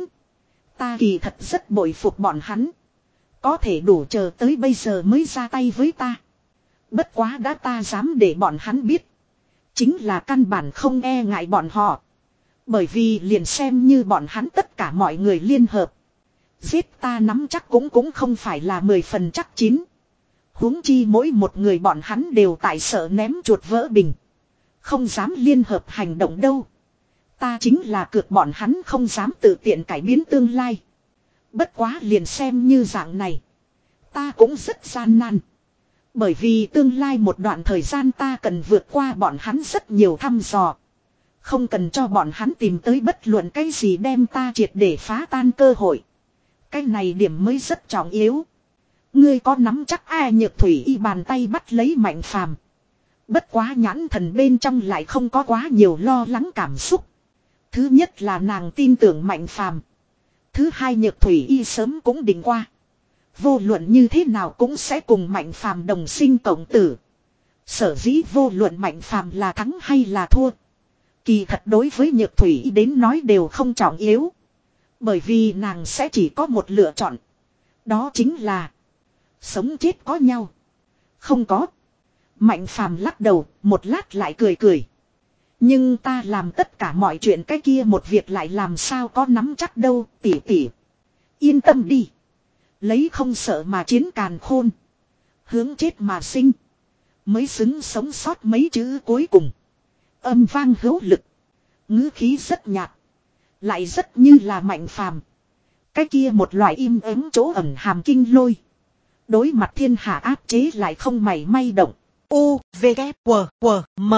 Ta kỳ thật rất bội phục bọn hắn. Có thể đủ chờ tới bây giờ mới ra tay với ta. Bất quá đã ta dám để bọn hắn biết. Chính là căn bản không e ngại bọn họ. Bởi vì liền xem như bọn hắn tất cả mọi người liên hợp. Giết ta nắm chắc cũng cũng không phải là mười phần chắc chín. Huống chi mỗi một người bọn hắn đều tại sợ ném chuột vỡ bình. Không dám liên hợp hành động đâu. Ta chính là cược bọn hắn không dám tự tiện cải biến tương lai. Bất quá liền xem như dạng này. Ta cũng rất gian nan. Bởi vì tương lai một đoạn thời gian ta cần vượt qua bọn hắn rất nhiều thăm dò. Không cần cho bọn hắn tìm tới bất luận cái gì đem ta triệt để phá tan cơ hội. Cái này điểm mới rất trọng yếu. Ngươi có nắm chắc ai Nhược Thủy Y bàn tay bắt lấy Mạnh Phàm. Bất quá nhãn thần bên trong lại không có quá nhiều lo lắng cảm xúc. Thứ nhất là nàng tin tưởng Mạnh Phàm. Thứ hai Nhược Thủy Y sớm cũng định qua. Vô luận như thế nào cũng sẽ cùng Mạnh Phàm đồng sinh cộng tử. Sở dĩ vô luận Mạnh Phàm là thắng hay là thua. Kỳ thật đối với Nhược Thủy Y đến nói đều không trọng yếu. Bởi vì nàng sẽ chỉ có một lựa chọn. Đó chính là sống chết có nhau. Không có. Mạnh Phàm lắc đầu, một lát lại cười cười. Nhưng ta làm tất cả mọi chuyện cái kia một việc lại làm sao có nắm chắc đâu, tỷ tỷ. Yên tâm đi. Lấy không sợ mà chiến càn khôn. Hướng chết mà sinh. Mới xứng sống sót mấy chữ cuối cùng. Âm vang hữu lực. Ngữ khí rất nhạt. Lại rất như là Mạnh Phàm. Cái kia một loại im ắng chỗ ẩn hàm kinh lôi. Đối mặt thiên hạ áp chế lại không mảy may động. U, V, K, W, W, M.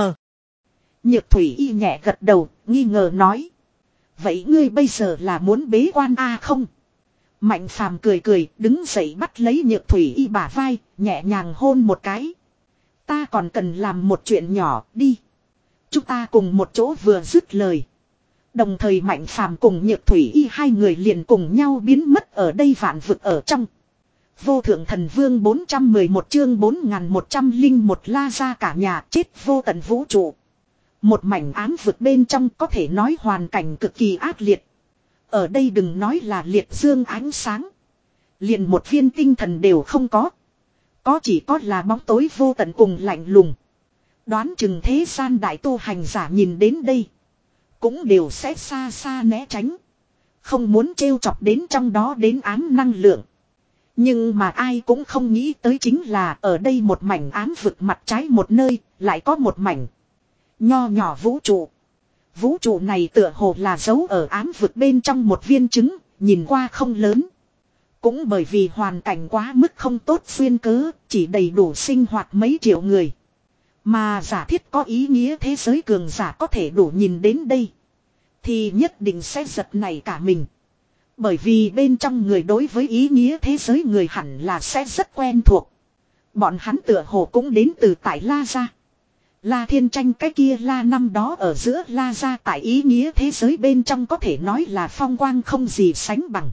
Nhược Thủy Y nhẹ gật đầu, nghi ngờ nói. Vậy ngươi bây giờ là muốn bế quan a không? Mạnh Phàm cười cười, đứng dậy bắt lấy Nhược Thủy Y bả vai, nhẹ nhàng hôn một cái. Ta còn cần làm một chuyện nhỏ, đi. Chúng ta cùng một chỗ vừa dứt lời. Đồng thời Mạnh Phàm cùng Nhược Thủy Y hai người liền cùng nhau biến mất ở đây vạn vực ở trong. Vô thượng thần vương bốn trăm mười một chương bốn nghìn một trăm lẻ một la ra cả nhà chết vô tận vũ trụ. Một mảnh ám vực bên trong có thể nói hoàn cảnh cực kỳ ác liệt. Ở đây đừng nói là liệt dương ánh sáng. Liền một viên tinh thần đều không có. Có chỉ có là bóng tối vô tận cùng lạnh lùng. Đoán chừng thế gian đại tu hành giả nhìn đến đây. Cũng đều sẽ xa xa né tránh. Không muốn trêu chọc đến trong đó đến ám năng lượng. Nhưng mà ai cũng không nghĩ tới chính là ở đây một mảnh ám vực mặt trái một nơi, lại có một mảnh nho nhỏ vũ trụ. Vũ trụ này tựa hồ là giấu ở ám vực bên trong một viên trứng, nhìn qua không lớn. Cũng bởi vì hoàn cảnh quá mức không tốt xuyên cớ, chỉ đầy đủ sinh hoạt mấy triệu người. Mà giả thiết có ý nghĩa thế giới cường giả có thể đủ nhìn đến đây. Thì nhất định sẽ giật nảy cả mình. Bởi vì bên trong người đối với ý nghĩa thế giới người hẳn là sẽ rất quen thuộc. Bọn hắn tựa hồ cũng đến từ tại La Gia. La Thiên Tranh cái kia La năm đó ở giữa La Gia tại ý nghĩa thế giới bên trong có thể nói là phong quang không gì sánh bằng.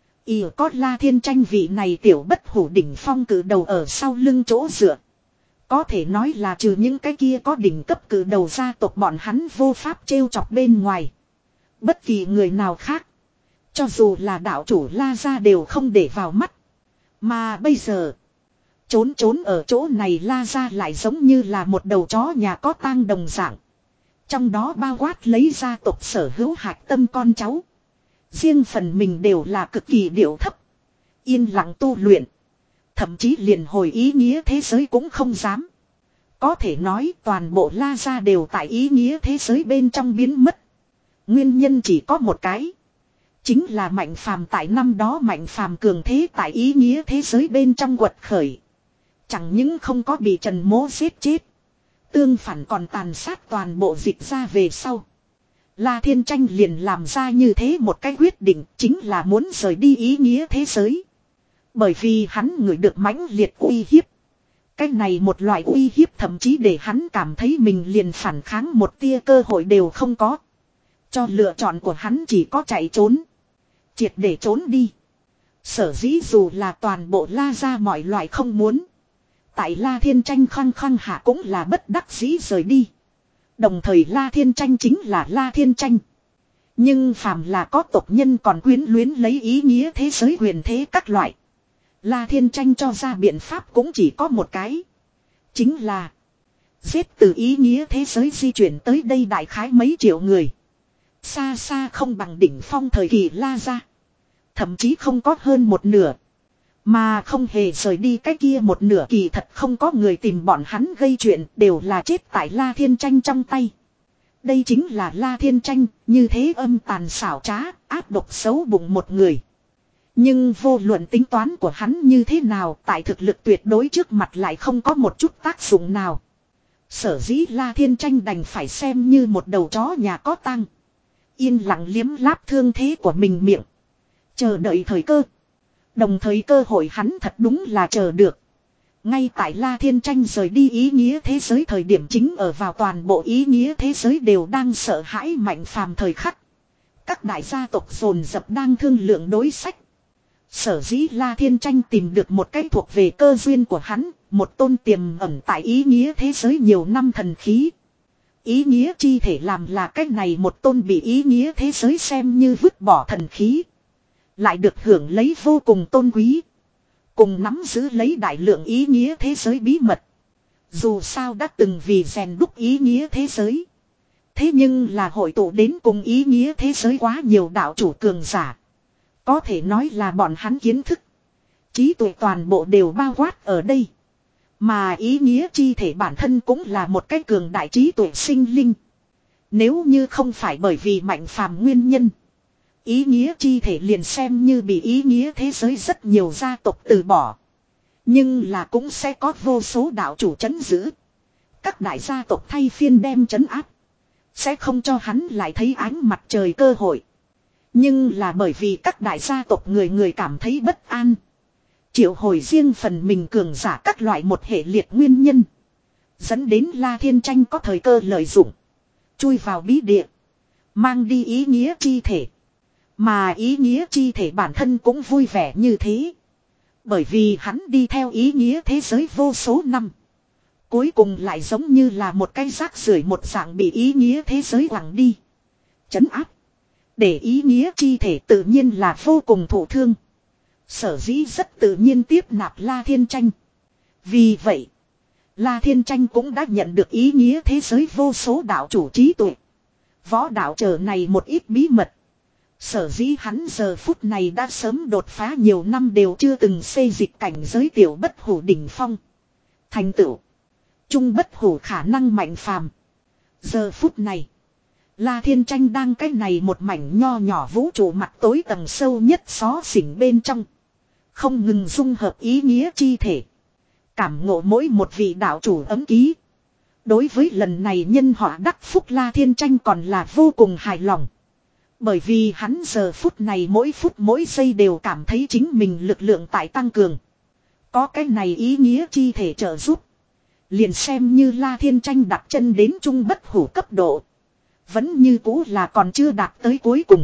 Ý có La Thiên Tranh vị này tiểu bất hủ đỉnh phong cử đầu ở sau lưng chỗ dựa. Có thể nói là trừ những cái kia có đỉnh cấp cử đầu gia tộc bọn hắn vô pháp trêu chọc bên ngoài. Bất kỳ người nào khác. Cho dù là đạo chủ La Gia đều không để vào mắt. Mà bây giờ. Trốn trốn ở chỗ này La Gia lại giống như là một đầu chó nhà có tang đồng dạng. Trong đó bao quát lấy gia tộc sở hữu hạch tâm con cháu. Riêng phần mình đều là cực kỳ điệu thấp. Yên lặng tu luyện. Thậm chí liền hồi ý nghĩa thế giới cũng không dám. Có thể nói toàn bộ La Gia đều tại ý nghĩa thế giới bên trong biến mất. Nguyên nhân chỉ có một cái. Chính là Mạnh Phàm tại năm đó Mạnh Phàm cường thế tại ý nghĩa thế giới bên trong quật khởi. Chẳng những không có bị Trần Mỗ giết chết. Tương phản còn tàn sát toàn bộ dịch ra về sau. La Thiên Tranh liền làm ra như thế một cái quyết định chính là muốn rời đi ý nghĩa thế giới. Bởi vì hắn ngửi được mãnh liệt uy hiếp. Cái này một loại uy hiếp thậm chí để hắn cảm thấy mình liền phản kháng một tia cơ hội đều không có. Cho lựa chọn của hắn chỉ có chạy trốn. Triệt để trốn đi. Sở dĩ dù là toàn bộ La Gia mọi loại không muốn. Tại La Thiên Tranh khăng khăng hạ cũng là bất đắc dĩ rời đi. Đồng thời La Thiên Tranh chính là La Thiên Tranh. Nhưng phàm là có tộc nhân còn quyến luyến lấy ý nghĩa thế giới huyền thế các loại. La Thiên Tranh cho ra biện pháp cũng chỉ có một cái. Chính là giết từ ý nghĩa thế giới di chuyển tới đây đại khái mấy triệu người. Xa xa không bằng đỉnh phong thời kỳ La Gia. Thậm chí không có hơn một nửa. Mà không hề rời đi cái kia một nửa kỳ thật không có người tìm bọn hắn gây chuyện đều là chết tại La Thiên Tranh trong tay. Đây chính là La Thiên Tranh, như thế âm tàn xảo trá, áp độc xấu bụng một người. Nhưng vô luận tính toán của hắn như thế nào tại thực lực tuyệt đối trước mặt lại không có một chút tác dụng nào. Sở dĩ La Thiên Tranh đành phải xem như một đầu chó nhà có tang. Yên lặng liếm láp thương thế của mình miệng. Chờ đợi thời cơ. Đồng thời cơ hội hắn thật đúng là chờ được. Ngay tại La Thiên Tranh rời đi ý nghĩa thế giới thời điểm chính ở vào toàn bộ ý nghĩa thế giới đều đang sợ hãi Mạnh Phàm thời khắc. Các đại gia tộc dồn dập đang thương lượng đối sách. Sở dĩ La Thiên Tranh tìm được một cái thuộc về cơ duyên của hắn, một tôn tiềm ẩn tại ý nghĩa thế giới nhiều năm thần khí. Ý nghĩa chi thể làm là cái này một tôn bị ý nghĩa thế giới xem như vứt bỏ thần khí. Lại được hưởng lấy vô cùng tôn quý. Cùng nắm giữ lấy đại lượng ý nghĩa thế giới bí mật. Dù sao đã từng vì rèn đúc ý nghĩa thế giới. Thế nhưng là hội tụ đến cùng ý nghĩa thế giới quá nhiều đạo chủ cường giả. Có thể nói là bọn hắn kiến thức. Trí tuệ toàn bộ đều bao quát ở đây. Mà ý nghĩa chi thể bản thân cũng là một cái cường đại trí tuệ sinh linh. Nếu như không phải bởi vì Mạnh Phàm nguyên nhân. Ý nghĩa chi thể liền xem như bị ý nghĩa thế giới rất nhiều gia tộc từ bỏ. Nhưng là cũng sẽ có vô số đạo chủ trấn giữ. Các đại gia tộc thay phiên đem trấn áp. Sẽ không cho hắn lại thấy ánh mặt trời cơ hội. Nhưng là bởi vì các đại gia tộc người người cảm thấy bất an. Triệu hồi riêng phần mình cường giả các loại một hệ liệt nguyên nhân. Dẫn đến La Thiên Tranh có thời cơ lợi dụng. Chui vào bí địa. Mang đi ý nghĩa chi thể. Mà ý nghĩa chi thể bản thân cũng vui vẻ như thế. Bởi vì hắn đi theo ý nghĩa thế giới vô số năm. Cuối cùng lại giống như là một cái rác rưởi một dạng bị ý nghĩa thế giới quẳng đi. Chấn áp. Để ý nghĩa chi thể tự nhiên là vô cùng thụ thương. Sở dĩ rất tự nhiên tiếp nạp La Thiên Tranh. Vì vậy, La Thiên Tranh cũng đã nhận được ý nghĩa thế giới vô số đạo chủ trí tuệ. Võ đạo chờ này một ít bí mật. Sở dĩ hắn giờ phút này đã sớm đột phá nhiều năm đều chưa từng xây dịch cảnh giới tiểu bất hủ đỉnh phong. Thành tựu. Trung bất hủ khả năng Mạnh Phàm. Giờ phút này. La Thiên Tranh đang cái này một mảnh nho nhỏ vũ trụ mặt tối tầng sâu nhất xó xỉnh bên trong. Không ngừng dung hợp ý nghĩa chi thể. Cảm ngộ mỗi một vị đạo chủ ấm ký. Đối với lần này nhân họa đắc phúc La Thiên Tranh còn là vô cùng hài lòng. Bởi vì hắn giờ phút này mỗi phút mỗi giây đều cảm thấy chính mình lực lượng tại tăng cường. Có cái này ý nghĩa chi thể trợ giúp. Liền xem như La Thiên Tranh đặt chân đến trung bất hủ cấp độ. Vẫn như cũ là còn chưa đạt tới cuối cùng.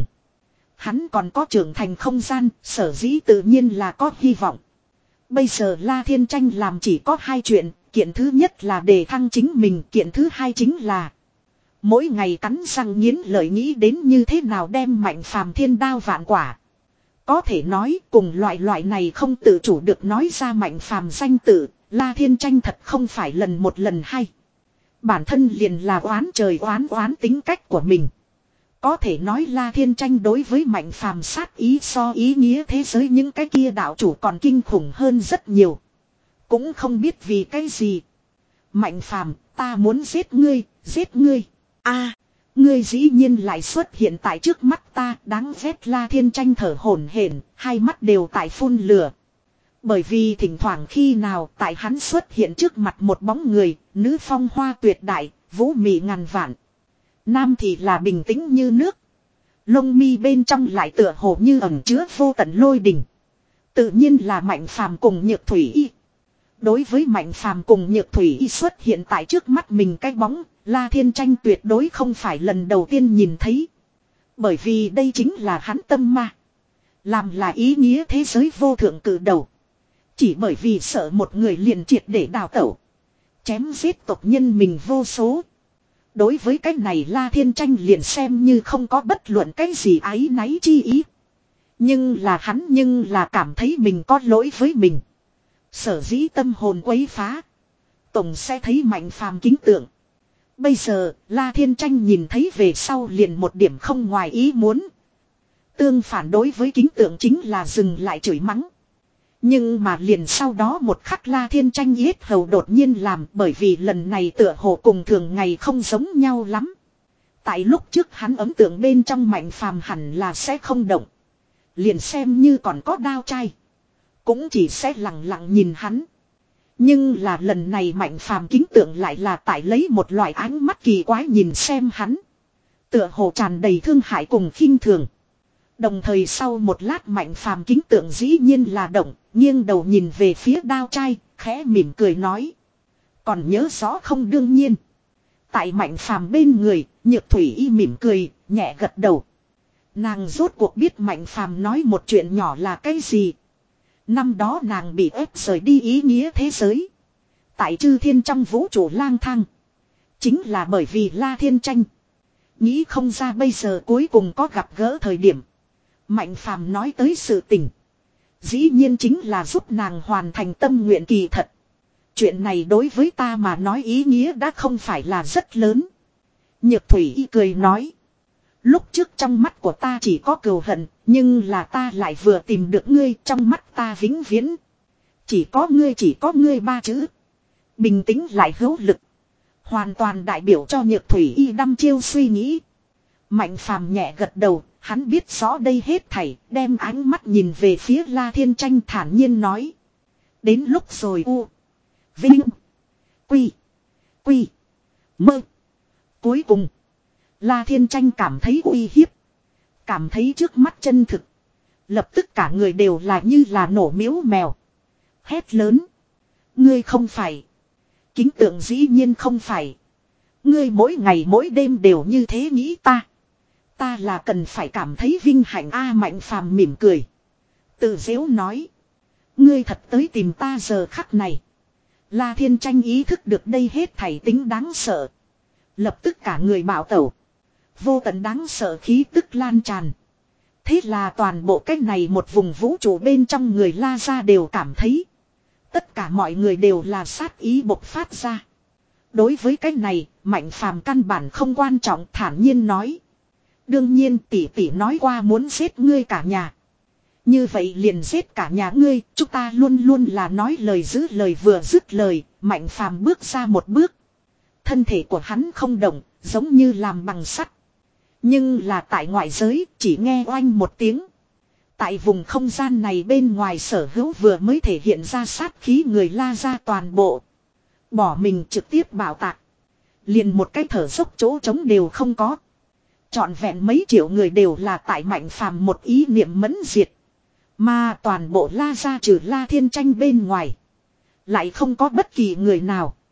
Hắn còn có trưởng thành không gian, sở dĩ tự nhiên là có hy vọng. Bây giờ La Thiên Tranh làm chỉ có hai chuyện, kiện thứ nhất là đề thăng chính mình, kiện thứ hai chính là mỗi ngày cắn răng nghiến lợi nghĩ đến như thế nào đem Mạnh Phàm thiên đao vạn quả. Có thể nói cùng loại loại này không tự chủ được nói ra Mạnh Phàm danh tự, La Thiên Tranh thật không phải lần một lần hai. Bản thân liền là oán trời oán oán tính cách của mình. Có thể nói La Thiên Tranh đối với Mạnh Phàm sát ý so ý nghĩa thế giới những cái kia đạo chủ còn kinh khủng hơn rất nhiều. Cũng không biết vì cái gì. Mạnh Phàm, ta muốn giết ngươi, giết ngươi. A, ngươi dĩ nhiên lại xuất hiện tại trước mắt ta, đáng ghét. La Thiên Tranh thở hổn hển, hai mắt đều tại phun lửa. Bởi vì thỉnh thoảng khi nào tại hắn xuất hiện trước mặt một bóng người, nữ phong hoa tuyệt đại, vũ mị ngàn vạn. Nam thì là bình tĩnh như nước. Lông mi bên trong lại tựa hồ như ẩn chứa vô tận lôi đình. Tự nhiên là Mạnh Phàm cùng Nhược Thủy Y. Đối với Mạnh Phàm cùng Nhược Thủy Y xuất hiện tại trước mắt mình cái bóng, La Thiên Tranh tuyệt đối không phải lần đầu tiên nhìn thấy. Bởi vì đây chính là hắn tâm ma. Làm là ý nghĩa thế giới vô thượng cử đầu. Chỉ bởi vì sợ một người liền triệt để đào tẩu. Chém giết tộc nhân mình vô số. Đối với cái này La Thiên Tranh liền xem như không có bất luận cái gì áy náy chi ý. Nhưng là hắn nhưng là cảm thấy mình có lỗi với mình. Sở dĩ tâm hồn quấy phá. Tổng sẽ thấy Mạnh Phàm kính tượng. Bây giờ La Thiên Tranh nhìn thấy về sau liền một điểm không ngoài ý muốn. Tương phản đối với kính tượng chính là dừng lại chửi mắng. Nhưng mà liền sau đó một khắc La Thiên Tranh yết hầu đột nhiên làm, bởi vì lần này tựa hồ cùng thường ngày không giống nhau lắm. Tại lúc trước hắn ấn tượng bên trong Mạnh Phàm hẳn là sẽ không động. Liền xem như còn có đao trai. Cũng chỉ sẽ lặng lặng nhìn hắn. Nhưng là lần này Mạnh Phàm kính tượng lại là tại lấy một loại ánh mắt kỳ quái nhìn xem hắn. Tựa hồ tràn đầy thương hại cùng khinh thường. Đồng thời sau một lát Mạnh Phàm kính tượng dĩ nhiên là động, nghiêng đầu nhìn về phía đao trai, khẽ mỉm cười nói. Còn nhớ rõ không? Đương nhiên. Tại Mạnh Phàm bên người, Nhược Thủy Y mỉm cười, nhẹ gật đầu. Nàng rốt cuộc biết Mạnh Phàm nói một chuyện nhỏ là cái gì. Năm đó nàng bị ép rời đi ý nghĩa thế giới. Tại chư thiên trong vũ trụ lang thang. Chính là bởi vì La Thiên Tranh. Nghĩ không ra bây giờ cuối cùng có gặp gỡ thời điểm. Mạnh Phàm nói tới sự tình. Dĩ nhiên chính là giúp nàng hoàn thành tâm nguyện kỳ thật. Chuyện này đối với ta mà nói ý nghĩa đã không phải là rất lớn. Nhược Thủy Y cười nói. Lúc trước trong mắt của ta chỉ có cừu hận, nhưng là ta lại vừa tìm được ngươi, trong mắt ta vĩnh viễn. Chỉ có ngươi, chỉ có ngươi ba chữ. Bình tĩnh lại hữu lực. Hoàn toàn đại biểu cho Nhược Thủy Y đăm chiêu suy nghĩ. Mạnh Phàm nhẹ gật đầu, hắn biết rõ đây hết thảy, đem ánh mắt nhìn về phía La Thiên Tranh thản nhiên nói. Đến lúc rồi u. Vinh. Quy. Quy. Mơ. Cuối cùng. La Thiên Tranh cảm thấy uy hiếp. Cảm thấy trước mắt chân thực. Lập tức cả người đều là như là nổ miếu mèo. Hét lớn. Ngươi không phải. Kính tượng dĩ nhiên không phải. Ngươi mỗi ngày mỗi đêm đều như thế nghĩ ta. Ta là cần phải cảm thấy vinh hạnh. A Mạnh Phàm mỉm cười. Tự dễu nói. Ngươi thật tới tìm ta giờ khắc này. La Thiên Tranh ý thức được đây hết thảy tính đáng sợ. Lập tức cả người bạo tẩu. Vô tận đáng sợ khí tức lan tràn. Thế là toàn bộ cái này một vùng vũ trụ bên trong người La gia đều cảm thấy. Tất cả mọi người đều là sát ý bộc phát ra. Đối với cái này, Mạnh Phàm căn bản không quan trọng, thản nhiên nói. Đương nhiên tỷ tỷ nói qua muốn giết ngươi cả nhà. Như vậy liền giết cả nhà ngươi, chúng ta luôn luôn là nói lời giữ lời. Vừa dứt lời, Mạnh Phàm bước ra một bước. Thân thể của hắn không động, giống như làm bằng sắt. Nhưng là tại ngoại giới, chỉ nghe oanh một tiếng. Tại vùng không gian này bên ngoài sở hữu vừa mới thể hiện ra sát khí người La gia toàn bộ. Bỏ mình trực tiếp bảo tạc. Liền một cái thở dốc chỗ trống đều không có. Trọn vẹn mấy triệu người đều là tại Mạnh Phàm một ý niệm mẫn diệt. Mà toàn bộ La gia trừ La Thiên Tranh bên ngoài. Lại không có bất kỳ người nào